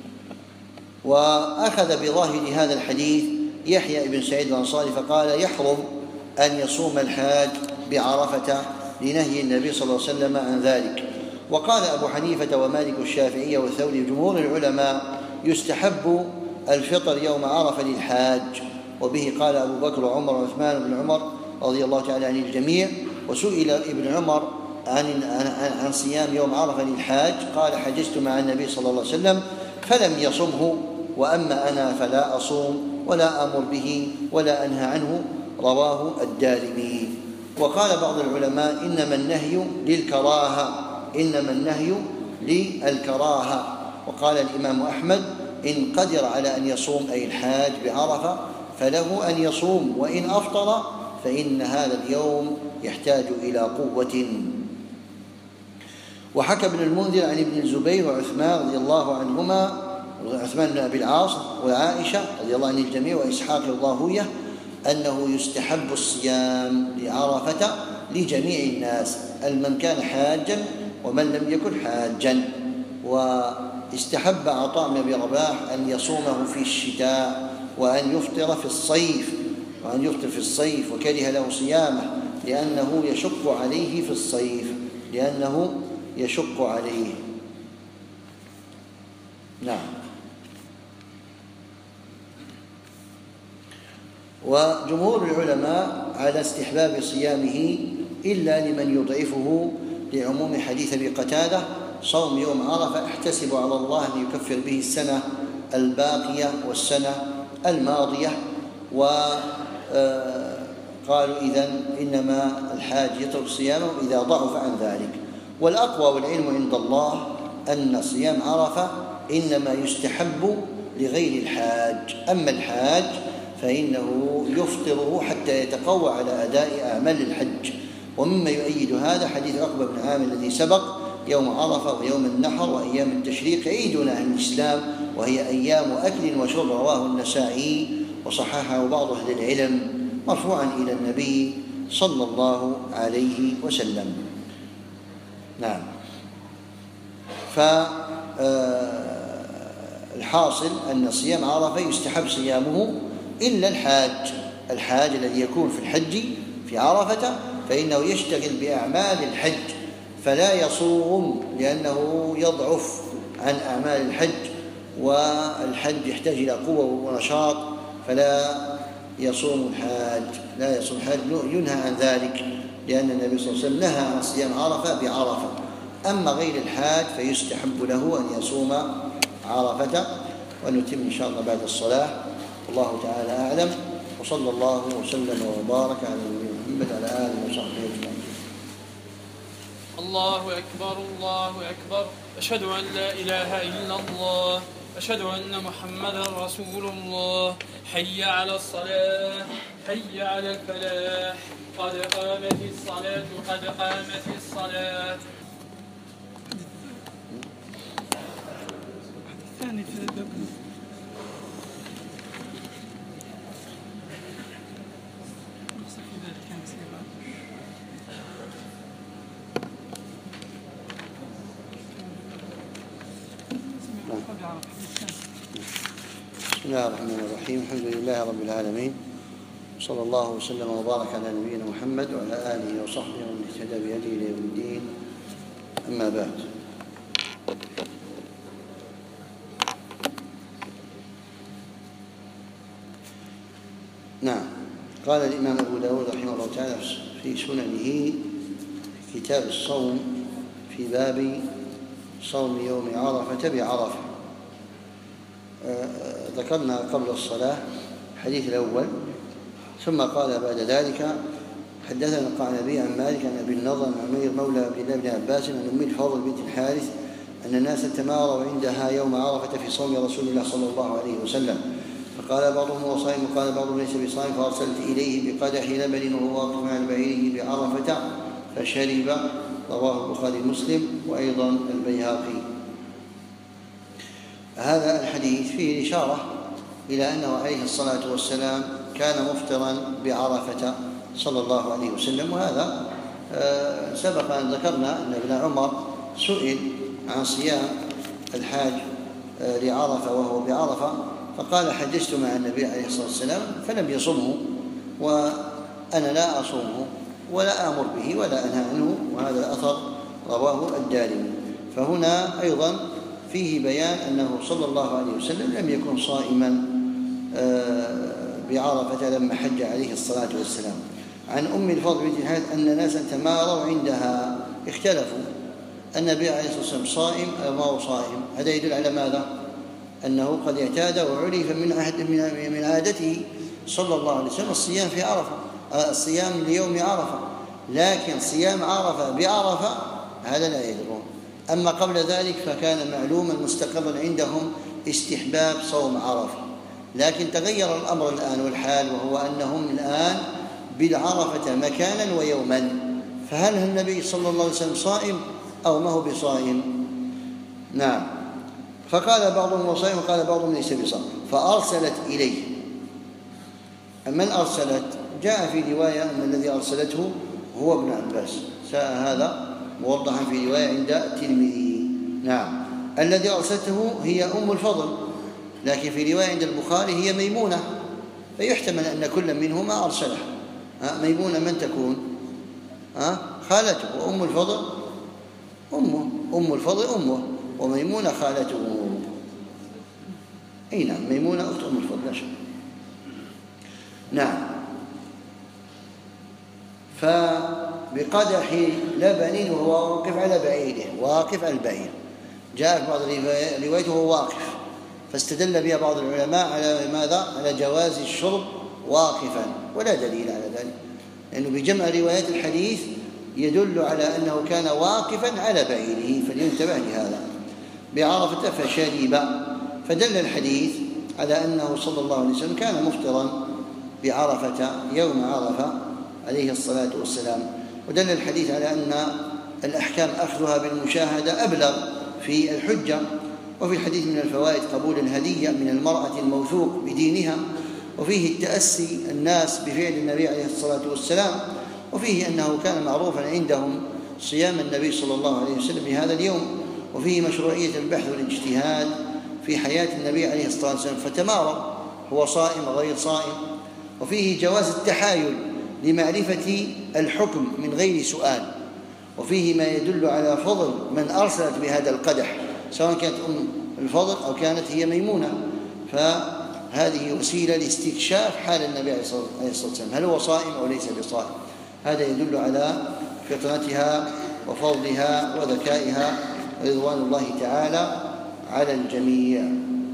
وأخذ بظاهر هذا الحديث يحيى بن سعيد الأنصاري فقال: يحرم أن يصوم الحاج بعرفة لنهي النبي صلى الله عليه وسلم عن ذلك. وقال أبو حنيفة ومالك الشافعية والثوري وجمهور العلماء: يستحب الفطر يوم عرفة للحاج. وبه قال أبو بكر وعمر وعثمان بن عمر رضي الله تعالى عن الجميع. وسئل ابن عمر عن عن صيام يوم عرفة للحاج قال: حججت مع النبي صلى الله عليه وسلم فلم يصمه، وأما أنا فلا أصوم ولا أمر به ولا أنهى عنه. رواه الدارمي. وقال بعض العلماء: إنما النهي للكراهة إنما النهي للكراهة. وقال الإمام أحمد: إن قدر على أن يصوم أي الحاج بعرفة فله أن يصوم، وإن أفطر فإن هذا اليوم يحتاج إلى قوة. وحكى ابن المنذر عن ابن الزبير وعثمان رضي الله عنهما، عثمان بن أبي العاص وعائشة رضي الله عن الجميع وإسحاق الراهوية، أنه يستحب الصيام لعرفة لجميع الناس، من كان حاجا ومن لم يكن حاجا. واستحب عطاء بن أبي رباح أن يصومه في الشتاء وأن يفطر في الصيف وأن يفطر في الصيف وكره له صيامه لأنه يشق عليه في الصيف لأنه يشق عليه. نعم. وجمهور العلماء على استحباب صيامه إلا لمن يضعفه لعموم حديث أبي قتادة: صوم يوم عرفة أحتسب على الله أن يكفر به السنة الباقية والسنة الماضية. وقالوا إذن إنما الحاج يترك صيامه إذا ضعف عن ذلك. والأقوى والعلم عند الله أن صيام عرفة إنما يستحب لغير الحاج، أما الحاج فإنه يفطره حتى يتقوى على أداء أعمال الحج. ومما يؤيد هذا حديث عقبة بن عامر الذي سبق: يوم عرفة ويوم النحر وأيام التشريق عيدنا عن الإسلام وهي أيام أكل وشرب. رواه النسائي وصححه بعض أهل العلم مرفوعا إلى النبي صلى الله عليه وسلم. نعم. فالحاصل أن صيام عرفة يستحب صيامه إلا الحاج الحاج الذي يكون في الحج في عرفة فإنه يشتغل بأعمال الحج فلا يصوم لأنه يضعف عن أعمال الحج، والحج يحتاج إلى قوة ونشاط فلا يصوم الحاج لا يصوم الحاج ينهى عن ذلك، لأن النبي صلى الله عليه وسلم نهى عن صيام عرفة بعرفة. أما غير الحاج فيستحب له أن يصوم عرفة. ونتم إن شاء الله بعد الصلاة. الله تعالى أعلم، وصلى الله وسلم وبارك على نبينا محمد وعلى آله وصحبه أجمعين. الله أكبر الله أكبر، أشهد أن لا إله إلا الله، أشهد أن محمدا رسول الله. حي على الصلاة، حي على الفلاح، قد قامت الصلاة قد قامت الصلاة. الثاني في الباب. بسم الله الرحمن الرحيم. الحمد لله رب العالمين، صلى الله وسلم وبارك على نبينا محمد وعلى آله وصحبه ومن اهتدى بهديه إلى يوم الدين. أما بعد، نعم. قال الإمام أبو داود رحمه الله تعالى في سننه كتاب الصوم في باب صوم يوم عرفة بعرفة. ذكرنا قبل الصلاة الحديث الأول، ثم قال بعد ذلك: حدثنا القعنبي عن مالك عن أبي النضر عن عمير مولى عبد الله بن عباس عن أم الفضل بنت الحارث أن الناس تماروا عندها يوم عرفة في صوم رسول الله صلى الله عليه وسلم، فقال بعضهم هو صائم وقال بعضهم ليس بصائم، فأرسلت إليه بقدح لبن وهو واقف على بعيره بعرفة فشرب. رواه البخاري ومسلم وأيضا البيهقي. هذا الحديث فيه إشارة إلى أنه عليه الصلاة والسلام كان مفطرا بعرفة صلى الله عليه وسلم. وهذا سبق أن ذكرنا أن ابن عمر سئل عن صيام الحاج لعرفة وهو بعرفة، فقال: حججت مع النبي عليه الصلاة والسلام فلم يصمه، وأنا لا أصومه ولا آمر به ولا أنهى عنه. وهذا الأثر رواه الدارمي. فهنا أيضا فيه بيان أنه صلى الله عليه وسلم لم يكن صائما بعرفة لما حج عليه الصلاة والسلام. عن أم الفضل بنت الحارث أن ناسا تماروا عندها، اختلفوا النبي عليه الصلاة والسلام صائم أو ما هو صائم. هذا يدل على ماذا؟ أنه قد اعتاد وعرف من عهد من عادته صلى الله عليه وسلم الصيام في عرفة، الصيام ليوم عرفة، لكن صيام عرفة بعرفة هذا لا يدرون. أما قبل ذلك فكان معلوما مستقرا عندهم استحباب صوم عرفة، لكن تغير الأمر الآن والحال، وهو أنهم الآن بالعرفة مكانا ويوما. فهل النبي صلى الله عليه وسلم صائم أو ما هو بصائم؟ نعم. فقال بعضهم هو صائم وقال بعضهم ليس بصائم، فأرسلت إليه. من أرسلت؟ جاء في رواية أن الذي أرسلته هو ابن عباس، ساء هذا موضحا في رواية عند الترمذي. نعم. الذي أرسلته هي أم الفضل، لكن في رواية عند البخاري هي ميمونة، فيحتمل أن كل منهما أرسله. ميمونة من تكون؟ خالته، وأم الفضل أمه، أم الفضل أمه، وميمونة خالته. أي نعم، ميمونة أخت أم الفضل لا شك. نعم. فبقدح لبن وهو واقف على بعيره، واقف على البعير. جاء في بعض الروايات وهو واقف، فاستدل بها بعض العلماء على ماذا؟ على جواز الشرب واقفا، ولا دليل على ذلك، لأنه بجمع روايات الحديث يدل على أنه كان واقفا على بعيره، فلينتبه لهذا. بعرفة فشرب، فدل الحديث على أنه صلى الله عليه وسلم كان مفطرا بعرفة يوم عرفة عليه الصلاة والسلام. ودل الحديث على أن الأحكام أخذها بالمشاهدة أبلغ في الحجة. وفي الحديث من الفوائد قبول الهدية من المرأة الموثوق بدينها، وفيه التأسي الناس بفعل النبي عليه الصلاة والسلام، وفيه أنه كان معروفا عندهم صيام النبي صلى الله عليه وسلم بهذا اليوم، وفيه مشروعية البحث والاجتهاد في حياة النبي عليه الصلاة والسلام، فتمارى هو صائم غير صائم. وفيه جواز التحايل لمعرفة الحكم من غير سؤال، وفيه ما يدل على فضل من أرسلت بهذا القدح، سواء كانت أم الفضل أو كانت هي ميمونة، فهذه وسيلة لاستكشاف حال النبي عليه الصلاة والسلام، هل هو صائم أو ليس بصائم. هذا يدل على فطنتها وفضلها وذكائها رضوان الله تعالى على الجميع.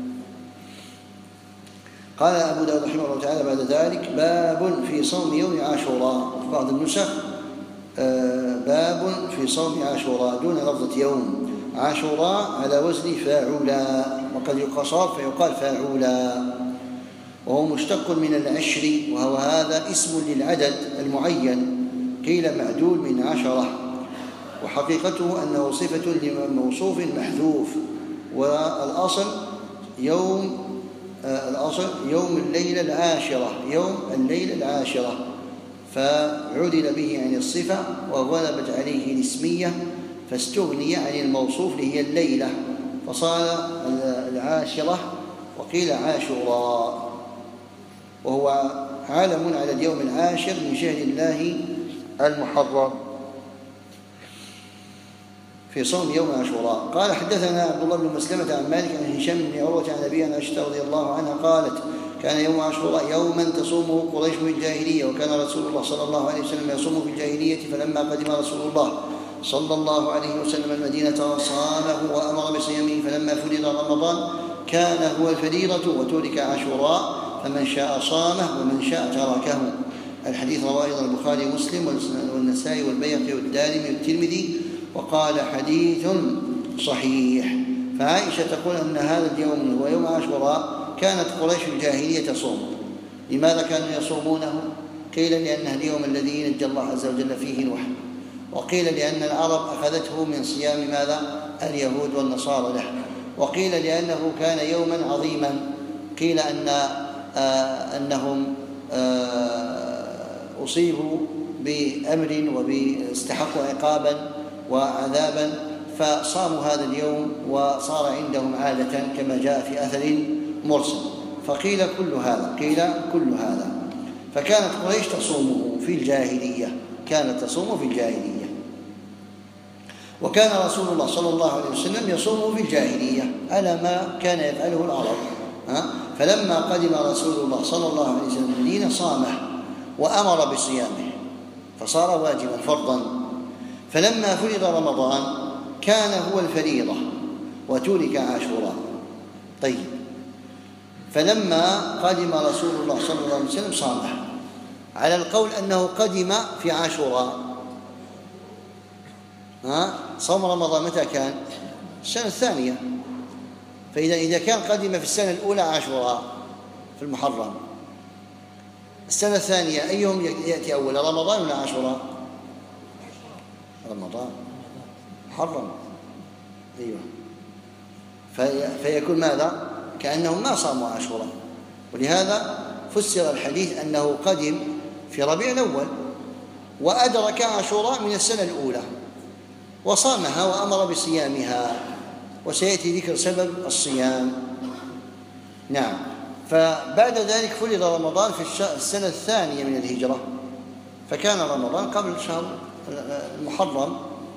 قال أبو داود رحمه الله تعالى بعد ذلك: باب في صوم يوم عاشوراء. في بعض النسخ باب في صوم عاشوراء دون لفظة يوم. عاشوراء على وزن فاعولا، وقد يقصر فيقال فاعولا، وهو مشتق من العشر، وهو هذا اسم للعدد المعين، قيل معدول من عشرة، وحقيقته أنه صفة لموصوف محذوف. والأصل يوم الأصل يوم الليلة العاشرة، يوم الليلة العاشرة، فعدل به عن الصفة وغلبت عليه الاسمية، فاستغني عن الموصوف اللي هي الليلة، فصار العاشرة، وقيل عاشوراء، وهو عالم على اليوم العاشر من شهر الله المحرم في صوم يوم عاشوراء. قال: حدثنا عبد الله بن مسلمة عن مالك عن هشام بن عروة عن أبي عن عائشة رضي الله عنها قالت: كان يوم عاشوراء يوما تصومه قريش في الجاهلية، وكان رسول الله صلى الله عليه وسلم يصوم في الجاهلية، فلما قدم رسول الله صلى الله عليه وسلم المدينة صامه وأمر بصيامه، فلما فرض رمضان كان هو الفريضة وترك عاشوراء، فمن شاء صامه ومن شاء تركه. الحديث رواه أيضا البخاري ومسلم والنسائي والبيهقي والدارمي والترمذي، وقال حديث صحيح. فعائشة تقول أن هذا اليوم هو يوم عاشوراء كانت قريش الجاهلية تصوم. لماذا كانوا يصومونه؟ قيل لأنه اليوم الذي نجى الله عز وجل فيه نوح، وقيل لأن العرب أخذته من صيام ماذا؟ اليهود والنصارى له، وقيل لأنه كان يوما عظيما، قيل أن آه أنهم آه أصيبوا بأمر واستحقوا عقابا وعذابا فصاموا هذا اليوم وصار عندهم عادة كما جاء في أثر مرسل. فقيل كل هذا قيل كل هذا فكانت قريش تصومه في الجاهلية، كانت تصومه في الجاهلية، وكان رسول الله صلى الله عليه وسلم يصومه في الجاهلية على ما كان يفعله العرب. فلما قدم رسول الله صلى الله عليه وسلم المدينة صامه وأمر بصيامه فصار واجبا فرضا. فلما فرض رمضان كان هو الفريضة وترك عاشوراء. طيب، فلما قدم رسول الله صلى الله عليه وسلم صامه على القول أنه قدم في عاشوراء. ها صوم رمضان متى كان؟ السنة الثانية. فإذا إذا كان قدم في السنة الأولى عاشوراء في المحرم، السنة الثانية أي يوم يأتي أول، رمضان ولا عاشوراء؟ رمضان محرم. أيوة. في فيكون ماذا؟ كأنهم ما صاموا عاشوراء. ولهذا فسر الحديث أنه قدم في ربيع الأول وأدرك عاشوراء من السنة الأولى وصامها وأمر بصيامها، وسيأتي ذكر سبب الصيام. نعم. فبعد ذلك فرض رمضان في السنة الثانية من الهجرة، فكان رمضان قبل شهر المحرم،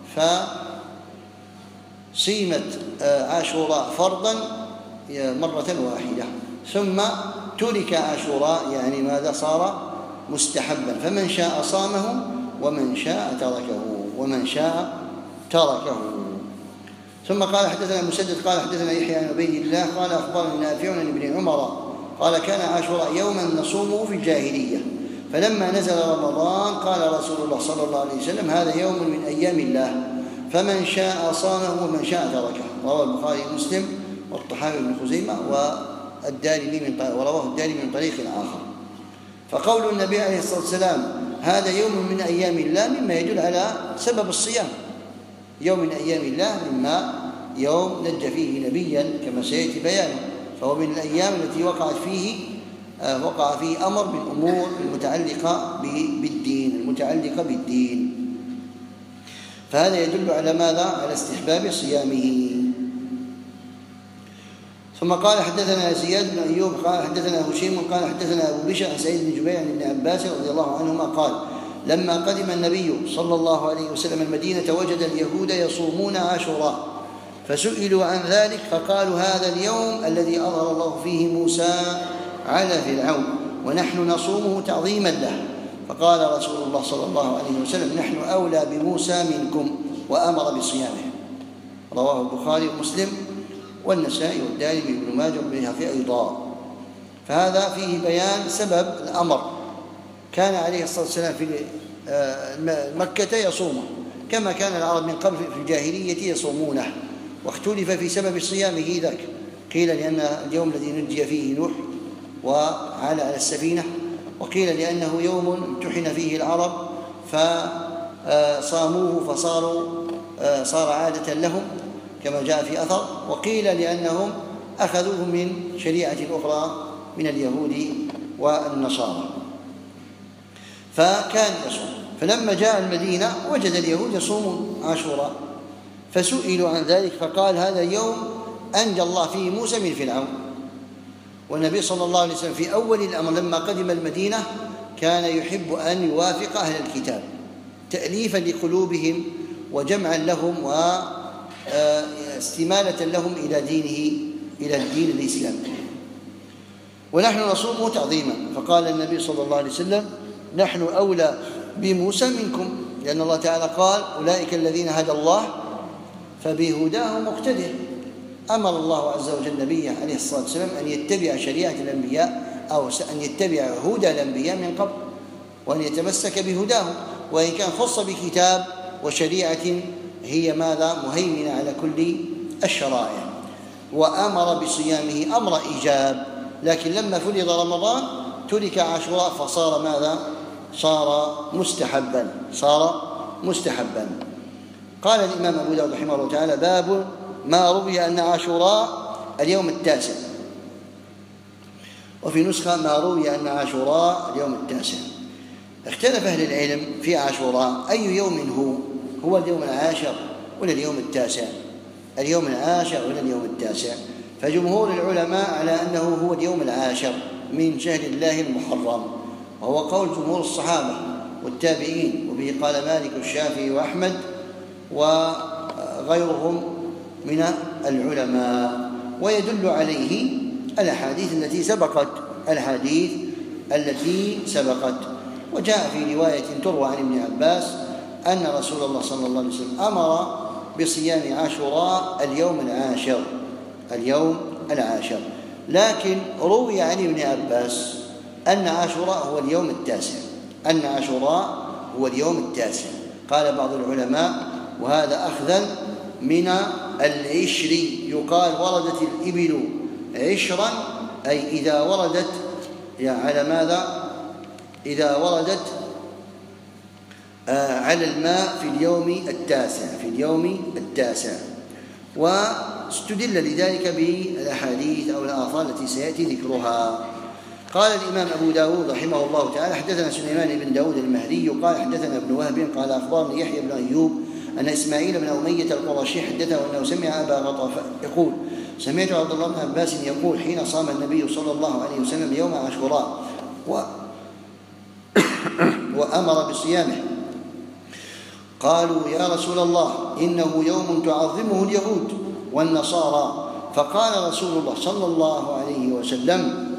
فصيمت عاشوراء فرضا مرة واحدة، ثم ترك عاشوراء يعني ماذا؟ صار مستحبا، فمن شاء صامه ومن شاء تركه ومن شاء تركه. ثم قال حدثنا مسدد قال حدثنا يحيى عن عبيد الله قال أخبرني نافع عن ابن عمر قال كان عاشوراء يوما نصومه في الجاهلية، فلما نزل رمضان قال رسول الله صلى الله عليه وسلم هذا يوم من أيام الله فمن شاء صامه ومن شاء تركه. رواه البخاري ومسلم والطحاوي بن خزيمة والدارمي من ورواه الدارمي من طريق آخر. فقول النبي عليه الصلاة والسلام هذا يوم من أيام الله مما يدل على سبب الصيام. يوم من أيام الله مما يوم نجى فيه نبيا كما سيأتي بيانه، فهو من الأيام التي وقعت فيه آه وقع فيه أمر من أمور المتعلقة بالدين المتعلقة بالدين فهذا يدل على ماذا؟ على استحباب صيامه. ثم قال حدثنا زياد بن أيوب قال حدثنا هشيم قال حدثنا أبو بشر عن سعيد بن جبير عن ابن عباس رضي الله عنهما قال لما قدم النبي صلى الله عليه وسلم المدينة وجد اليهود يصومون عاشوراء فسئلوا عن ذلك فقالوا هذا اليوم الذي أظهر الله فيه موسى على فرعون ونحن نصومه تعظيما له. فقال رسول الله صلى الله عليه وسلم نحن أولى بموسى منكم وأمر بصيامه. رواه البخاري ومسلم والنسائي والدارمي بن ماجه والبيهقي أيضا. فهذا فيه بيان سبب الأمر. كان عليه الصلاة والسلام في مكة يصومه كما كان العرب من قبل في الجاهلية يصومونه، واختلف في سبب صيامه ذاك. قيل لأن اليوم الذي نجي فيه نوح وعلى على السفينة، وقيل لأنه يوم امتحن فيه العرب فصاموه فصاروا صار عادة لهم كما جاء في أثر، وقيل لأنهم أخذوه من شريعة أخرى من اليهود والنصارى فكان يصوم. فلما جاء المدينة وجد اليهود يصومون عاشوراء فسئلوا عن ذلك فقال هذا يوم أنجى الله فيه موسى من فرعون. والنبي صلى الله عليه وسلم في أول الأمر لما قدم المدينة كان يحب أن يوافق أهل الكتاب تأليفا لقلوبهم وجمعا لهم واستمالة لهم إلى دينه إلى الدين الإسلامي. ونحن نصومه تعظيما. فقال النبي صلى الله عليه وسلم: نحن أولى بموسى منكم، لأن الله تعالى قال: أولئك الذين هدى الله فبهداه مقتده. أمر الله عز وجل نبيه عليه الصلاة والسلام أن يتبع شريعة الأنبياء، أو أن يتبع هدى الأنبياء من قبل، وأن يتمسك بهداه، وإن كان خص بكتاب وشريعة هي ماذا؟ مهيمنة على كل الشرائع. وأمر بصيامه أمر إيجاب، لكن لما فرض رمضان ترك عاشوراء فصار ماذا؟ صار مستحبا، صار مستحبا. قال الإمام أبو داود رحمه الله تعالى: باب ما روي أن عاشوراء اليوم التاسع. وفي نسخة: ما روي أن عاشوراء اليوم التاسع. اختلف أهل العلم في عاشوراء أي يوم هو، هو اليوم العاشر ولا اليوم التاسع؟ اليوم العاشر ولا اليوم التاسع؟ فجمهور العلماء على أنه هو اليوم العاشر من شهر الله المحرم، وهو قول جمهور الصحابة والتابعين، وبه قال مالك والشافعي وأحمد وغيرهم من العلماء. ويدل عليه الأحاديث التي سبقت الأحاديث التي سبقت وجاء في رواية تروى عن ابن عباس أن رسول الله صلى الله عليه وسلم أمر بصيام عاشوراء اليوم العاشر، اليوم العاشر. لكن روي عن ابن عباس أن عاشوراء هو اليوم التاسع، أن عاشوراء هو اليوم التاسع. قال بعض العلماء: وهذا أخذا من العشر، يقال وردت الإبل عشرا، أي إذا وردت يعني على ماذا؟ إذا وردت آه على الماء في اليوم التاسع، في اليوم التاسع. واستدل لذلك بالأحاديث أو الآثار التي سيأتي ذكرها. قال الإمام أبو داود رحمه الله تعالى: حدثنا سليمان بن داود المهدي قال حدثنا ابن وهب قال أخبرني يحيى بن أيوب أن إسماعيل بن أمية القرشي حدثه أنه سمع أبا غطفان يقول: سمعت عبد الله بن عباس يقول حين صام النبي صلى الله عليه وسلم يوم عاشوراء و... وأمر بصيامه، قالوا: يا رسول الله إنه يوم تعظمه اليهود والنصارى. فقال رسول الله صلى الله عليه وسلم: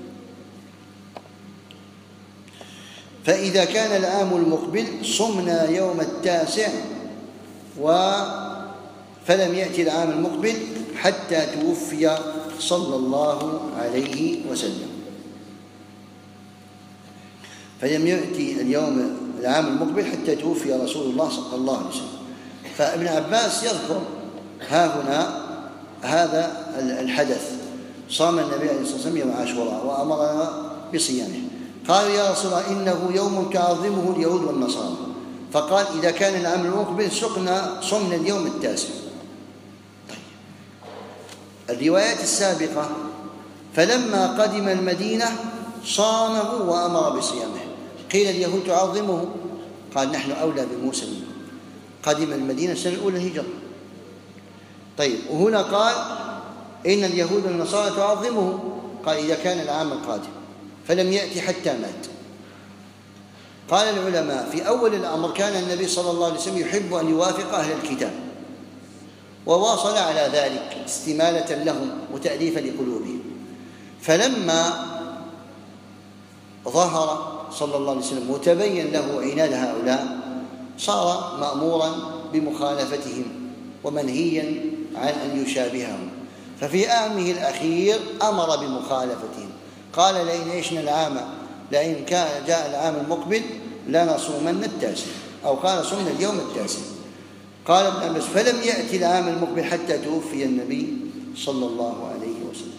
فإذا كان العام المقبل صمنا يوم التاسع، فلم يأتي العام المقبل حتى توفي صلى الله عليه وسلم. فلم يأتي اليوم العام المقبل حتى توفي رسول الله صلى الله عليه وسلم. فابن عباس يذكر ها هنا هذا الحدث: صام النبي عليه الصلاة والسلام يوم عاشوراء وأمرنا بصيامه. قالوا: يا رسول الله إنه يوم تعظمه اليهود والنصارى. فقال: إذا كان العام المقبل سقنا صمنا اليوم التاسع. طيب. الروايات السابقة: فلما قدم المدينة صامه وأمر بصيامه. قيل: اليهود تعظمه، قال: نحن أولى بموسى منكم. قدم المدينة السنة الأولى الهجرة. طيب. وهنا قال: إن اليهود والنصارى تعظمه، قال: إذا كان العام القادم، فلم يأتي حتى مات. قال العلماء: في أول الأمر كان النبي صلى الله عليه وسلم يحب أن يوافق أهل الكتاب، وواصل على ذلك استمالة لهم وتأليفا لقلوبهم. فلما ظهر صلى الله عليه وسلم وتبين له عناد هؤلاء صار مأمورا بمخالفتهم ومنهيا عن أن يشابههم. ففي عامه الأخير أمر بمخالفتهم، قال: لئن عشنا العام لئن كان جاء العام المقبل لنصومن التاسع، أو قال: صمنا اليوم التاسع. قال ابن عباس: فلم يأتي العام المقبل حتى توفي النبي صلى الله عليه وسلم.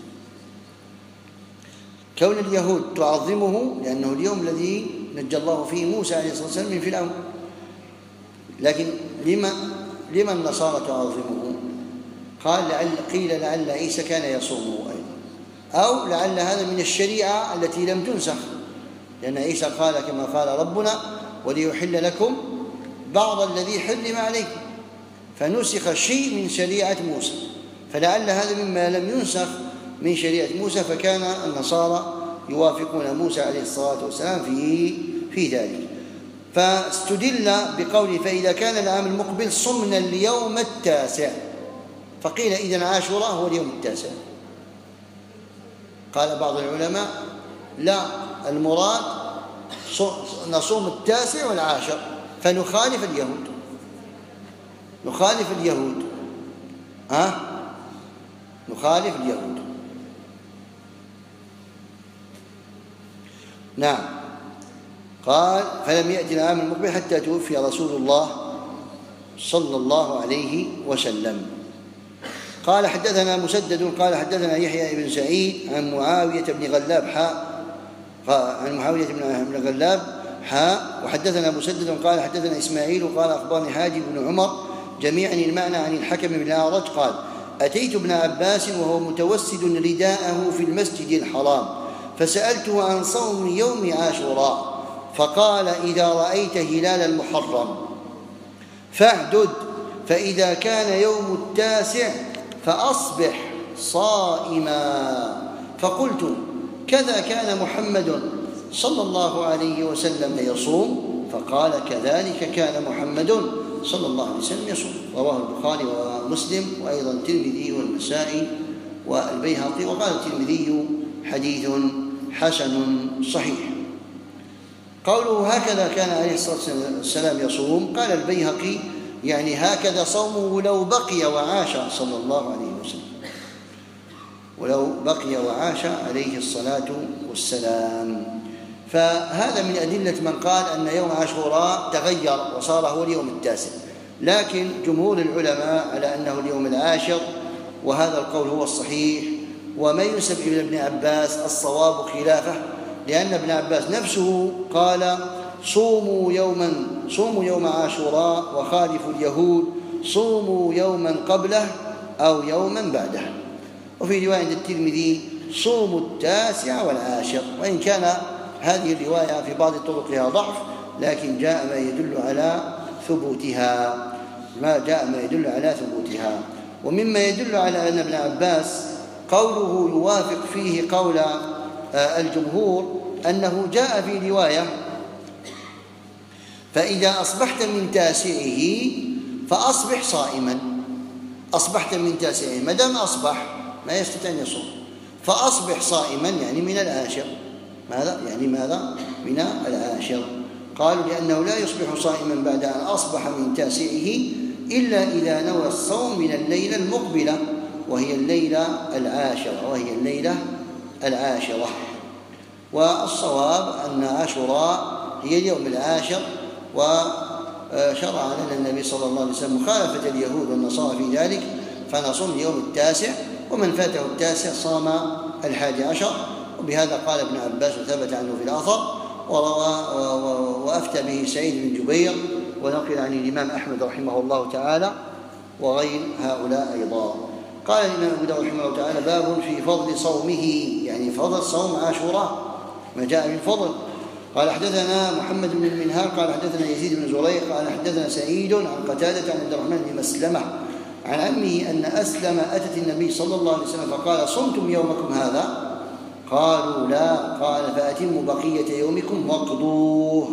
كون اليهود تعظمه لأنه اليوم الذي نجى الله فيه موسى عليه الصلاة والسلام من فرعون. لكن لما لما النصارى تعظمه؟ قال: لعل قيل لعل عيسى كان يصومه أيضا، أو لعل هذا من الشريعة التي لم تنسخ، لأن عيسى قال كما قال ربنا: وليحل لكم بعض الذي حرم عليكم، فنسخ شيء من شريعة موسى، فلعل هذا مما لم ينسخ من شريعة موسى، فكان النصارى يوافقون موسى عليه الصلاة والسلام في في ذلك. فاستدل بقوله: فإذا كان العام المقبل صمنا اليوم التاسع. فقيل: إذن عاشوراء هو اليوم التاسع. قال بعض العلماء لا، المراد نصوم التاسع والعاشر، فنخالف اليهود، نخالف اليهود ها أه؟ نخالف اليهود. نعم. قال فلم يأتي العام المقبل حتى توفي رسول الله صلى الله عليه وسلم. قال حدثنا مسدد قال حدثنا يحيى بن سعيد عن معاوية بن غلاب حاء عن معاوية بن غلاب حاء وحدثنا مسدد قال حدثنا إسماعيل قال أخبرني حاجب بن عمر جميعا المعنى عن الحكم بن الأعرج قال أتيت ابن عباس وهو متوسد رداءه في المسجد الحرام فسألته عن صوم يوم عاشوراء فقال إذا رأيت هلال المحرم فاعدد، فإذا كان يوم التاسع فأصبح صائما. فقلت كذا كان محمد صلى الله عليه وسلم يصوم؟ فقال كذلك كان محمد صلى الله عليه وسلم يصوم. رواه البخاري ومسلم وأيضا الترمذي والنسائي والبيهقي، وقال الترمذي حديث حسن صحيح. قوله هكذا كان عليه الصلاة والسلام يصوم، قال البيهقي يعني هكذا صومه لو بقي وعاش صلى الله عليه وسلم، ولو بقي وعاش عليه الصلاة والسلام. فهذا من أدلة من قال أن يوم عاشوراء تغير وصار هو اليوم التاسع، لكن جمهور العلماء على أنه اليوم العاشر، وهذا القول هو الصحيح. وما ينسب إلى ابن عباس الصواب خلافه، لأن ابن عباس نفسه قال صوموا يوما صوموا يوم عاشوراء وخالفوا اليهود، صوموا يوما قبله أو يوما بعده. وفي رواية الترمذي صوموا التاسع والعاشر، وإن كان هذه الرواية في بعض طرقها ضعف، لكن جاء ما يدل على ثبوتها ما جاء ما يدل على ثبوتها. ومما يدل على أن ابن عباس قوله يوافق فيه قول الجمهور أنه جاء في رواية فإذا أصبحت من تاسعه فأصبح صائما. أصبحت من تاسعه، ما دام أصبح ما يستطيع أن يصوم، فأصبح صائما يعني من العاشر. ماذا؟ يعني ماذا؟ من العاشر. قالوا لأنه لا يصبح صائما بعد أن أصبح من تاسعه إلا إذا نوى الصوم من الليلة المقبلة وهي الليلة العاشرة وهي الليلة العاشرة. والصواب أن عاشوراء هي اليوم العاشر، وشرع لنا النبي صلى الله عليه وسلم مخالفة اليهود والنصارى في ذلك، فنصوم اليوم التاسع، ومن فاته التاسع صام الحادي عشر. وبهذا قال ابن عباس وثبت عنه في الأثر، وروى وأفتى به سعيد بن جبير، ونقل عن الإمام أحمد رحمه الله تعالى وغير هؤلاء أيضا. قال الإمام أبو داود رحمه الله تعالى باب في فضل صومه، يعني فضل صوم عاشوراء، ما جاء من فضل. قال حدثنا محمد بن المنهال قال حدثنا يزيد بن زريق قال حدثنا سعيد عن قتادة عن عبد الرحمن بن مسلمة عن عمه أن أسلم أتت النبي صلى الله عليه وسلم فقال صمتم يومكم هذا؟ قالوا لا. قال فأتموا بقية يومكم واقضوه.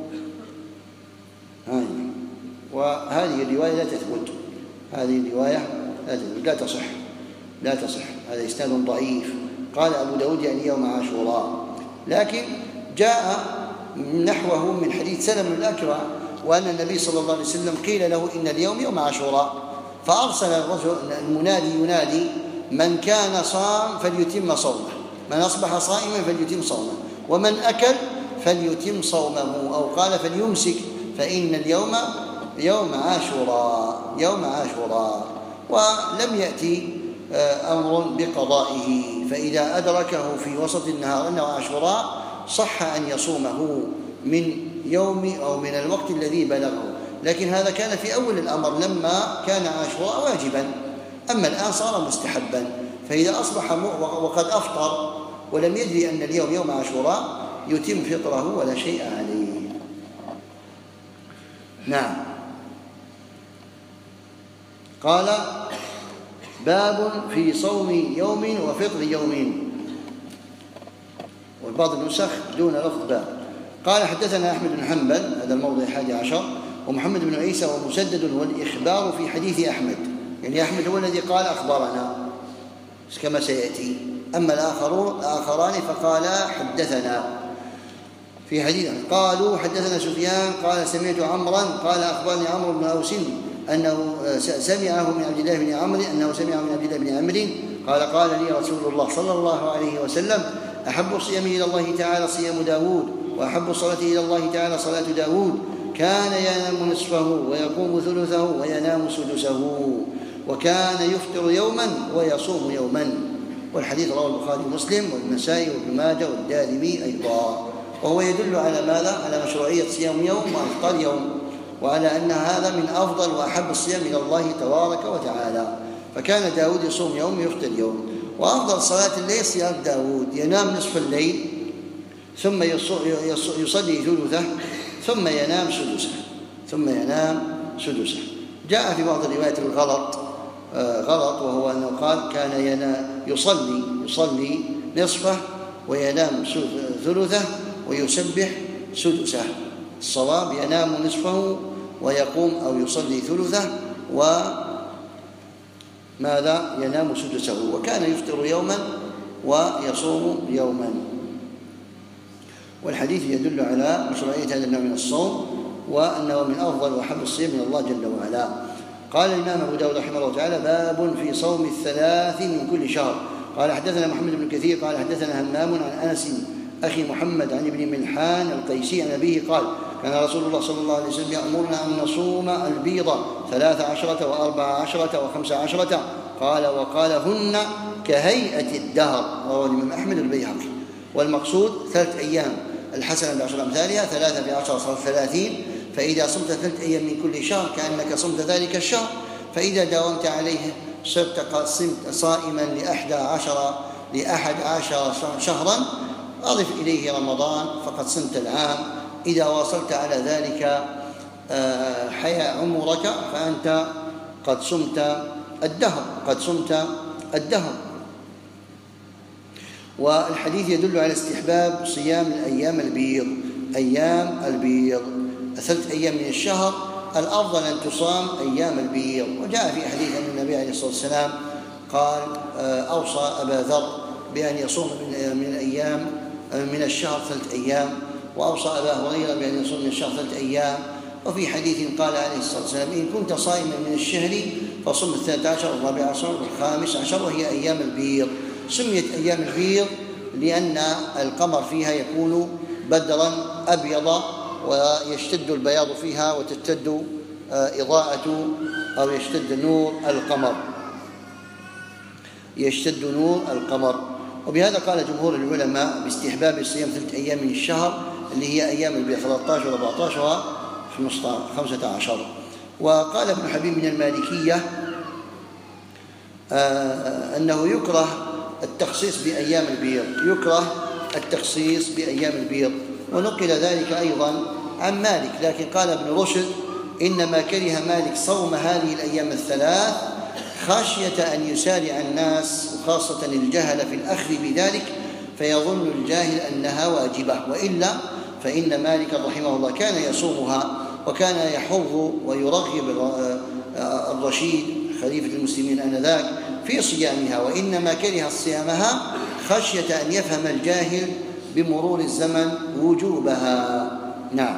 وهذه الرواية لا تثبت، هذه الرواية لا تثبت، لا تصح لا تصح هذا إسناد ضعيف. قال أبو داود يعني يوم عاشوراء، لكن جاء نحوه من حديث سلم الأكرع وأن النبي صلى الله عليه وسلم قيل له إن اليوم يوم عاشوراء، فأرسل الرجل المنادي ينادي من كان صام فليتم صومه، من أصبح صائما فليتم صومه، ومن أكل فليتم صومه، أو قال فليمسك، فإن اليوم يوم عاشوراء يوم عاشوراء. ولم يأتي أمر بقضائه، فإذا أدركه في وسط النهار أنه عاشوراء صح أن يصومه من يوم أو من الوقت الذي بلغه، لكن هذا كان في أول الأمر لما كان عاشوراء واجبا، أما الآن صار مستحبا. فإذا أصبح وقد أفطر ولم يدري أن اليوم يوم عاشوراء يتم فطره ولا شيء عليه. نعم. قال باب في صوم يوم وفطر يوم، وبعض النسخ دون لفظ باب. قال حدثنا أحمد بن حنبل هذا الموضع الحادي عشر، ومحمد بن عيسى ومسدد، والإخبار في حديث أحمد، يعني أحمد هو الذي قال أخبرنا كما سيأتي، أما الآخرون الآخران فقالا حدثنا في حديث. قالوا حدثنا سفيان قال سمعت عمرا قال أخبرني عمرو بن أوس أنه سمعه من عبد الله بن عمرو أنه سمعه من عبد الله بن عمرو قال قال لي رسول الله صلى الله عليه وسلم أحب الصيام إلى الله تعالى صيام داود وأحب الصلاة إلى الله تعالى صلاة داود كان ينام نصفه ويقوم ثلثه وينام سدسه وكان يفطر يوما ويصوم يوما. والحديث رواه البخاري ومسلم والنسائي وابن ماجه والدارمي أيضا، وهو يدل على ماذا؟ على مشروعية صيام يوم وإفطار يوم، وعلى أن هذا من أفضل وأحب الصيام إلى الله تبارك وتعالى. فكان داود يصوم يوم ويفطر يوم. وأفضل صلاة الليل صيام داود، ينام نصف الليل ثم يصلي ثلثه ثم ينام سدسه ثم ينام سدسه. جاء في بعض الروايات الغلط آه غلط، وهو أنه قال كان ينام يصلي يصلي نصفه وينام ثلثه ويسبح سدسه. الصواب ينام نصفه ويقوم أو يصلي ثلثه وماذا ينام سدسه، وكان يفطر يوما ويصوم يوما. والحديث يدل على مشروعية هذا النوع من الصوم، وأنه من أفضل وأحب الصيام من الله جل وعلا. قال الإمام أبو داود رحمه الله تعالى باب في صوم الثلاث من كل شهر. قال حدثنا محمد بن كثير قال حدثنا همام عن أنس أخي محمد عن ابن ملحان القيسي عن أبيه قال كان رسول الله صلى الله عليه وسلم يأمرنا أن نصوم البيض ثلاث عشرة وأربع عشرة وخمس عشرة. قال وقال هن كهيئة الدهر، رواه الإمام أحمد البيهقي. والمقصود ثلاث أيام، الحسنة بعشر أمثالها، ثلاثة بعشر صار ثلاثين. فإذا صمت ثلاث أيام من كل شهر كأنك صمت ذلك الشهر، فإذا داومت عليه صرت صائما لأحد عشر لأحد عشر شهرا، أضف إليه رمضان فقد صمت العام. إذا واصلت على ذلك حياة عمرك فأنت قد صمت الدهر قد صمت الدهر. والحديث يدل على استحباب صيام الأيام البيض، أيام البيض ثلاث أيام من الشهر الأفضل أن تصام أيام البيض. وجاء في حديث أن النبي عليه الصلاة والسلام قال أوصى أبا ذر بأن يصوم من الأيام من الشهر ثلاث أيام، وأوصى أبا هريرة بأن يصوم من الشهر ثلاث أيام. وفي حديث قال عليه الصلاة والسلام إن كنت صائما من الشهر فصم الثالث عشر والرابع عشر والخامس عشر، وهي أيام البيض. سميت أيام البيض لأن القمر فيها يكون بدرا أبيض ويشتد البياض فيها وتشتد إضاءة أو يشتد نور القمر يشتد نور القمر. وبهذا قال جمهور العلماء باستحباب صيام ثلاث أيام من الشهر اللي هي أيام البيض ثلاثة عشر وأربعة عشر وخمسة عشر. وقال ابن حبيب من المالكية آه أنه يكره التخصيص بأيام البيض، يكره التخصيص بأيام البيض. ونقل ذلك أيضا عن مالك، لكن قال ابن رشد إنما كره مالك صوم هذه الأيام الثلاث خشية أن يسارع الناس وخاصة الجهل في الأخذ بذلك فيظن الجاهل أنها واجبة، وإلا فإن مالك رحمه الله كان يصومها وكان يحض ويرغب الرشيد خليفة المسلمين آنذاك في صيامها، وإنما كره صيامها خشية أن يفهم الجاهل بمرور الزمن وجوبها. نعم.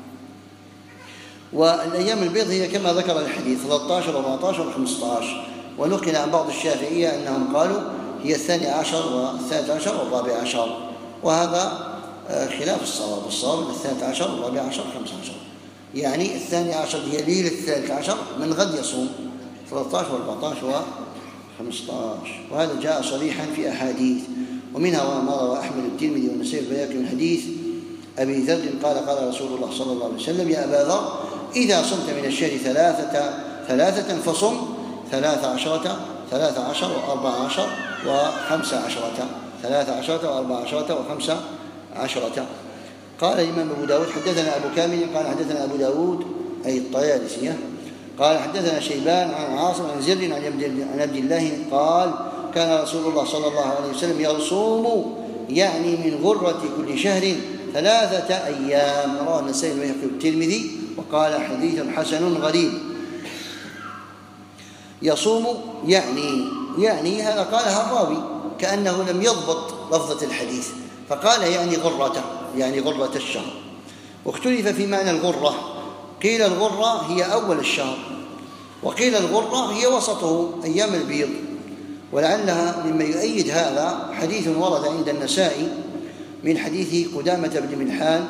والأيام البيض هي كما ذكر الحديث ثلاثة عشر وأربعة عشر وخمسة عشر. ونقل عن بعض الشافعية أنهم قالوا هي الثاني عشر والثالث عشر والرابع عشر، وهذا خلاف الصواب. الصواب الثالث عشر والرابع عشر والخمسة عشر، يعني الثاني عشر هي ليلة الثالث عشر من غد يصوم ثلاثة عشر وأربعة عشر وخمسة عشر. وهذا جاء صريحا في أحاديث، ومنها ما روى أحمد الترمذي والنسائي البيهقي من حديث أبي ذر قال قال رسول الله صلى الله عليه وسلم يا أبا ذر إذا صمت من الشهر ثلاثة ثلاثة فصم ثلاث عشرة ثلاث عشر وأربع عشر وخمس عشرة ثلاث عشرة وأربع عشرة وخمس عشرة. قال الإمام أبو داود حدثنا أبو كامل قال حدثنا أبو داود أي الطيالسي قال حدثنا شيبان عن عاصم عن زر عن عبد الله قال كان رسول الله صلى الله عليه وسلم يصوم يعني من غرة كل شهر ثلاثة أيام. رواه النسائي والبيهقي والترمذي وقال حديث حسن غريب. يصوم يعني يعني هذا قالها الراوي كأنه لم يضبط لفظة الحديث فقال يعني غرته، يعني غرة الشهر. واختلف في معنى الغرة، قيل الغرة هي أول الشهر، وقيل الغرة هي وسطه أيام البيض. ولعلها مما يؤيد هذا حديث ورد عند النسائي من حديث قدامة بن ملحان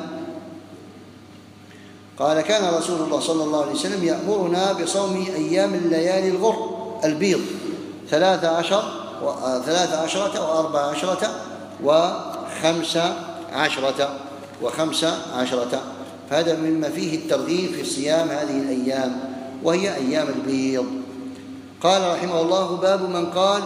قال كان رسول الله صلى الله عليه وسلم يأمرنا بصوم أيام الليالي الغر البيض ثلاث عشر وثلاث عشرة وأربع عشرة وخمس عشرة وخمس عشرة. فهذا مما فيه الترغيب في صيام هذه الأيام وهي أيام البيض. قال رحمه الله باب من قال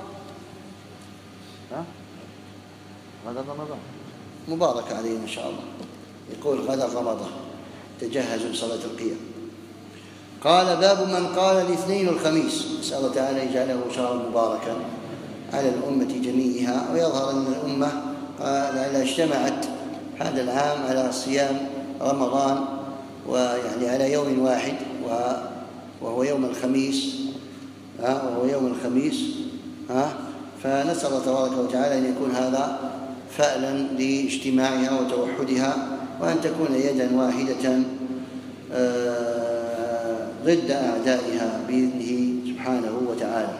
غدا رمضان مبارك علينا إن شاء الله، يقول غدا رمضان تجهزوا لصلاة القيام. قال باب من قال الاثنين والخميس، نسأل الله تعالى يجعله شهرا مباركا على الأمة جميعها، ويظهر أن الأمة لعلها اجتمعت هذا العام على صيام رمضان ويعني على يوم واحد وهو يوم الخميس وهو يوم الخميس فنسأل الله تبارك وتعالى أن يكون هذا فعلا لاجتماعها وتوحدها، وأن تكون يدا واحدة ضد أعدائها بإذنه سبحانه وتعالى.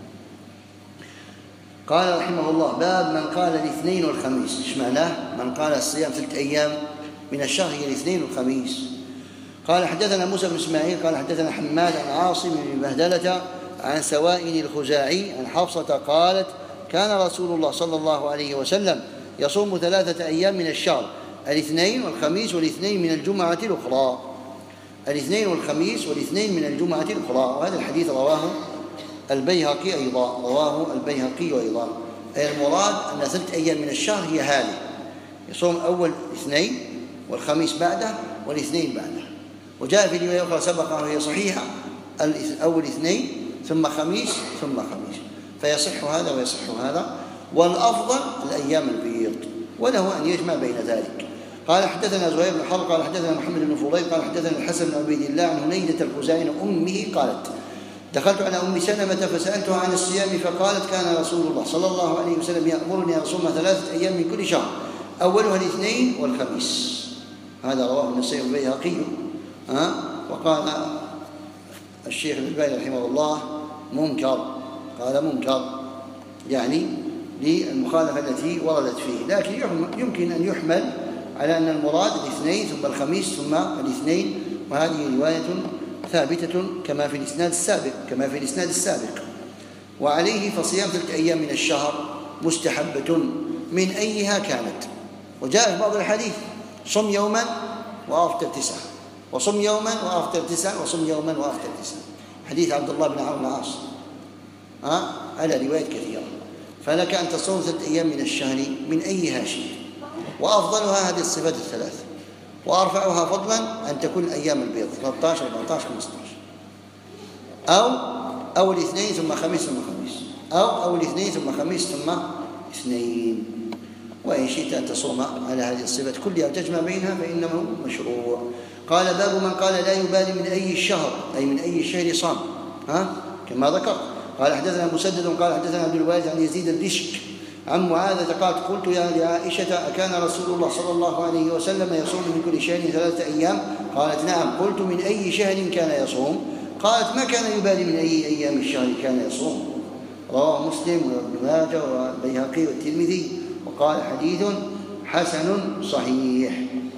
قال رحمه الله باب من قال الاثنين والخميس. ايش معناه؟ من قال الصيام ثلاثة أيام من الشهر هي الاثنين والخميس. قال حدثنا موسى بن إسماعيل قال حدثنا حماد عن عاصم بن بهدلة عن سوائن الخزاعي عن حفصة قالت كان رسول الله صلى الله عليه وسلم يصوم ثلاثة أيام من الشهر الاثنين والخميس والاثنين من الجمعة الأخرى، الاثنين والخميس والاثنين من الجمعة الأخرى. وهذا الحديث رواه البيهقي أيضا، رواه البيهقي أيضا. أي المراد أن ثلاثة أيام من الشهر هي هذه، يصوم أول اثنين والخميس بعده والاثنين بعده. وجاء في رواية أخرى سبقها وهي صحيحة أول اثنين ثم خميس ثم خميس، فيصح هذا ويصح هذا، والأفضل الأيام البيض، وله أن يجمع بين ذلك. قال حدثنا زهير بن حرب قال حدثنا محمد بن فضيل قال حدثنا الحسن بن عبيد الله عن هنيدة الخزاعي عن أمه قالت دخلت على أم سلمة فسألتها عن الصيام فقالت كان رسول الله صلى الله عليه وسلم يأمرني أن أصوم ثلاثة أيام من كل شهر أولها الاثنين والخميس. هذا رواه النسائي والبيهقي. أه؟ وقال الشيخ الألباني رحمه الله منكر، قال منكر يعني للمخالفة التي وردت فيه، لكن يمكن أن يحمل على أن المراد الاثنين ثم الخميس ثم الاثنين، وهذه رواية ثابتة كما في الإسناد السابق كما في الإسناد السابق. وعليه فصيام ثلاثة أيام من الشهر مستحبة من أيها كانت. وجاء في بعض الحديث صم يوما وأفطر تسعة، وصم يوما وأفطر تسعة، وصم يوما وأفطر تسعة، حديث عبد الله بن عمرو بن العاص ها على روايات كثيرة. فلك أن تصوم ثلاثة أيام من الشهر من أيها شيء، وأفضلها هذه الصفات الثلاث، وأرفعها فضلا أن تكون أيام البيض ثلاثة عشر أربعة عشر خمسة عشر، أو أو الاثنين ثم خميس ثم خميس، أو أو الاثنين ثم خميس ثم اثنين. وإن شئت أن تصوم على هذه الصفات كلها وتجمع بينها فإنه مشروع. قال باب من قال لا يبالي من أي الشهر أي من أي الشهر صام ها كما ذكر. قال حدثنا مسدد قال حدثنا عبد الوارث عن يزيد الدشك عن معاذة قالت قلت يا لعائشة أكان رسول الله صلى الله عليه وسلم يصوم من كل شهر ثلاثة أيام؟ قالت نعم. قلت من أي شهر كان يصوم؟ قالت ما كان يبالي من أي أيام الشهر كان يصوم. رواه مسلم وابن ماجه والبيهقي والترمذي وقال حديث حسن صحيح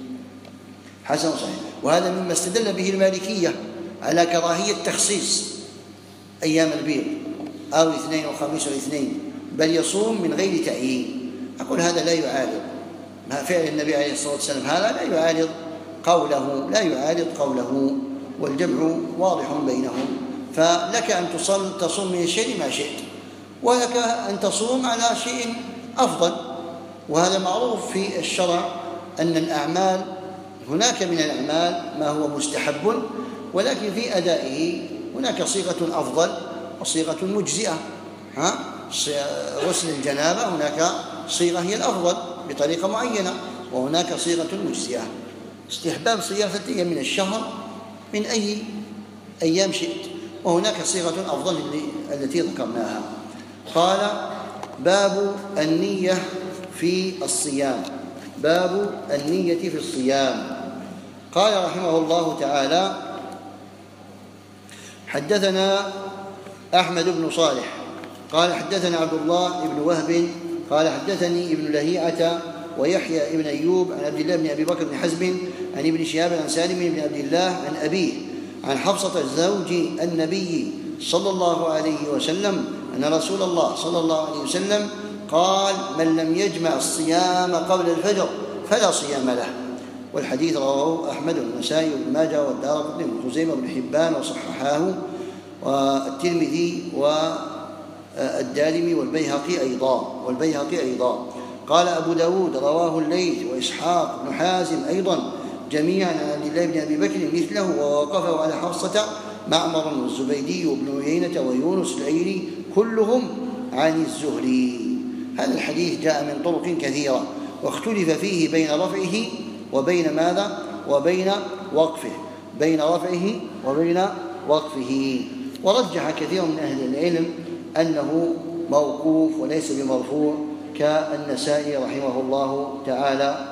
حسن صحيح. وهذا مما استدل به المالكية على كراهية تخصيص أيام البيض أو الاثنين وخميس والاثنين، بل يصوم من غير تعيين. أقول هذا لا يعارض ما فعل النبي عليه الصلاة والسلام، هذا لا يعارض قوله لا يعارض قوله والجمع واضح بينهم. فلك أن تصل تصوم من الشيء ما شئت، ولك أن تصوم على شيء أفضل. وهذا معروف في الشرع أن الأعمال هناك من الأعمال ما هو مستحب، ولكن في أدائه هناك صيغة أفضل وصيغة مجزئة. ها غسل الجنابة هناك صيغة هي الأفضل بطريقة معينة، وهناك صيغة مجزئة. استحباب صيام ثلاثة أيام من الشهر من أي أيام شئت، وهناك صيغة أفضل التي ذكرناها. قال باب النية في الصيام. باب النية في الصيام. قال رحمه الله تعالى: حدثنا أحمد بن صالح قال حدثنا عبد الله بن وهب قال حدثني ابن لهيعة ويحيى بن أيوب عن عبد الله بن أبي بكر بن حزم عن ابن شهاب عن سالم بن عبد الله عن أبيه عن حفصة زوج النبي صلى الله عليه وسلم أن رسول الله صلى الله عليه وسلم قال: من لم يجمع الصيام قبل الفجر فلا صيام له. والحديث رواه أحمد والنسائي وابن ماجه والدارقطني وابن خزيمة وابن حبان وصححاه والترمذي والدارمي والبيهقي أيضا والبيهقي أيضا قال أبو داود رواه الليث وإسحاق بن حازم أيضا جميعا عن عبد الله بن أبي بكر مثله، ووقفه على حفصة معمر والزبيدي وابن عيينة ويونس الأيلي كلهم عن الزهري. هذا الحديث جاء من طرق كثيرة واختلف فيه بين رفعه وبين ماذا؟ وبين وقفه بين رفعه وبين وقفه ورجح كثير من أهل العلم أنه موقوف وليس بمرفوع كالنسائي رحمه الله تعالى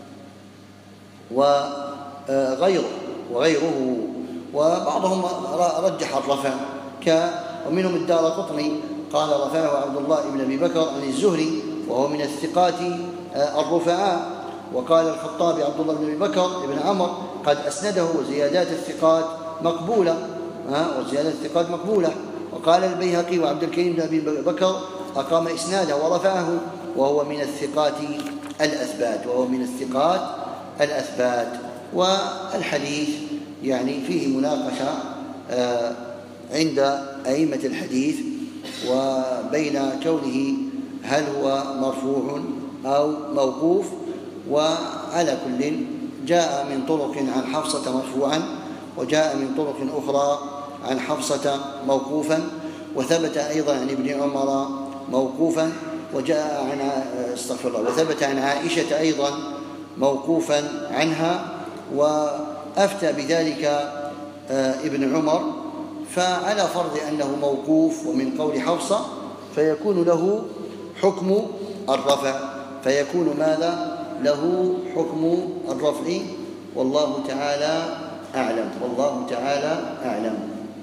وغيره وغيره وبعضهم رجح الرفع ومنهم الدارقطني قال رفعه عبد الله بن أبي بكر عن الزهري وهو من الثقات الرفعاء. وقال الخطابي عبد الله بن أبي بكر بن عمر قد أسنده وزيادات الثقات مقبولة وزيادات الثقات مقبولة. وقال البيهقي وعبد الكريم بن أبي بكر أقام إسناده ورفعه وهو من الثقات الأثبات وهو من الثقات الأثبات. والحديث يعني فيه مناقشة عند أئمة الحديث وبين كونه هل هو مرفوع أو موقوف، وعلى كل جاء من طرق عن حفصة مرفوعا وجاء من طرق أخرى عن حفصة موقوفا، وثبت أيضا عن ابن عمر موقوفا، وجاء عن استغفر الله وثبت عن عائشة أيضا موقوفا عنها، وأفتى بذلك ابن عمر. فعلى فرض أنه موقوف ومن قول حفصة فيكون له حكم الرفع فيكون ماذا؟ له حكم الرفع. والله تعالى أعلم والله تعالى أعلم.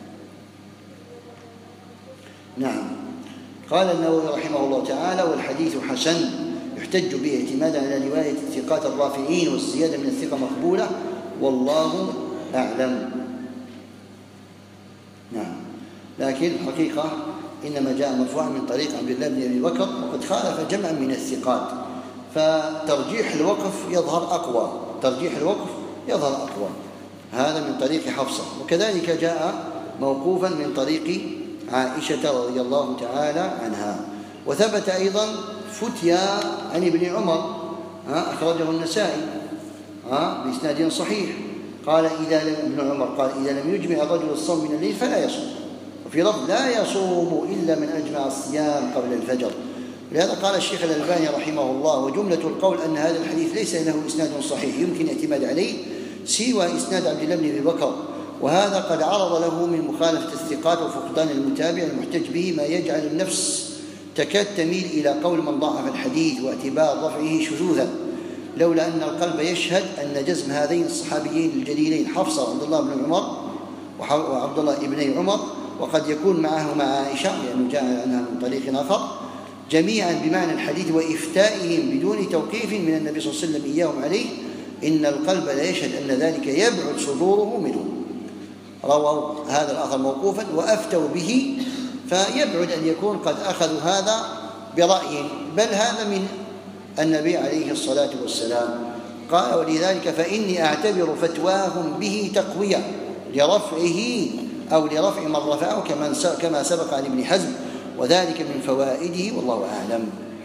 نعم. قال النووي رحمه الله تعالى: والحديث حسن يحتج به اعتمادا على رواية الثقات الرافعين والزيادة من الثقة مقبولة والله أعلم. نعم. لكن الحقيقة إنما جاء مرفوعا من طريق عبد الله بن أبي بكر وقد خالف جمعا من الثقات، فترجيح الوقف يظهر أقوى ترجيح الوقف يظهر أقوى هذا من طريق حفصة. وكذلك جاء موقوفا من طريق عائشة رضي الله تعالى عنها. وثبت أيضا فتيا عن ابن عمر أخرجه النسائي بإسناد صحيح قال إذا لم ابن عمر قال إذا لم يجمع الرجل الصوم من الليل فلا يصوم، وفي لفظ لا يصوم إلا من أجمع الصيام قبل الفجر. لهذا قال الشيخ الألباني رحمه الله: وجملة القول أن هذا الحديث ليس له إسناد صحيح يمكن الاعتماد عليه سوى إسناد عبد الله بن أبي بكر، وهذا قد عرض له من مخالفة الثقات وفقدان المتابع المحتج به ما يجعل النفس تكاد تميل إلى قول من ضعف الحديث واعتبار رفعه شذوذا، لولا أن القلب يشهد أن جزم هذين الصحابيين الجليلين حفصة وعبد الله بن عمر وعبد الله ابني عمر، وقد يكون معهما عائشة لأنه جاء عنها من طريق آخر، جميعا بمعنى الحديث وإفتائهم بدون توقيف من النبي صلى الله عليه وسلم إياهم عليه، إن القلب لا يشهد أن ذلك يبعد صدوره منه. رووا هذا الأثر موقوفا وأفتوا به، فيبعد أن يكون قد أخذوا هذا برأي، بل هذا من النبي عليه الصلاة والسلام. قال: ولذلك فإني أعتبر فتواهم به تقوية لرفعه أو لرفع من رفعه كما سبق عن ابن حزم، وذلك من فوائده والله أعلم.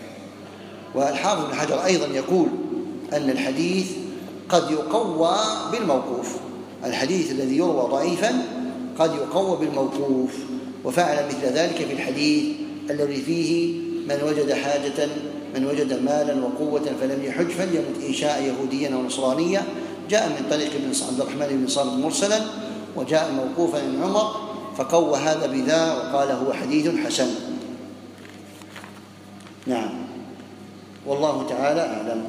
والحافظ بن حجر أيضا يقول أن الحديث قد يقوى بالموقوف، الحديث الذي يروى ضعيفا قد يقوى بالموقوف، وفعل مثل ذلك في الحديث الذي فيه من وجد حاجة من وجد مالا وقوة فلم يحج فليمت إن شاء يهوديا ونصرانيا، جاء من طريق ابن عبد الرحمن بن صامت مرسلا، وجاء موقوفا عن عمر فقوى هذا بذا وقال هو حديث حسن. نعم، والله تعالى أعلم.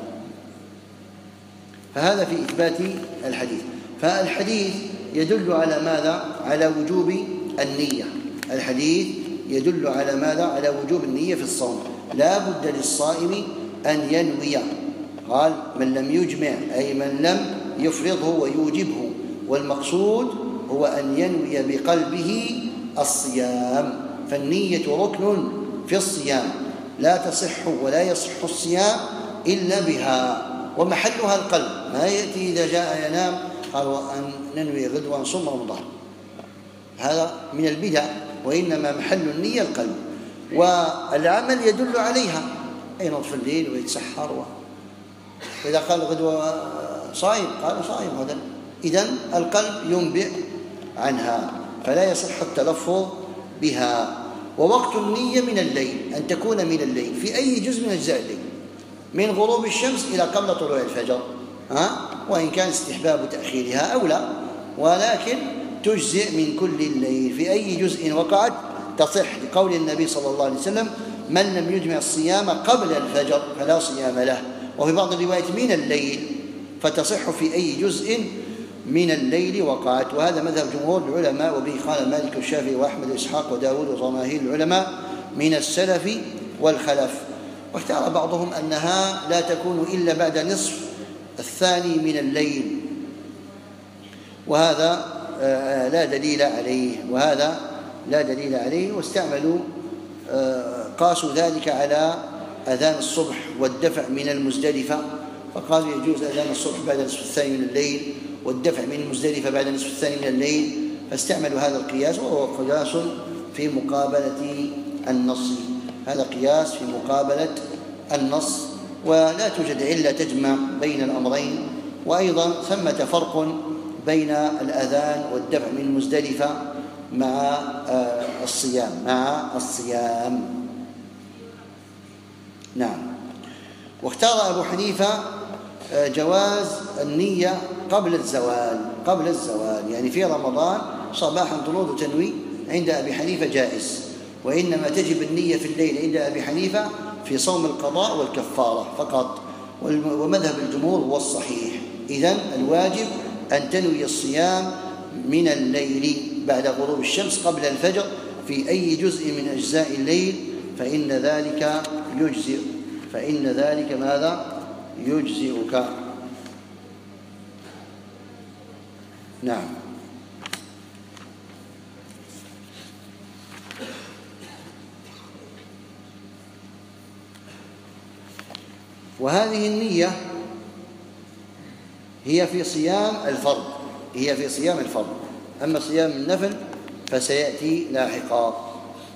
فهذا في إثبات الحديث. فالحديث يدل على ماذا؟ على وجوب النية. الحديث يدل على ماذا؟ على وجوب النية في الصوم. لا بد للصائم أن ينوي. قال من لم يجمع أي من لم يفرضه ويوجبه، والمقصود هو أن ينوي بقلبه الصيام. فالنية ركن في الصيام، لا تصح ولا يصح الصيام إلا بها، ومحلها القلب. ما يأتي إذا جاء ينام قال أن ننوي غدوة نصوم رمضان، هذا من البدع، وإنما محل النية القلب، والعمل يدل عليها. ينض في الليل ويتسحر و... وإذا قال غدوة صائم قال صائم غدا، إذن القلب ينبئ عنها، فلا يصح التلفظ بها. ووقت النية من الليل، أن تكون من الليل في أي جزء من أجزاء الليل، من غروب الشمس إلى قبل طلوع الفجر، ها؟ وإن كان استحباب تأخيرها أولى، ولكن تجزئ من كل الليل في أي جزء وقعت تصح، لقول النبي صلى الله عليه وسلم من لم يجمع الصيام قبل الفجر فلا صيام له. وفي بعض الروايات من الليل، فتصح في أي جزء من الليل وقعت. وهذا مذهب جمهور العلماء، وبه قال مالك والشافعي وأحمد وإسحاق وداود وجماهير العلماء من السلف والخلف. واختار بعضهم أنها لا تكون إلا بعد نصف الثاني من الليل، وهذا لا دليل عليه، وهذا لا دليل عليه. واستعملوا قاسوا ذلك على أذان الصبح والدفع من المزدلفة، فقالوا يجوز أذان الصبح بعد نصف الثاني من الليل والدفع من المزدلفة بعد نصف الثاني من الليل، فاستعملوا هذا القياس، وهو قياس في مقابلة النص. هذا قياس في مقابلة النص، ولا توجد علة تجمع بين الأمرين. وأيضا ثمة فرق بين الأذان والدفع من المزدلفة مع الصيام مع الصيام نعم. واختار أبو حنيفة جواز النية قبل الزوال قبل الزوال يعني في رمضان صباحا تنوض وتنوي، عند أبي حنيفة جائز، وإنما تجب النية في الليل عند أبي حنيفة في صوم القضاء والكفارة فقط، ومذهب الجمهور هو الصحيح. إذن الواجب أن تنوي الصيام من الليل بعد غروب الشمس قبل الفجر في أي جزء من أجزاء الليل، فإن ذلك يجزئ فإن ذلك ماذا؟ يجزئك. نعم. وهذه النية هي في صيام الفرض هي في صيام الفرض أما صيام النفل فسيأتي لاحقا.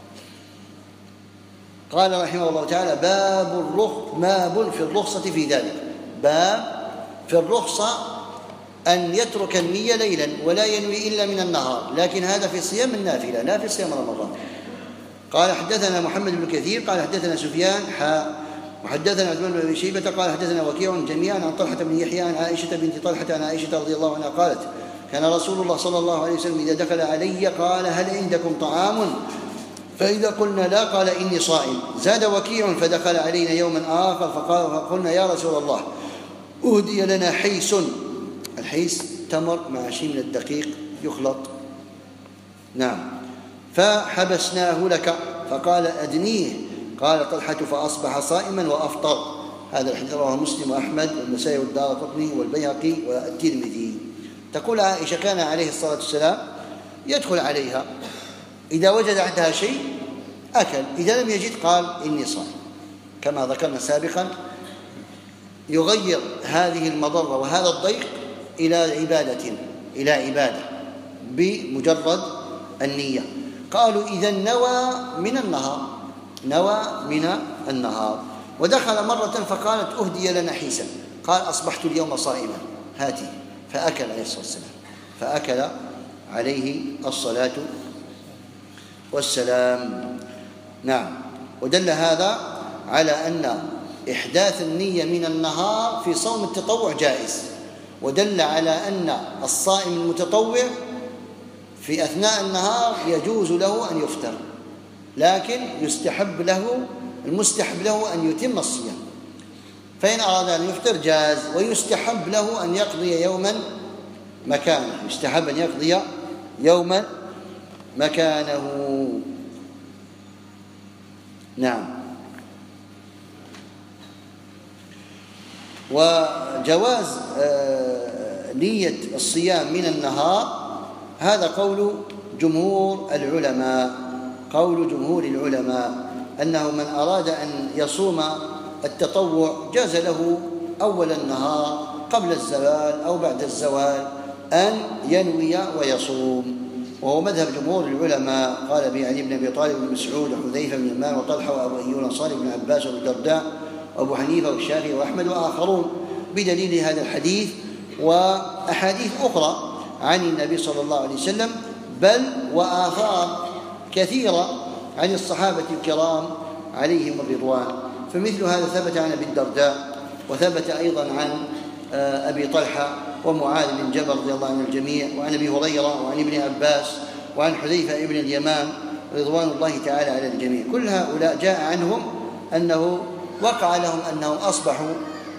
قال رحمه الله تعالى: باب الرخص باب في الرخصة في ذلك. باب في الرخصة أن يترك النية ليلا ولا ينوي إلا من النهار، لكن هذا في صيام النافلة لا في صيام رمضان. قال: حدثنا محمد بن كثير قال حدثنا سفيان حاء وحدثنا عثمان بن أبي شيبة قال حدثنا وكيع جميعا عن طلحة بن يحيى عن عائشة بنت طلحة عن عائشة رضي الله عنها قالت: كان رسول الله صلى الله عليه وسلم إذا دخل علي قال: هل عندكم طعام؟ فإذا قلنا لا قال: إني صائم. زاد وكيع: فدخل علينا يوما آخر فقال فقلنا: يا رسول الله أهدي لنا حيس. الحيس تمر مع شيء من الدقيق يخلط. نعم. فحبسناه لك فقال: أدنيه. قال طلحة: فأصبح صائما وأفطر. هذا الحديث رواه مسلم وأحمد والنسائي والدارقطني والبيهقي والترمذي. تقول عائشة: كان عليه الصلاة والسلام يدخل عليها، إذا وجد عندها شيء أكل، إذا لم يجد قال: إني صائم. كما ذكرنا سابقا، يغير هذه المضرة وهذا الضيق إلى عبادة إلى عبادة بمجرد النية. قالوا: إذا نوى من النهار نوى من النهار ودخل مرة فقالت: أهدي لنا حيسا. قال: أصبحت اليوم صائما، هاتي. فأكل عليه الصلاة والسلام فأكل عليه الصلاة والسلام. نعم. ودل هذا على أن إحداث النية من النهار في صوم التطوع جائز، ودل على أن الصائم المتطوع في أثناء النهار يجوز له أن يفطر، لكن يستحب له المستحب له أن يتم الصيام، فإن أراد أن يفطر جاز، ويستحب له أن يقضي يوما مكانه، يستحب أن يقضي يوما مكانه. نعم. وجواز نية الصيام من النهار هذا قول جمهور العلماء، قول جمهور العلماء أنه من أراد أن يصوم التطوع جاز له أول النهار قبل الزوال أو بعد الزوال أن ينوي ويصوم، وهو مذهب جمهور العلماء. قال به علي بن أبي طالب بن مسعود وحذيفة بن اليمان وطلحة وأبو أيوب الأنصاري بن عباس وأبو الدرداء وأبو حنيفة والشافعي وأحمد وآخرون بدليل هذا الحديث وأحاديث أخرى عن النبي صلى الله عليه وسلم، بل وآثار كثيرة عن الصحابة الكرام عليهم الرضوان. فمثل هذا ثبت عن أبي الدرداء، وثبت أيضا عن أبي طلحة ومعاذ بن جبل رضي الله عن الجميع، وعن أبي هريرة وعن ابن عباس وعن حذيفة ابن اليمان رضوان الله تعالى على الجميع. كل هؤلاء جاء عنهم أنه وقع لهم أنهم أصبحوا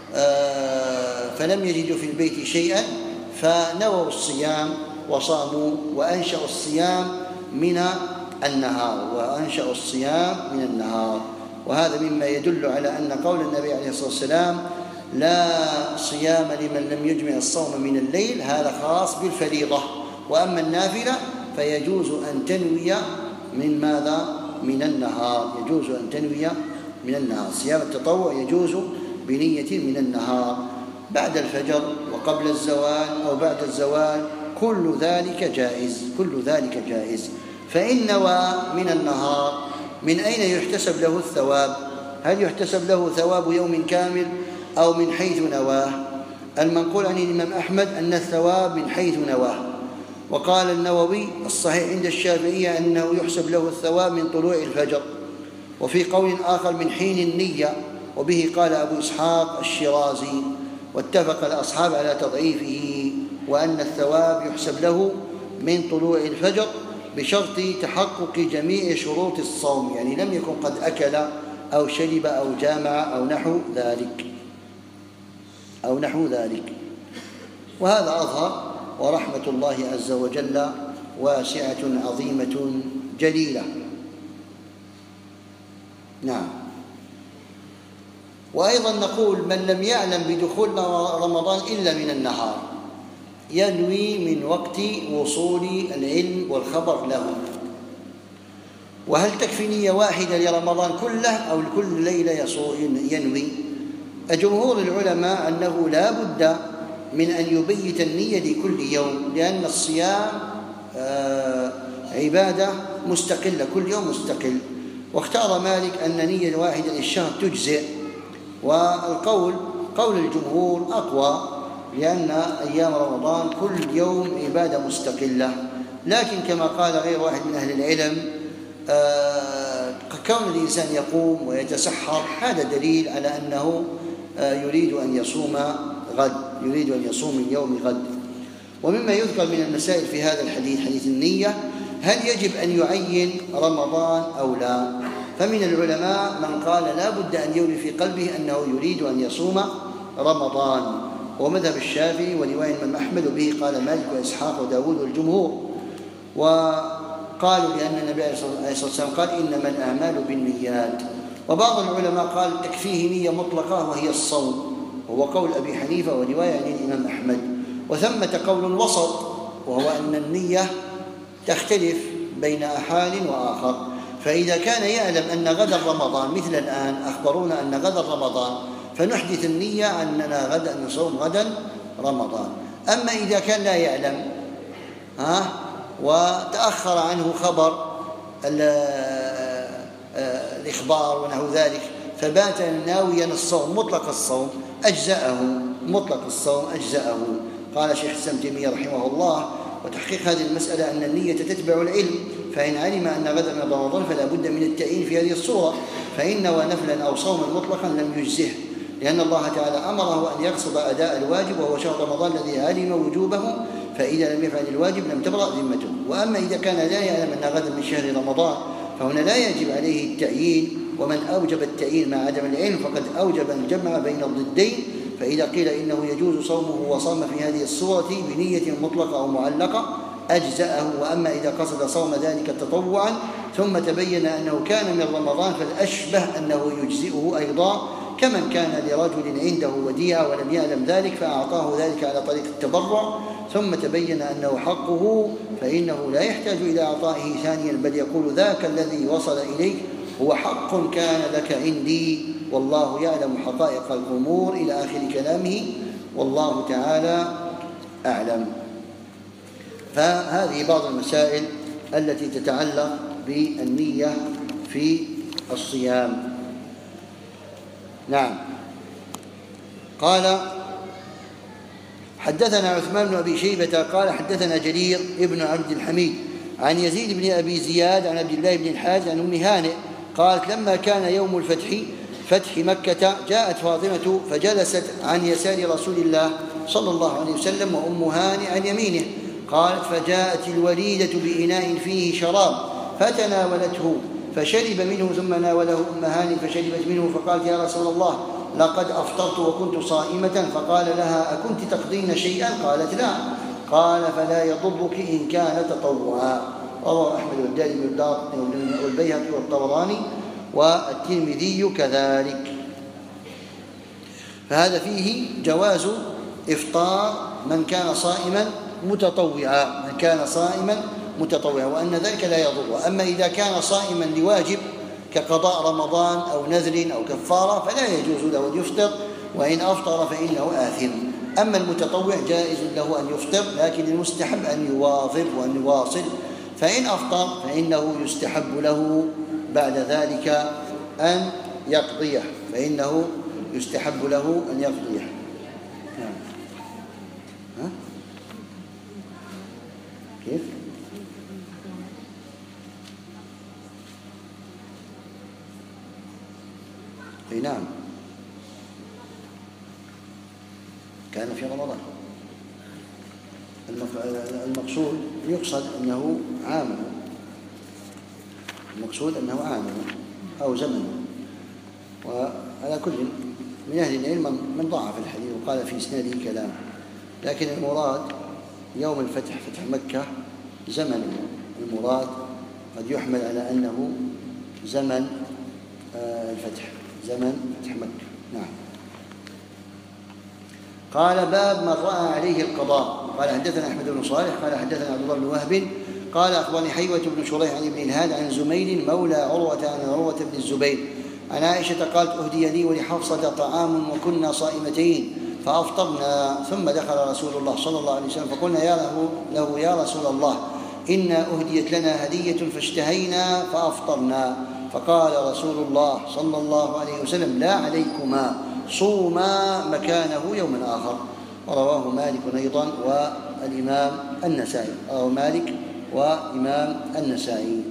فلم يجدوا في البيت شيئا فنووا الصيام وصاموا وأنشأوا الصيام من النهار وأنشأوا الصيام من النهار. وهذا مما يدل على أن قول النبي عليه الصلاة والسلام لا صيام لمن لم يجمع الصوم من الليل هذا خاص بالفريضة، وأما النافلة فيجوز أن تنوي من ماذا؟ من النهار، يجوز أن تنوي من النهار. صيام التطوع يجوز بنية من النهار بعد الفجر وقبل الزوال أو بعد الزوال، كل ذلك جائز، كل ذلك جائز. فإن نوى من النهار من أين يحتسب له الثواب؟ هل يحتسب له ثواب يوم كامل أو من حيث نواه؟ المنقول عن الإمام أحمد أن الثواب من حيث نواه، وقال النووي الصحيح عند الشافعية أنه يحسب له الثواب من طلوع الفجر، وفي قول آخر من حين النية، وبه قال أبو إسحاق الشيرازي، واتفق الأصحاب على تضعيفه، وأن الثواب يحسب له من طلوع الفجر بشرط تحقق جميع شروط الصوم، يعني لم يكن قد أكل أو شرب أو جامع أو نحو ذلك أو نحو ذلك. وهذا أظهر، ورحمة الله عز وجل واسعة عظيمة جليلة. نعم. وأيضا نقول من لم يعلم بدخول رمضان إلا من النهار ينوي من وقت وصول العلم والخبر له. وهل تكفي نية واحدة لرمضان كله أو لكل ليلة ينوي؟ جمهور العلماء أنه لا بد من أن يبيت النية لكل يوم، لأن الصيام عبادة مستقلة، كل يوم مستقل. واختار مالك أن نية واحدة للشهر تجزئ، والقول قول الجمهور أقوى، لأن أيام رمضان كل يوم عبادة مستقلة. لكن كما قال غير واحد من أهل العلم آه كون الإنسان يقوم ويتسحر هذا دليل على أنه آه يريد أن يصوم غد، يريد أن يصوم من يوم غد. ومما يذكر من المسائل في هذا الحديث حديث النية، هل يجب أن يعين رمضان أو لا؟ فمن العلماء من قال لا بد أن يولي في قلبه أنه يريد أن يصوم رمضان، ومذهب الشافعي ورواية الإمام أحمد، وبه قال مالك وإسحاق وداود والجمهور. وقالوا لأن النبي عليه الصلاة والسلام قال إنما الأعمال بالنيات. وبعض العلماء قال تكفيه نية مطلقة وهي الصوم، وهو قول أبي حنيفة ورواية عن الإمام أحمد. وثمة قول وسط، وهو أن النية تختلف بين حال وآخر. فإذا كان يعلم أن غدا رمضان، مثل الآن أخبرونا أن غدا رمضان، فنحدث النية أننا غدا نصوم غدا رمضان. أما إذا كان لا يعلم ها وتأخر عنه خبر الإخبار ونحو ذلك فبات ناويا الصوم مطلق الصوم أجزأه، مطلق الصوم أجزأه. قال شيخ الإسلام ابن تيمية رحمه الله وتحقيق هذه المسألة أن النية تتبع العلم، فإن علم أن غدا من رمضان فلا بد من التعيين في هذه الصورة، فإن نوى نفلا أو صوما مطلقا لم يجزه، لأن الله تعالى أمره أن يقصد أداء الواجب وهو شهر رمضان الذي علم وجوبه، فإذا لم يفعل الواجب لم تبرأ ذمته. وأما إذا كان لا يعلم أن غدا من شهر رمضان فهنا لا يجب عليه التعيين ومن أوجب التأييد مع عدم العلم فقد أوجب الجمع بين الضدين. فإذا قيل إنه يجوز صومه وصام في هذه الصورة بنية مطلقة أو معلقة أجزأه. وأما إذا قصد صوم ذلك تطوعا ثم تبين أنه كان من رمضان فالأشبه أنه يجزئه أيضا، كمن كان لرجل عنده وديعة ولم يعلم ذلك فأعطاه ذلك على طريق التبرع ثم تبين أنه حقه، فإنه لا يحتاج إلى إعطائه ثانيا، بل يقول ذاك الذي وصل إليك هو حق كان لك عندي والله يعلم حقائق الأمور إلى آخر كلامه، والله تعالى أعلم. فهذه بعض المسائل التي تتعلق بالنية في الصيام. نعم. قال حدثنا عثمان بن أبي شيبة قال حدثنا جرير ابن عبد الحميد عن يزيد بن أبي زياد عن عبد الله بن الحارث عن أم هانئ قالت لما كان يوم الفتح فتح مكة جاءت فاطمة فجلست عن يسار رسول الله صلى الله عليه وسلم وأم هانئ عن يمينه. قالت فجاءت الوليدة بإناء فيه شراب فتناولته فشرب منه ثم ناوله أم هانئ فشربت منه فقالت يا رسول الله لقد أفطرت وكنت صائمة. فقال لها أكنت تقضين شيئا؟ قالت لا. قال فلا يضرك إن كان تطوعا. رواه أحمد والدارمي والبيهقي والطبراني والترمذي كذلك. فهذا فيه جواز إفطار من كان صائما متطوعا، من كان صائما متطوعا وأن ذلك لا يضر. أما إذا كان صائما لواجب كقضاء رمضان أو نذر أو كفارة فلا يجوز له أن يفطر، وإن أفطر فإنه آثم. أما المتطوع جائز له أن يفطر، لكن المستحب أن يواظب وأن يواصل، فإن أفطر فإنه يستحب له بعد ذلك أن يقضيه، فإنه يستحب له أن يقضيه. ها؟ كيف؟ أي نعم كان في رمضان. المقصود يقصد أنه عام، المقصود أنه عام أو زمن. وعلى كل من أهل العلم من ضعف الحديث وقال في إسناده كلام، لكن المراد يوم الفتح فتح مكة زمن، المراد قد يحمل على أنه زمن الفتح، زمن فتح مكة. نعم. قال باب من رأى عليه القضاء. قال حدثنا أحمد بن صالح قال حدثنا عبد الله بن وهب قال أخبرني حيوة بن شريح عن ابن الهاد عن زميل مولى عروة عن عروة بن الزبير عن عائشة قالت أهدي لي ولحفصة طعام وكنا صائمتين فأفطرنا، ثم دخل رسول الله صلى الله عليه وسلم فقلنا يا له, له يا رسول الله إنا أهديت لنا هدية فاشتهينا فأفطرنا. فقال رسول الله صلى الله عليه وسلم لا عليكما صوما مكانه يوم آخر. ورواه مالك أيضا والإمام النسائي، رواه مالك وإمام النسائي.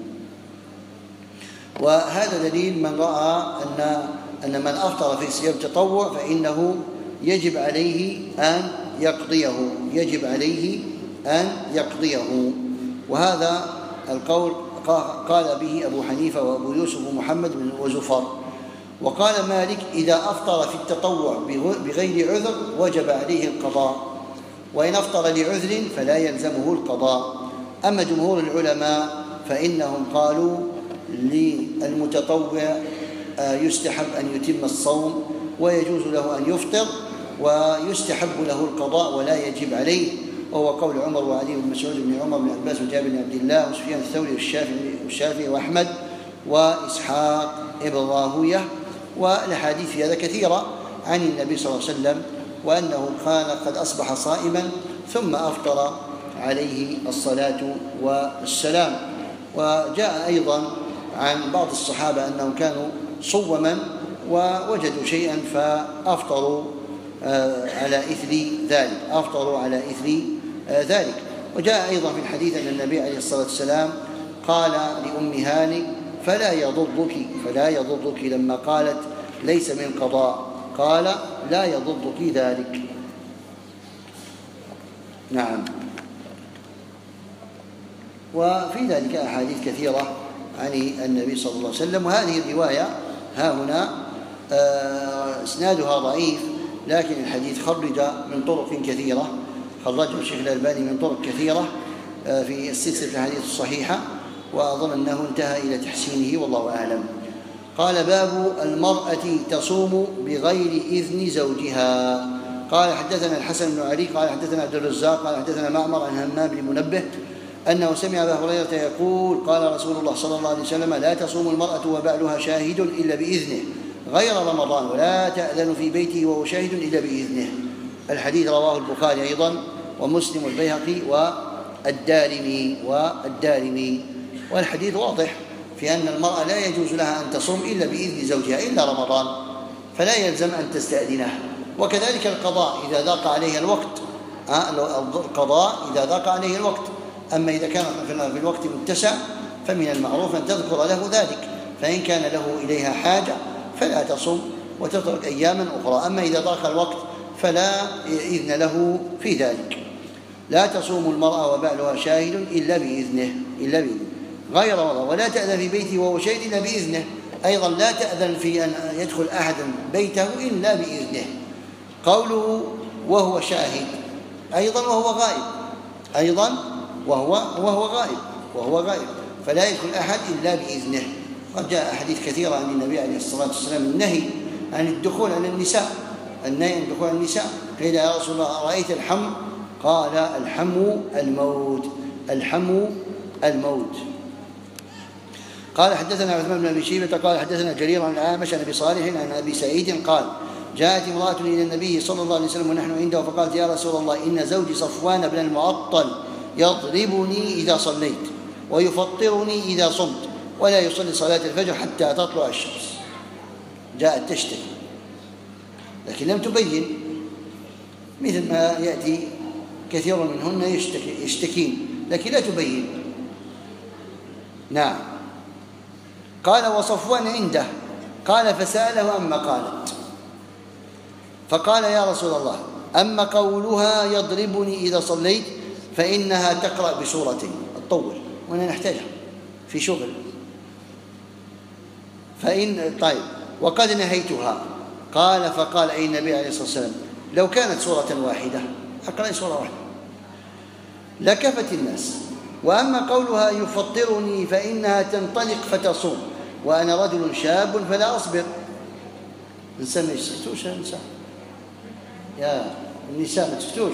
وهذا دليل من رأى أن أن من أفطر في صيام تطوع فإنه يجب عليه أن يقضيه، يجب عليه أن يقضيه. وهذا القول قال به أبو حنيفة وأبو يوسف ومحمد بن وزفر. وقال مالك إذا أفطر في التطوع بغير عذر وجب عليه القضاء، وإن أفطر لعذر فلا يلزمه القضاء. أما جمهور العلماء فإنهم قالوا للمتطوع يستحب أن يتم الصوم ويجوز له أن يفطر، ويستحب له القضاء ولا يجب عليه، وهو قول عمر وعلي بن مسعود بن عمر بن عباس وجابر بن عبد الله وسفيان الثوري والشافعي وأحمد وإسحاق ابن راهويه. والأحاديث في هذا كثيرة عن النبي صلى الله عليه وسلم، وأنه كان قد أصبح صائما ثم أفطر عليه الصلاة والسلام. وجاء أيضا عن بعض الصحابة أنهم كانوا صوما ووجدوا شيئا فأفطروا على إثر ذلك، أفطروا على إثر ذلك. وجاء أيضا في الحديث أن النبي عليه الصلاة والسلام قال لأم هانئ فلا يضرك فلا يضرك لما قالت ليس من قضاء، قال لا يضرك ذلك. نعم. وفي ذلك أحاديث كثيرة عن النبي صلى الله عليه وسلم. وهذه الرواية ها هنا إسنادها ضعيف، لكن الحديث خرج من طرق كثيرة، خرجه الشيخ الألباني من طرق كثيرة في السلسلة الحديث الصحيحة، وأظن أنه انتهى إلى تحسينه والله أعلم. قال: باب المرأة تصوم بغير إذن زوجها. قال: حدثنا الحسن بن علي قال حدثنا عبد الرزاق قال حدثنا معمر عن همام بن منبه أنه سمع أبا هريرة يقول: قال رسول الله صلى الله عليه وسلم: لا تصوم المرأة وبعلها شاهد إلا بإذنه غير رمضان، ولا تأذن في بيته وهو شاهد إلا بإذنه. الحديث رواه البخاري أيضا ومسلم والبيهقي والدارمي والدارمي والحديث واضح في أن المرأة لا يجوز لها أن تصوم إلا بإذن زوجها إلا رمضان، فلا يلزم أن تستأذنه. وكذلك القضاء إذا ضاق عليه الوقت، القضاء إذا ضاق عليه الوقت. أما إذا كان في الوقت متسع فمن المعروف أن تذكر له ذلك، فإن كان له إليها حاجة فلا تصوم وتترك أياما أخرى. أما إذا ضاق الوقت فلا إذن له في ذلك. لا تصوم المرأة وبعلها شاهد إلا بإذنه إلا بإذنه غير رمضان، ولا تأذن في بيته وهو شاهد إلا بإذنه. أيضا لا تأذن في أن يدخل أحد بيته إلا بإذنه. قوله وهو شاهد أيضا وهو غائب، أيضا وهو وهو غائب وهو غائب فلا يدخل أحد إلا بإذنه. قد جاء أحاديث كثيرة عن النبي عليه الصلاة والسلام النهي عن الدخول على النساء، النهي عن الدخول على النساء. قيل: يا رسول الله أرأيت الحم؟ قال: الحم الموت، الحم الموت. قال: حدثنا عثمان بن أبي شيبة قال حدثنا جرير عن الأعمش عن أبي صالح عن أبي سعيد قال: جاءت امرأة إلى النبي صلى الله عليه وسلم ونحن عنده فقالت: يا رسول الله إن زوجي صفوان بن المعطل يضربني إذا صليت ويفطرني إذا صمت ولا يصلي صلاة الفجر حتى تطلع الشمس. جاءت تشتكي لكن لم تبين، مثل ما يأتي كثير منهن يشتكي يشتكين لكن لا تبين. نعم. قال: وصفوان عنده. قال: فسأله عما قالت فقال: يا رسول الله أما قولها يضربني إذا صليت فإنها تقرأ بسورتين الطول وأنا نحتاجها في شغل، فإن طيب وقد نهيتها. قال: فقال أي النبي عليه الصلاة والسلام: لو كانت سورة واحدة أقرأ سورة واحدة لكفت الناس. وأما قولها يفطرني فإنها تنطلق فتصوم وأنا رجل شاب فلا أصبر. النساء ما يسكتوش، النساء يا النساء ما تسكتوش،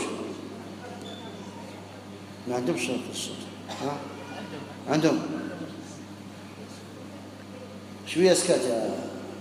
ما عندهمش الصوت. ها عندهم شوية سكات. يا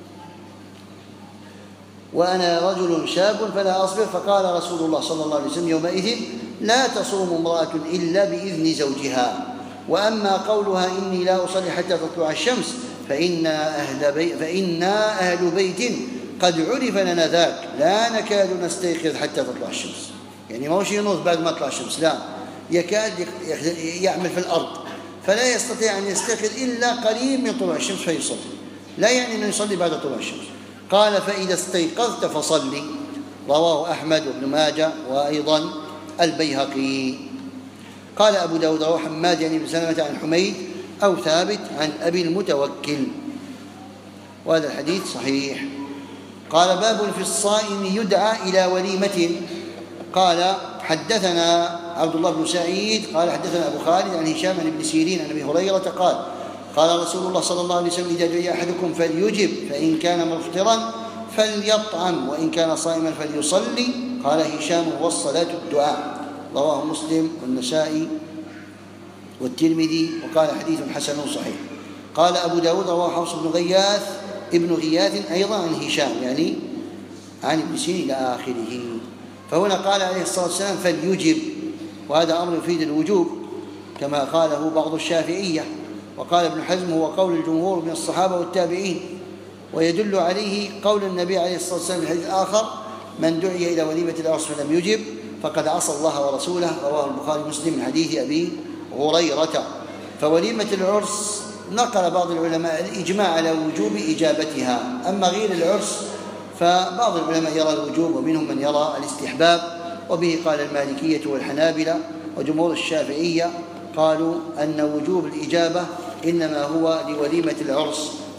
وأنا رجل شاب فلا أصبر. فقال رسول الله صلى الله عليه وسلم يومئذ: لا تصوم امرأة إلا بإذن زوجها. وأما قولها إني لا أصلي حتى تطلع الشمس فإنا أهل, بي فإنا أهل بيت قد عرف لنا ذاك لا نكاد نستيقظ حتى تطلع الشمس. يعني ما هو شيء ينوض بعد ما تطلع الشمس، لا، يكاد يعمل في الأرض فلا يستطيع أن يستيقظ إلا قريب من طلوع الشمس فيصلي، لا يعني أنه يصلي بعد طلوع الشمس. قال: فإذا استيقظت فصلي. رواه أحمد وابن ماجه وأيضا البيهقي. قال أبو داود: رواه حماد يعني بن سلمة عن حميد أو ثابت عن أبي المتوكل، وهذا الحديث صحيح. قال: باب في الصائم يدعى إلى وليمة. قال: حدثنا عبد الله بن سعيد قال حدثنا أبو خالد عن هشام عن ابن سيرين عن أبي هريرة قال: قال رسول الله صلى الله عليه وسلم: إذا جاء أحدكم فليجب، فإن كان مفطرا فليطعم، وإن كان صائما فليصلي. قال هشام: والصلاة الدعاء. رواه مسلم والنسائي والترمذي وقال حديث حسن صحيح. قال أبو داود: رواه حفص بن غياث ابن غياث أيضا عن هشام يعني عن ابن سيرين إلى آخره. فهنا قال عليه الصلاة والسلام: فليجب، وهذا أمر يفيد الوجوب كما قاله بعض الشافعية، وقال ابن حزم: هو قول الجمهور من الصحابة والتابعين. ويدل عليه قول النبي عليه الصلاة والسلام في الحديث الآخر: من دعي إلى وليمة العرس فلم يجب فقد عصى الله ورسوله. رواه البخاري ومسلم من حديث أبي هريرة. فوليمة العرس نقل بعض العلماء الإجماع على وجوب إجابتها. أما غير العرس فبعض العلماء يرى الوجوب ومنهم من يرى الاستحباب، وبه قال المالكية والحنابلة، وجمهور الشافعية قالوا أن وجوب الإجابة إنما هو لوليمة العرس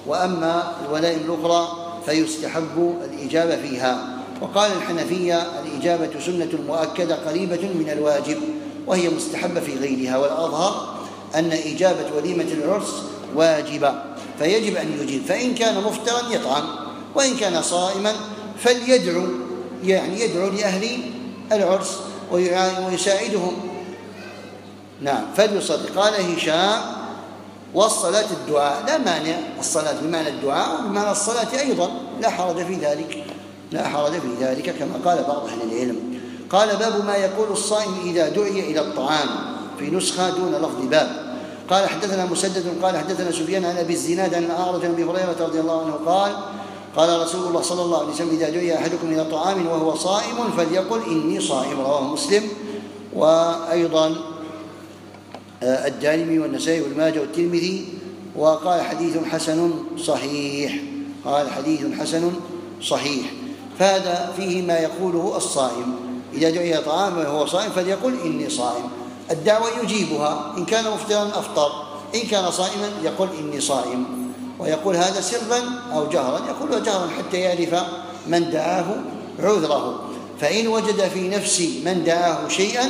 وأما الولائم الأخرى فيستحب الإجابة فيها. وقال الحنفية الإجابة سنة مؤكدة قريبة من الواجب، وهي مستحبة في غيرها، والأظهر أن إجابة وليمة العرس واجبة فيجب أن يجيب، فإن كان مفطرا يطعم، وإن كان صائما فليدعو، يعني يدعو لأهل العرس ويساعدهم. نعم فليصلي. قال هشام والصلاة الدعاء، لا مانع الصلاة بمعنى الدعاء وبمعنى الصلاة أيضا، لا حرج في ذلك، لا حرج في ذلك كما قال بعض أهل العلم. قال باب ما يقول الصائم إذا دعي إلى الطعام، في نسخة دون لفظ باب. قال حدثنا مسدد قال حدثنا سفيان عن أبي الزناد عن الأعرج عن أبي هريرة رضي الله عنه قال قال رسول الله صلى الله عليه وسلم إذا دعي أحدكم إلى طعام وهو صائم فليقل إني صائم، رواه مسلم وأيضا الدارمي والنسائي والماجه والترمذي. وقال حديث حسن صحيح، قال حديث حسن صحيح. فهذا فيه ما يقوله الصائم إذا دعي طعام وهو صائم فليقل إني صائم، الدعوة يجيبها، إن كان مفطرا أفطر، إن كان صائما يقول إني صائم، ويقول هذا سرا أو جهرا، يقول جهرا حتى يعرف من دعاه عذره. فإن وجد في نفس من دعاه شيئا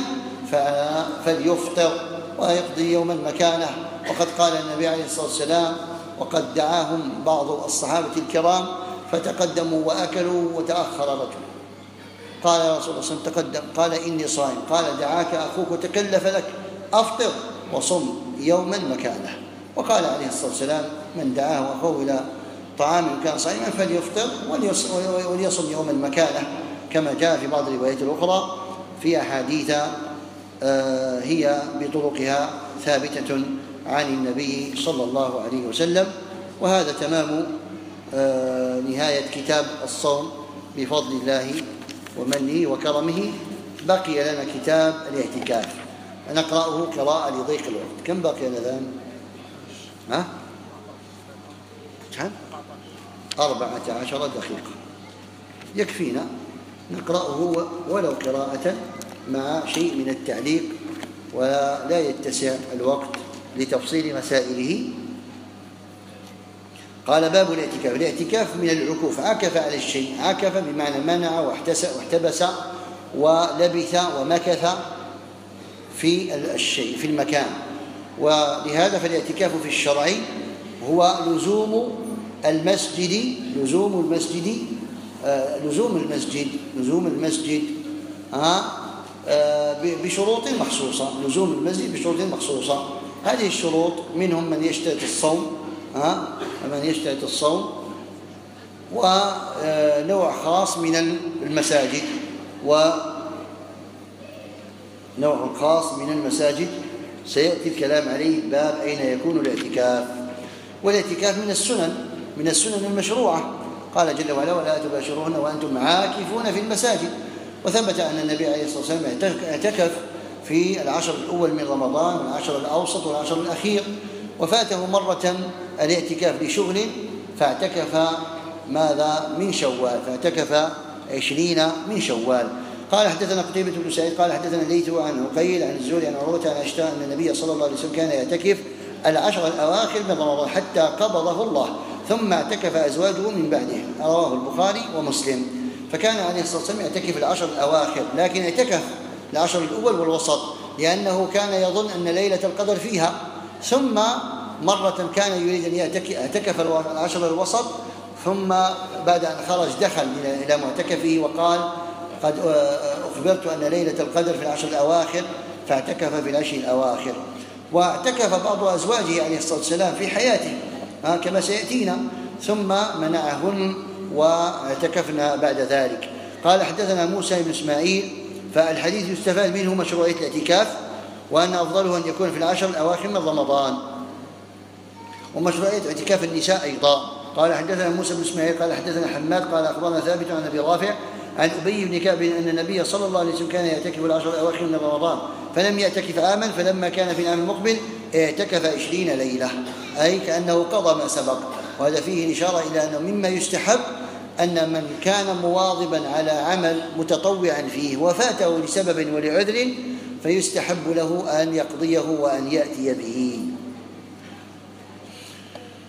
فليفطر ويقضي يوما مكانه. وقد قال النبي عليه الصلاة والسلام وقد دعاهم بعض الصحابة الكرام فتقدموا وأكلوا وتأخر رجل، قال يا رسول الله صلى الله عليه وسلم تقدم، قال إني صائم، قال دعاك أخوك وتكلف لك، أفطر وصم يوما مكانه. وقال عليه الصلاة والسلام من دعاه أخوه إلى طعام كان صائما فليفطر وليصم يوما مكانه، كما جاء في بعض الروايات الأخرى في أحاديث هي بطرقها ثابتة عن النبي صلى الله عليه وسلم. وهذا تمام نهاية كتاب الصوم بفضل الله ومنه وكرمه. بقي لنا كتاب الاعتكاف نقرأه قراءة لضيق الوقت. كم بقي لنا الآن؟ ها؟ كم؟ أربعة عشر دقيقة يكفينا نقرأه ولو قراءة مع شيء من التعليق، ولا يتسع الوقت لتفصيل مسائله. قال باب الاعتكاف. الاعتكاف من العكوف، عكف على الشيء، عكف بمعنى منع واحتبس ولبث ومكث في الشيء في المكان. ولهذا فالاعتكاف في الشرع هو لزوم المسجد لزوم المسجد آه لزوم المسجد لزوم المسجد آه آه بشروط مخصوصة، لزوم المسجد بشروط مخصوصة. هذه الشروط منهم من يشترط الصوم آه من يشترط الصوم ونوع خاص من المساجد، ونوع خاص من المساجد سيأتي الكلام عليه باب أين يكون الاعتكاف. والاعتكاف من السنن من السنن المشروعة، قال جل وعلا ولا تباشروهن وأنتم عاكفون في المساجد. وثبت أن النبي عليه الصلاة والسلام اعتكف في العشر الأول من رمضان والعشر الأوسط والعشر الأخير، وفاته مرة الاعتكاف لشغل فاعتكف ماذا من شوال، فاعتكف عشرين من شوال. قال حدثنا قتيبة بن سعيد قال حدثنا ليث عن عقيل عن الزهري عن عروة عن عائشة أن النبي صلى الله عليه وسلم كان يعتكف العشر الأواخر من رمضان حتى قبضه الله، ثم اعتكف أزواجه من بعده، رواه البخاري ومسلم. فكان عليه الصلاة والسلام يعتكف العشر الأواخر، لكن اعتكف العشر الأول والوسط لأنه كان يظن أن ليلة القدر فيها، ثم مرة كان يريد أن يعتكف العشر الوسط، ثم بعد أن خرج دخل إلى معتكفه وقال قد أخبرت أن ليلة القدر في العشر الأواخر، فاعتكف في العشر الأواخر. واعتكف بعض أزواجه عليه الصلاة والسلام في حياته كما سيأتينا، ثم منعهن واعتكفنا بعد ذلك. قال حدثنا موسى بن إسماعيل. فالحديث يستفاد منه مشروعية الاعتكاف، وأن أفضله أن يكون في العشر الأواخر من رمضان، ومشروعية اعتكاف النساء أيضا. قال حدثنا موسى بن إسماعيل قال حدثنا حماد قال أخبرنا ثابت عن أبي رافع عن أبي بن كعب أن النبي صلى الله عليه وسلم كان يعتكف العشر الأواخر من رمضان فلم يعتكف عاما، فلما كان في العام المقبل اعتكف عشرين ليلة، أي كأنه قضى ما سبق. وهذا فيه إشارة إلى أنه مما يستحب أن من كان مواظبا على عمل متطوعا فيه وفاته لسبب ولعذر فيستحب له أن يقضيه وأن يأتي به.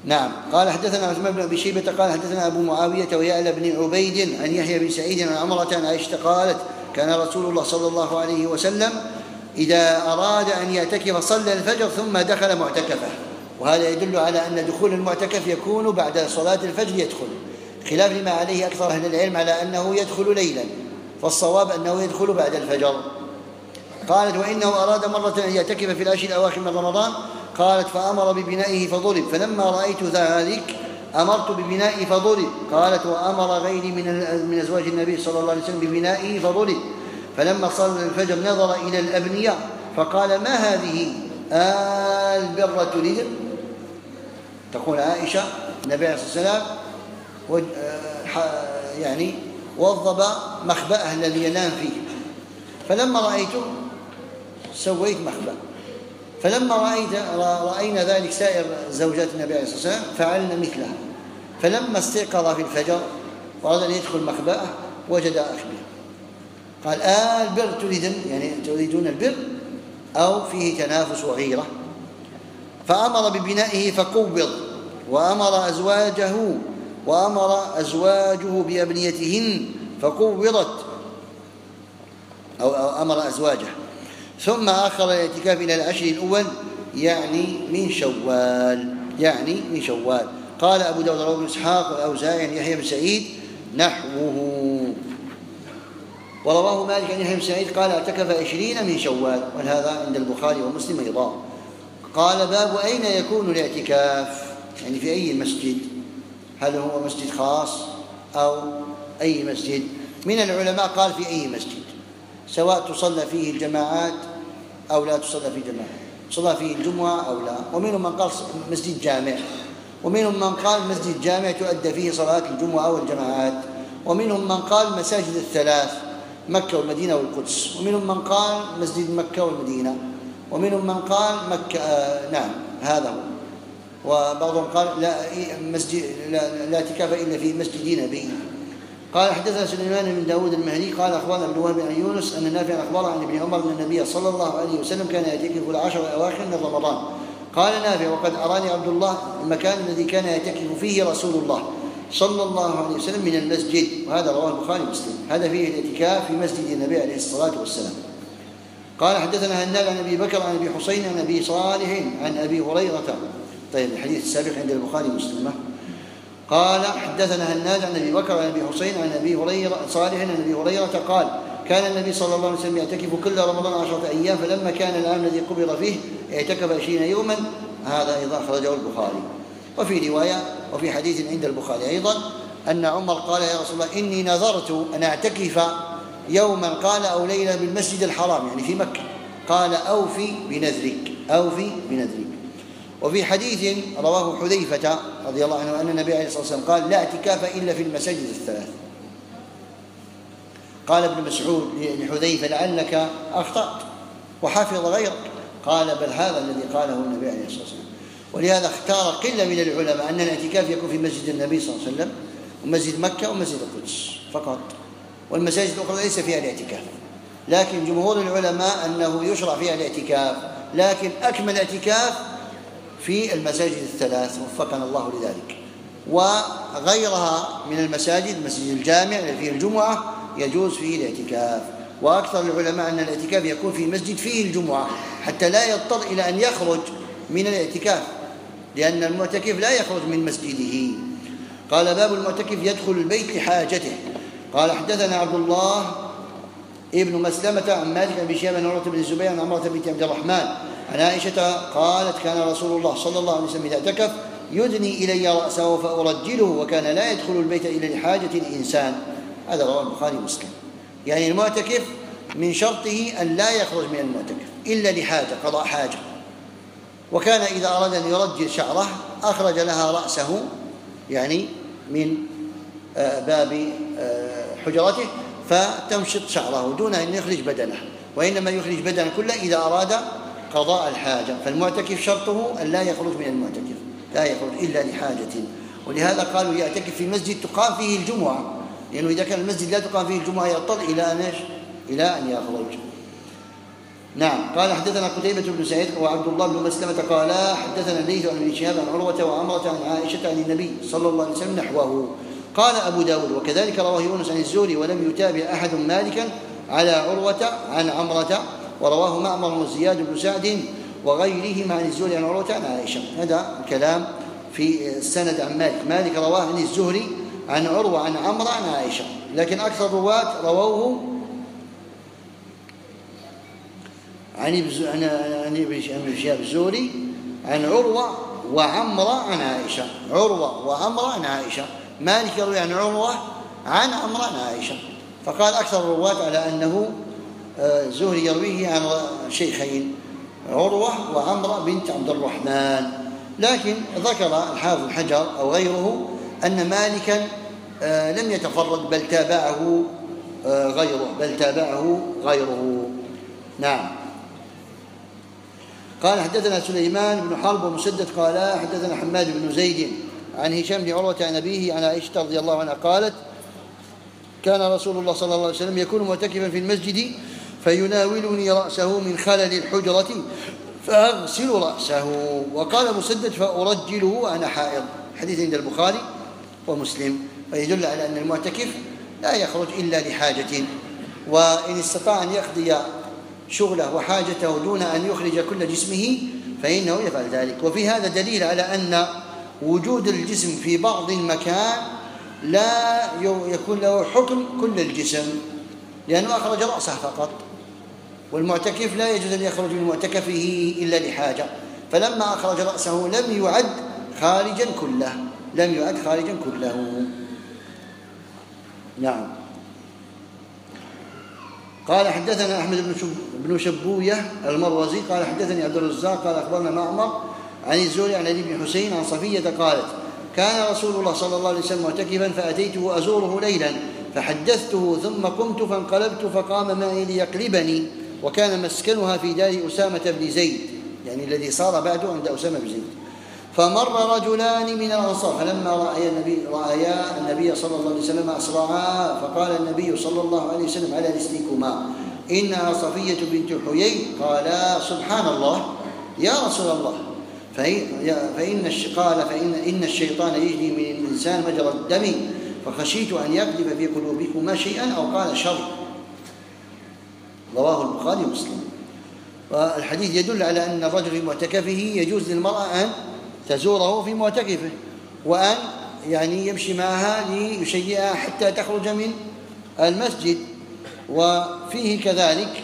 نعم. قال حدثنا عثمان بن أبي شيبة قال حدثنا أبو معاوية ويعلى بن عبيد عن يحيى بن سعيد عن عمرة عن عائشة قالت كان رسول الله صلى الله عليه وسلم إذا أراد أن يعتكف صلى الفجر ثم دخل معتكفه. وهذا يدل على أن دخول المعتكف يكون بعد صلاة الفجر يدخل، خلاف لما عليه أكثر أهل العلم على أنه يدخل ليلا، فالصواب أنه يدخل بعد الفجر. قالت وإنه أراد مرة أن يعتكف في العشر الأواخر من رمضان، قالت فأمر ببنائه فضرب، فلما رأيت ذلك أمرت ببنائه فضرب. قالت وأمر غيري من أزواج النبي صلى الله عليه وسلم ببنائه فضرب. فلما صلى الفجر نظر إلى الأبنية فقال ما هذه البر تريد؟ تقول عائشة النبي عليه الصلاة والسلام يعني وضب مخبأه الذي ينام فيه، فلما رأيته سويت مخبأ. فلما رأيت رأينا ذلك سائر زوجات النبي عليه الصلاة والسلام فعلنا مثلها. فلما استيقظ في الفجر وأراد أن يدخل مخبأه وجد أخبه. قال آه البر تريدون، يعني تريدون البر أو فيه تنافس وغيرة. فأمر ببنائه فقوض، وأمر أزواجه وأمر أزواجه بأبنيتهن فقوضت، أو أمر أزواجه، ثم أخر الاعتكاف إلى العشر الأول يعني من شوال، يعني من شوال. قال أبو داود رواه ابن إسحاق والأوزاعي عن يحيى بن سعيد نحوه. ورواه مالك عن يحيى بن سعيد قال اعتكف عشرين من شوال، وهذا عند البخاري ومسلم أيضا. قال باب أين يكون الاعتكاف، يعني في أي مسجد، هل هو مسجد خاص أو أي مسجد؟ من العلماء قال في أي مسجد، سواء تصلى فيه الجماعات أو لا تصلى فيه الجماعات، صلى فيه الجمعة أو لا. ومنهم من قال مسجد جامع، ومنهم من قال مسجد جامع تؤدى فيه صلاة الجمعة أو الجماعات، ومنهم من قال مساجد الثلاث مكة والمدينة والقدس، ومنهم من قال مسجد مكة والمدينة، ومنهم من قال مكة آه نعم هذا هو. وبعضهم قال لا مسجد لا اعتكاف إلا في مسجد نبي. قال حدثنا سليمان بن داود المهدي قال أخبرنا ابن وهب عن يونس أن نافع أخبر عن ابن عمر أن النبي صلى الله عليه وسلم كان يعتكف العشر الأواخر من رمضان. قال نافع وقد أراني عبد الله المكان الذي كان يعتكف فيه رسول الله صلى الله عليه وسلم من المسجد، وهذا رواه البخاري ومسلم. هذا فيه الاعتكاف في مسجد النبي عليه الصلاة والسلام. قال حدثنا هناد عن أبي بكر عن أبي حسين عن أبي صالح عن أبي هريرة. طيب الحديث السابق عند البخاري ومسلم. قال حدثنا هناد عن أبي بكر عن أبي حسين عن أبي هريرة صالح عن أبي هريرة قال كان النبي صلى الله عليه وسلم يعتكف كل رمضان عشرة أيام، فلما كان العام الذي قبض فيه اعتكف عشرين يوما. هذا أيضا أخرجه البخاري. وفي رواية وفي حديث عند البخاري أيضا أن عمر قال يا رسول الله إني نذرت أن أعتكف يوما قال أو ليلة بالمسجد الحرام يعني في مكة، قال أوفي بنذرك أوفي بنذرك. وفي حديث رواه حذيفة رضي الله عنه أن النبي عليه الصلاة والسلام قال لا اعتكاف إلا في المساجد الثلاث. قال ابن مسعود لحذيفة لعلك أخطأت وحفظ غيرك، قال بل هذا الذي قاله النبي عليه الصلاة والسلام. ولهذا اختار قلة من العلماء أن الاعتكاف يكون في مسجد النبي صلى الله عليه وسلم ومسجد مكة ومسجد القدس فقط، والمساجد الأخرى ليس فيها الاعتكاف. لكن جمهور العلماء أنه يشرع فيها الاعتكاف، لكن أكمل اعتكاف في المساجد الثلاث وفقنا الله لذلك. وغيرها من المساجد مسجد الجامع الذي فيه الجمعة يجوز فيه الاعتكاف. وأكثر العلماء أن الاعتكاف يكون في مسجد فيه الجمعة حتى لا يضطر إلى أن يخرج من الاعتكاف، لأن المعتكف لا يخرج من مسجده. قال باب المعتكف يدخل البيت لحاجته. قال حدثنا عبد الله ابن مسلمة عن مالك بن شهاب عن عروة بن الزبير عن عمرة بنت عبد الرحمن عن عائشة قالت كان رسول الله صلى الله عليه وسلم إذا اعتكف يدني إلي رأسه فأرجله، وكان لا يدخل البيت إلا لحاجة الإنسان. هذا رواه البخاري ومسلم. يعني المعتكف من شرطه أن لا يخرج من المعتكف إلا لحاجة قضاء حاجة، وكان إذا أراد أن يرجل شعره أخرج لها رأسه يعني من باب حجرته فتمشط شعره دون أن يخرج بدنه، وإنما يخرج بدنه كله إذا أراد قضاء الحاجة. فالمعتكف شرطه أن لا يخرج من المعتكف، لا يخرج إلا لحاجة. ولهذا قالوا يعتكف في مسجد تقام فيه الجمعة، لأنه إذا كان المسجد لا تقام فيه الجمعة يضطر إلى أن إلى أن يخرج. نعم. قال حدثنا قتيبة بن سعيد وعبد الله بن مسلمة قال حدثنا الليث عن ابن شهاب عن عروة وعمرة عن عائشة عن النبي صلى الله عليه وسلم نحوه. قال أبو داود وكذلك رواه يونس عن الزهري ولم يتابع أحد مالكا على عروة عن عمرة، ورواه معمر وزياد بن سعد وغيرهما عن الزهري عن عروة عن عائشة. هذا كلام في السند عن مالك. مالك رواه عن الزهري عن عروة عن عمرة عن عائشة، لكن أكثر الرواة رووه عن ابن شهاب الزهري عن عروة وعمرة عن عائشة. عروة وعمرة عن عائشة. مالك يروي عن عروة عن عمرة عن عائشة، فقال أكثر الرواة على أنه الزهري يرويه عن شيخين عروة وعمرة بنت عبد الرحمن. لكن ذكر الحافظ بن حجر أو غيره أن مالكا لم يتفرد بل تابعه غيره بل تابعه غيره. نعم. قال حدثنا سليمان بن حرب ومسدد قال حدثنا حماد بن زيد عن هشام بن عروة عن أبيه عن عائشة رضي الله عنها قالت كان رسول الله صلى الله عليه وسلم يكون معتكفا في المسجد فيناولني رأسه من خلل الحجرة فأغسل رأسه. وقال مسدد فأرجله وأنا حائض. حديث عند البخاري ومسلم، فيدل على أن المعتكف لا يخرج إلا لحاجة، وإن استطاع أن يقضي شغله وحاجته دون أن يخرج كل جسمه فإنه يفعل ذلك. وفي هذا دليل على أن وجود الجسم في بعض المكان لا يكون له حكم كل الجسم، لأنه أخرج رأسه فقط، والمعتكف لا يجوز أن يخرج من معتكفه إلا لحاجة، فلما أخرج رأسه لم يعد خارجا كله لم يعد خارجا كله. نعم. قال حدثنا أحمد بن شبوية المروزي قال حدثني عبد الرزاق قال أخبرنا معمر عن الزهري عن علي بن حسين عن صفية قالت كان رسول الله صلى الله عليه وسلم معتكفا فأتيته أزوره ليلا فحدثته ثم قمت فانقلبت فقام معي ليقلبني، وكان مسكنها في دار أسامة بن زيد، يعني الذي صار بعده عند أسامة بن زيد. فمر رجلان من الأنصار فلما رأيا النبي, رأيا النبي صلى الله عليه وسلم أسرعا فقال النبي صلى الله عليه وسلم على رسلكما إنها صفية بنت حيي. قال سبحان الله يا رسول الله فإن قال فإن إن الشيطان يجري من الإنسان مجرى الدم فخشيت أن يقذف في قلوبكما شيئا أو قال شر. رواه البخاري ومسلم. والحديث يدل على أن الرجل في معتكفه يجوز للمرأة أن تزوره في معتكفه وأن يعني يمشي معها ليشيئها حتى تخرج من المسجد. وفيه كذلك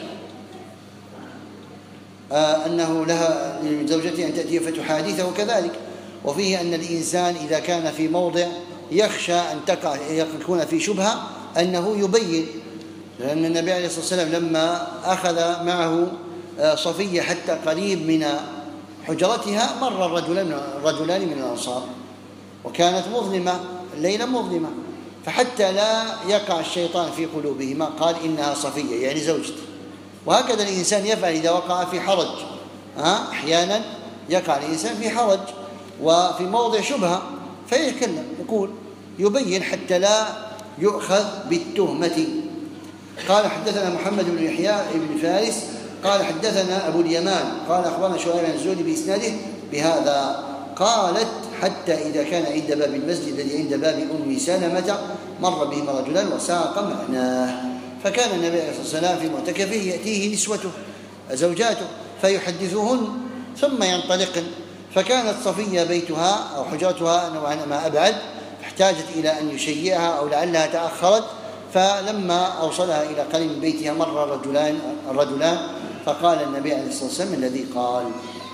آه أنه لها لزوجته أن تأتي فتحادثه كذلك. وفيه أن الإنسان إذا كان في موضع يخشى أن تقع يكون في شبهة أنه يبين، لأن النبي عليه الصلاة والسلام لما أخذ معه صفية حتى قريب من حجرتها مر الرجلان رجلان من الأنصار وكانت مظلمة الليلة مظلمة، فحتى لا يقع الشيطان في قلوبهما قال إنها صفية يعني زوجتي. وهكذا الإنسان يفعل إذا وقع في حرج. ها أحيانا يقع الإنسان في حرج وفي موضع شبهة فيتكلم يقول يبين حتى لا يؤخذ بالتهمة. قال حدثنا محمد بن يحيى بن فارس قال حدثنا أبو اليمان قال أخبرنا شعيب عن الزهري بإسناده بهذا. قالت حتى إذا كان عند باب المسجد الذي عند باب أم سلمة مر بهما رجلان وساق معناه. فكان النبي عليه الصلاة والسلام في معتكفه يأتيه نسوته زوجاته فيحدثهن ثم ينطلقن، فكانت صفية بيتها أو حجرتها نوعا ما أبعد احتاجت إلى أن يشيئها أو لعلها تأخرت، فلما أوصلها إلى قريب من بيتها مر الرجلان الرجلان فقال النبي عليه الصلاة والسلام الذي قال.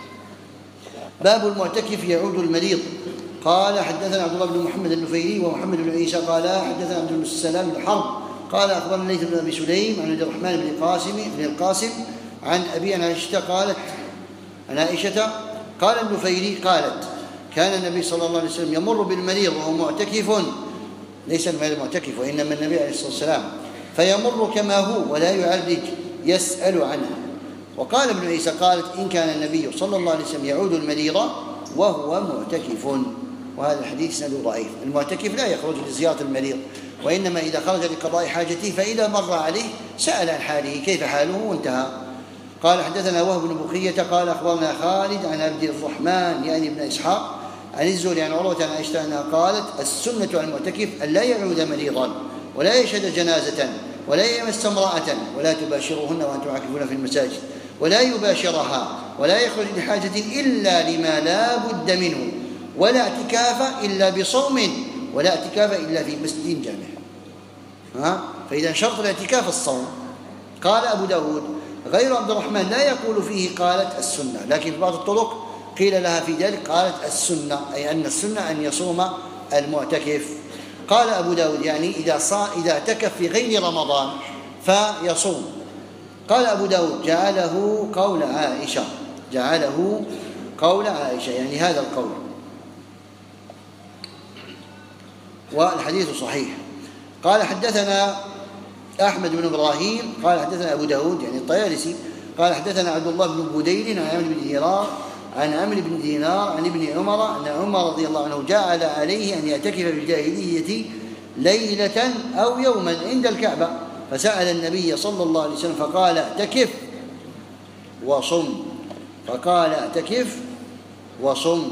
باب المعتكف يعود المريض. قال حدثنا عبد الله بن محمد النفيلي ومحمد بن عيسى قال حدثنا عبد السلام بن حرب قال أخبرنا الليث بن أبي سليم عن عبد الرحمن بن القاسم بن القاسم عن أبي عن عائشة قالت عن عائشة قال النفيلي قالت كان النبي صلى الله عليه وسلم يمر بالمريض وهو معتكف، ليس المريض معتكف وإنما النبي عليه الصلاة والسلام، فيمر كما هو ولا يعرج يسأل عنه. وقال ابن عيسى قالت إن كان النبي صلى الله عليه وسلم يعود المريض وهو معتكف، وهذا الحديث سنده ضعيف. المعتكف لا يخرج لزيارة المريض، وإنما إذا خرج لقضاء حاجته فإذا مر عليه سأل عن حاله كيف حاله وانتهى. قال حدثنا وهب بن بقية قال أخبرنا خالد عن عبد الرحمن يعني بن إسحاق عن الزهري عن عروة عن عائشة أنها قالت: السنة على المعتكف أن لا يعود مريضا ولا يشهد جنازة ولا يمس امرأة ولا تباشرهن وأنتم عاكفون في المساجد ولا يباشرها ولا يخرج لحاجة إلا لما لا بد منه ولا اعتكاف إلا بصوم ولا اعتكاف إلا في مسجد جامع. ها؟ فإذا شرط الاعتكاف الصوم. قال أبو داود: غير عبد الرحمن لا يقول فيه قالت السنة، لكن في بعض الطرق قيل لها في ذلك قالت السنة، أي أن السنة أن يصوم المعتكف. قال أبو داود: يعني إذا صا إذا اعتكف في غير رمضان فيصوم. قال أبو داود: جعله قول عائشة، جعله قول عائشة، يعني هذا القول، والحديث صحيح. قال حدثنا أحمد بن إبراهيم قال حدثنا أبو داود يعني الطيالسي قال حدثنا عبد الله بن بديل عن عمرو بن دينار عن عمرو بن دينار عن ابن عمر أن عمر رضي الله عنه جعل عليه أن يعتكف في الجاهلية ليلة أو يوما عند الكعبة، فسأل النبي صلى الله عليه وسلم فقال: اعتكف وصم، فقال: اعتكف وصم.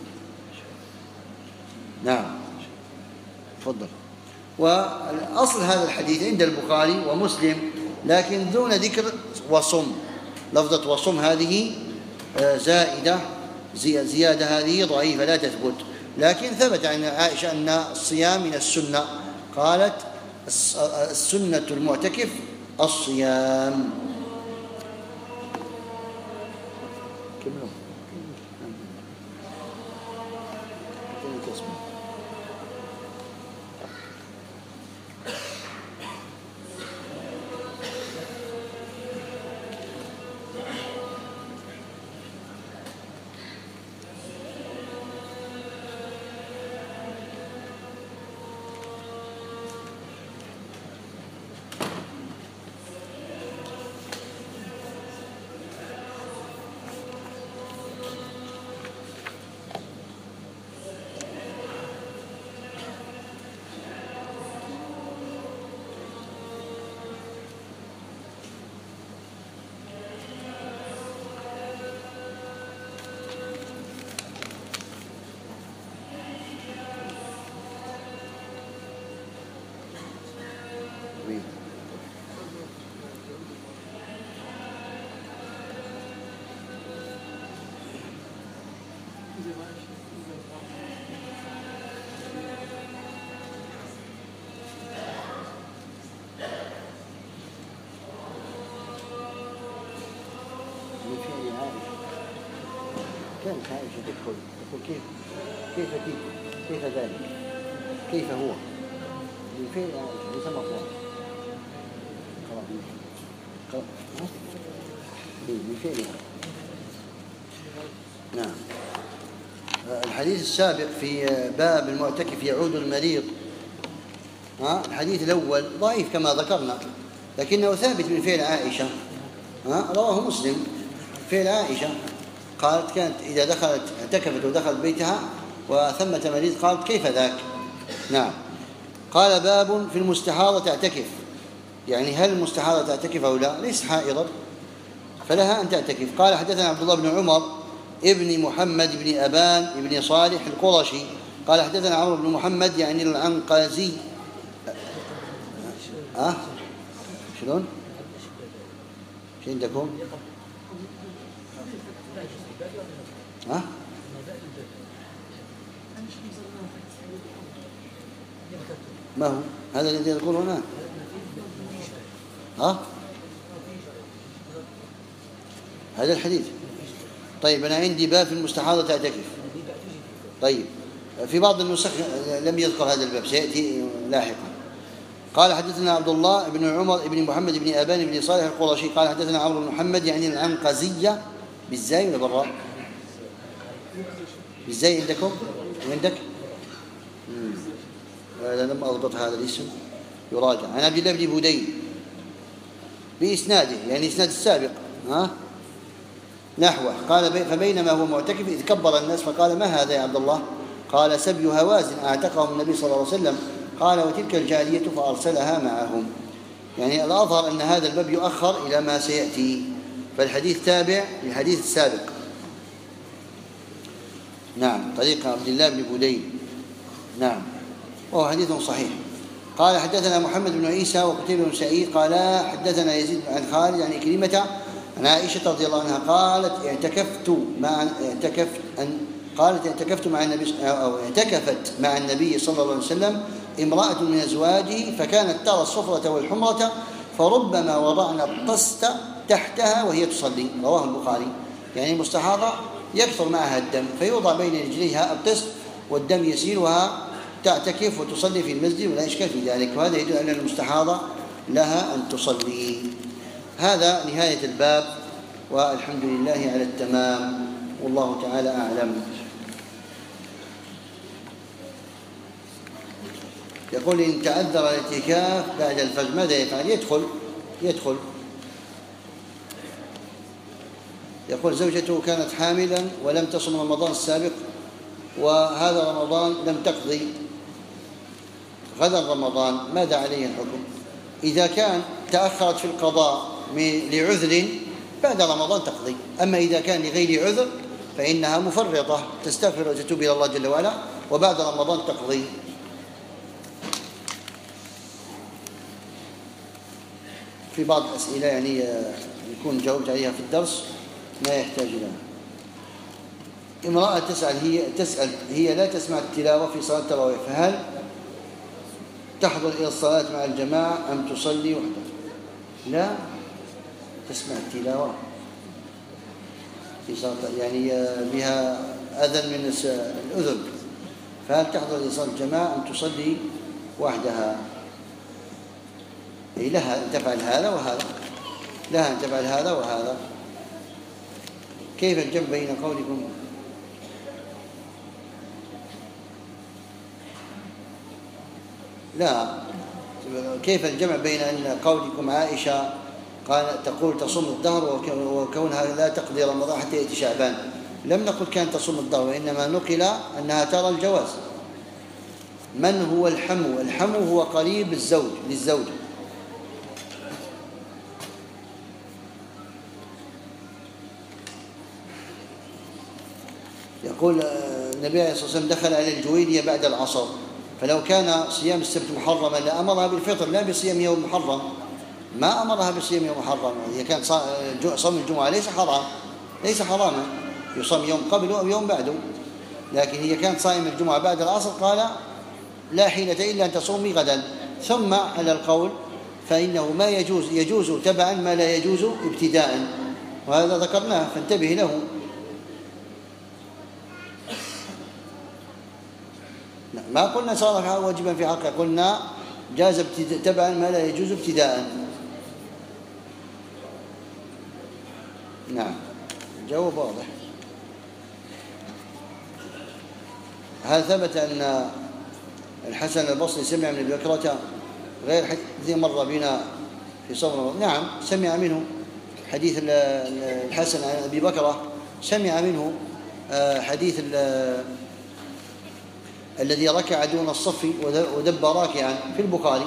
نعم، تفضل. والأصل هذا الحديث عند البخاري ومسلم، لكن دون ذكر وصم. لفظة وصم هذه زائدة، زيادة هذه ضعيفة لا تثبت، لكن ثبت عن عائشة أن الصيام من السنة، قالت: السنة المعتكف الصيام. كانت عائشة تدخل تقول: كيف كيف كيف ذلك؟ كيف هو؟ من فين عائشة؟ ليس مطلوب. خلاص من فين؟ نعم. الحديث السابق في باب المعتكف يعود المريض، ها، الحديث الأول ضعيف كما ذكرنا، لكنه ثابت من فعل عائشة، ها، رواه مسلم. فعل عائشة قالت: كانت إذا دخلت اعتكفت ودخلت بيتها وثمة مريض قالت: كيف ذاك؟ نعم. قال: باب في المستحاضة تعتكف، يعني هل المستحاضة تعتكف أو لا؟ ليس حائضا فلها أن تعتكف. قال حدثنا عبد الله بن عمر ابن محمد بن أبان ابن صالح القرشي قال حدثنا عمرو بن محمد يعني العنقازي. أه؟ شلون؟ شو عندكم؟ ها؟ ما هو هذا الذي يقول هنا؟ ها؟ هذا الحديث. طيب أنا عندي باب في المستحاضة تعتكف. طيب في بعض النسخ لم يذكر هذا الباب، سيأتي لاحقا. قال حدثنا عبد الله بن عمر بن محمد بن أبان بن صالح القرشي قال حدثنا عمرو بن محمد يعني العنقزية بالزاي ولا بالراء؟ بالزاي عندكم؟ وعندك؟ أنا لم أضبط هذا الاسم، يراجع. عن عبد الله بن بدين بإسناده يعني إسناد السابق، ها؟ نحوه. قال: فبينما هو معتكف إذ كبر الناس فقال: ما هذا يا عبد الله؟ قال: سبي هوازن أعتقهم النبي صلى الله عليه وسلم. قال: وتلك الجارية فأرسلها معهم. يعني الأظهر أن هذا الباب يؤخر إلى ما سيأتي. فالحديث تابع للحديث السابق. نعم، طريق عبد الله بن بودين. نعم، وهو حديث صحيح. قال حدثنا محمد بن عيسى وقتيبة بن سعيد قال حدثنا يزيد عن خالد عن كلمة عن عائشة رضي الله عنها قالت اعتكفت مع اعتكفت أن قالت اعتكفت مع النبي أو اعتكفت مع النبي صلى الله عليه وسلم امرأة من أزواجه فكانت ترى الصفرة والحمرة فربما وضعنا الطست تحتها وهي تصلي. رواه البخاري. يعني المستحاضة يكثر معها الدم فيوضع بين رجليها الطست والدم يسير وها تعتكف وتصلي في المسجد ولا إشكال في ذلك، وهذا يدل على المستحاضة لها أن تصلي. هذا نهاية الباب، والحمد لله على التمام، والله تعالى أعلم. يقول إن تعذر الاعتكاف بعد الفجر ماذا يفعل؟ يدخل يدخل يقول زوجته كانت حاملا ولم تصم رمضان السابق وهذا رمضان لم تقضي غدا رمضان، ماذا عليه الحكم؟ إذا كان تأخرت في القضاء لعذر بعد رمضان تقضي، أما إذا كان لغير عذر فإنها مفرطة تستغفر وتتوب إلى الله جل وعلا وبعد رمضان تقضي. في بعض الأسئلة يعني يكون جاوبت عليها في الدرس ما يحتاج لها. امرأة تسأل هي تسأل هي لا تسمع التلاوة في صلاة التراويح، فهل تحضر إلى الصلاة مع الجماعة أم تصلي وحدها؟ لا تسمع التلاوة في صلاة يعني بها أذى من الأذن، فهل تحضر إلى صلاة الجماعة أم تصلي وحدها؟ أي لها أن تفعل هذا وهذا، لها أن تفعل هذا وهذا. كيف الجمع بين قولكم لا كيف الجمع بين أن قولكم عائشة قال تقول تصوم الدهر وكونها لا تقضي رمضان حتى يأتي شعبان؟ لم نقل كانت تصوم الدهر، وإنما نقل أنها ترى الجواز. من هو الحمو؟ الحمو هو قريب الزوج للزوج. يقول النبي عليه الصلاة والسلام دخل على الجويرية بعد العصر، فلو كان صيام السبت محرما لأمرها بالفطر لا بصيام يوم محرم، ما أمرها بصيام يوم محرم. إذا كان صوم الجمعة ليس حرام ليس حراما، يصوم يوم قبله أو يوم بعده، لكن هي كانت صائمة الجمعة بعد العصر قال لا حيلة إلا أن تصومي غدا. ثم على القول فإنه ما يجوز يجوز تبعا ما لا يجوز ابتداء، وهذا ذكرناه فانتبه له. ما قلنا صار واجبا في حقه، قلنا جاز تبعا ما لا يجوز ابتداء. نعم، الجواب واضح. هل ثبت أن الحسن البصري سمع من ابي بكرة غير حديث مر بنا في صوم رمضان؟ نعم سمع منه حديث الحسن عن ابي بكرة، سمع منه حديث الذي ركع دون الصف ودب راكعا في البخاري.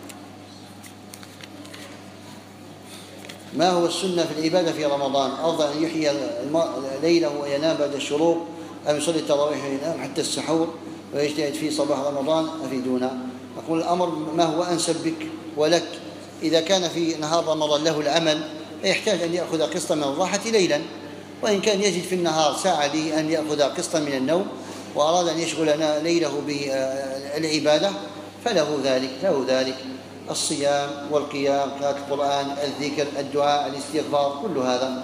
ما هو السنة في العبادة في رمضان؟ أفضل أن يحيي ليله وينام بعد الشروق أم يصلي التراويح وينام حتى السحور ويجتهد في صباح رمضان؟ أفيدونا. أقول الأمر ما هو أنسب بك ولك. إذا كان في نهار رمضان له العمل يحتاج أن يأخذ قسطا من الراحة ليلا، وإن كان يجد في النهار ساعة لأن يأخذ قسطا من النوم وأراد أن يشغل ليله بالعبادة فله ذلك له ذلك الصيام والقيام، قراءة القرآن، الذكر، الدعاء، الاستغفار، كل هذا.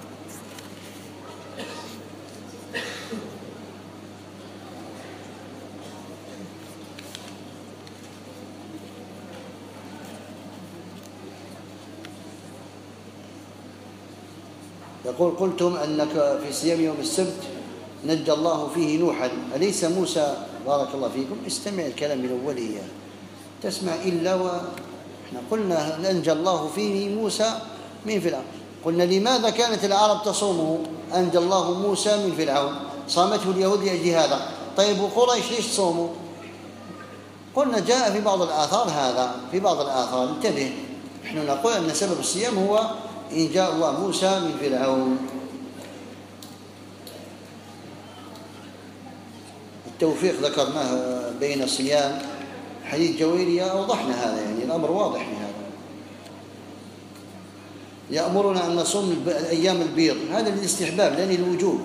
يقول قلتم أنك في صيام يوم السبت نجى الله فيه نوحا، أليس موسى؟ بارك الله فيكم، استمع الكلام من أوله، تسمع إلا وإحنا قلنا ننجى الله فيه موسى من فرعون. قلنا لماذا كانت العرب تصومه؟ أنجى الله موسى من فرعون، صامته اليهود لأجل هذا. طيب وقريش ليش تصوموا؟ قلنا جاء في بعض الآثار هذا، في بعض الآثار انتبه. نحن نقول أن سبب الصيام هو إن جاء الله موسى من فرعون. التوفيق ذكرناه بين الصيام، حديث جويرية أوضحنا هذا، يعني الأمر واضح في هذا. يأمرنا أن نصوم أيام البيض، هذا للاستحباب لأن الوجوب.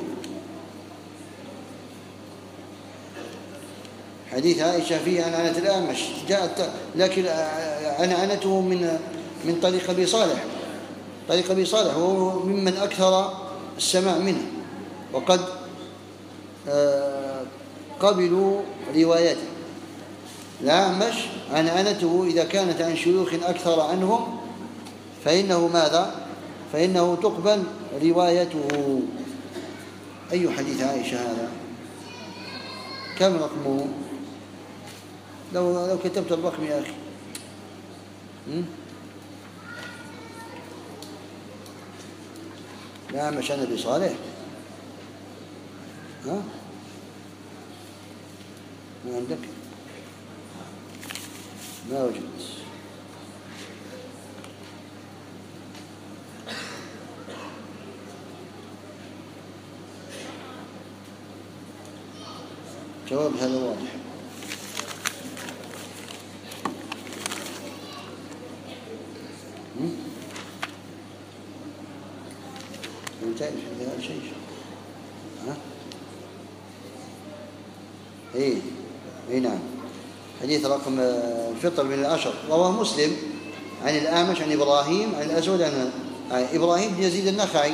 حديث عائشة فيه عن عنة الأعمش جاءت، لكن عنعنته من من طريق أبي صالح، طريق أبي صالح وهو ممن أكثر السماع منه، وقد قبلوا روايته. الأعمش عنعنته إذا كانت عن شيوخ أكثر عنهم فإنه ماذا؟ فإنه تقبل روايته. أي حديث عائشة هذا؟ كم رقمه؟ لو لو كتبت الرقم يا أخي. الأعمش عن أبي صالح. ها؟ ما عندك؟ ما وجدت. جواب هذا واضح. تعرف هذا شيء؟ ها؟ إيه إيه نعم. حديث رقم الفطر من العشر رواه مسلم عن الأعمش عن إبراهيم عن الأسود عن إبراهيم بن يزيد النخعي.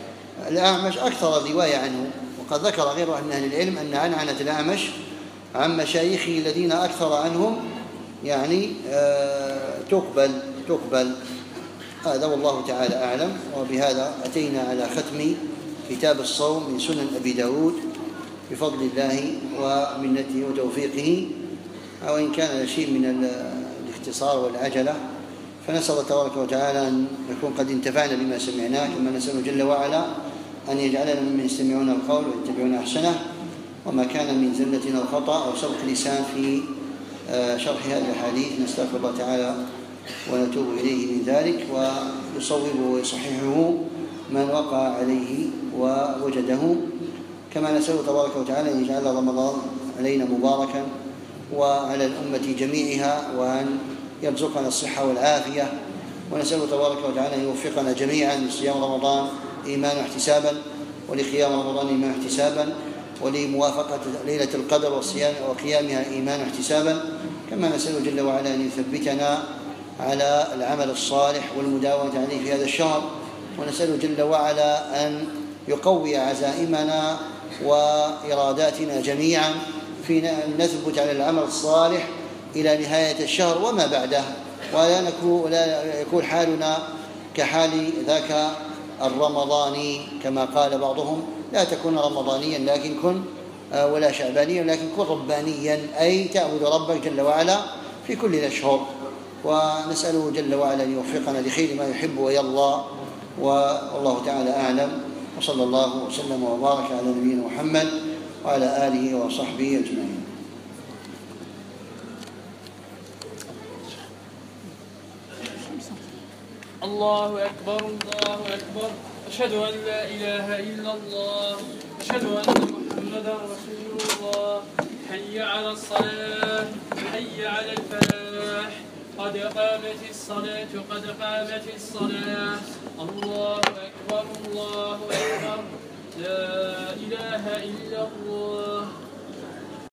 الأعمش أكثر الرواية عنه، وقد ذكر غيره من أهل العلم أن عنعنة الأعمش عن مشايخه الذين أكثر عنهم يعني آه تقبل تقبل هذا والله تعالى أعلم. وبهذا أتينا على ختم كتاب الصوم من سنن أبي داود بفضل الله ومنته وتوفيقه، وإن كان شيء من الاختصار والعجلة، فنسأل الله تبارك وتعالى أن نكون قد انتفعنا بما سمعناه، كما نسأل جل وعلا أن يجعلنا ممن يستمعون القول ويتبعون أحسنه، وما كان من زلة أو خطأ أو سبق لسان في شرح هذه الحديث نستغفر الله تعالى ونتوب إليه من ذلك، ويصوبه ويصححه من وقع عليه ووجده. كما نسأل تبارك وتعالى أن يجعل رمضان علينا مباركا وعلى الأمة جميعها، وأن يرزقنا الصحة والعافية. ونسأل تبارك وتعالى أن يوفقنا جميعا لصيام رمضان إيمانا واحتسابا، ولقيام رمضان إيمانا واحتسابا، ولموافقة ليلة القدر والصيام وقيامها إيمانا واحتسابا. كما نسأل جل وعلا أن يثبتنا على العمل الصالح والمداومة عليه في هذا الشهر، ونسأل جل وعلا أن يقوي عزائمنا وإراداتنا جميعا في أن نثبت على العمل الصالح إلى نهاية الشهر وما بعده، ولا نكون ولا يكون حالنا كحال ذاك الرمضاني كما قال بعضهم: لا تكون رمضانيا لكن كن ولا شعبانيا لكن كن ربانيا، أي تعبد ربك جل وعلا في كل الأشهر. ونسأله جل وعلا أن يوفقنا لخير ما يحب ويرضى، والله تعالى أعلم. وصلى الله وسلم وبارك على نبينا محمد وعلى آله وصحبه أجمعين. الله أكبر الله أكبر، أشهد أن لا إله إلا الله، أشهد أن محمدا رسول الله. حي على الصلاة حي على الفلاح، قد قامت الصلاة قد قامت الصلاة. الله أكبر الله أكبر، لا إله إلا الله.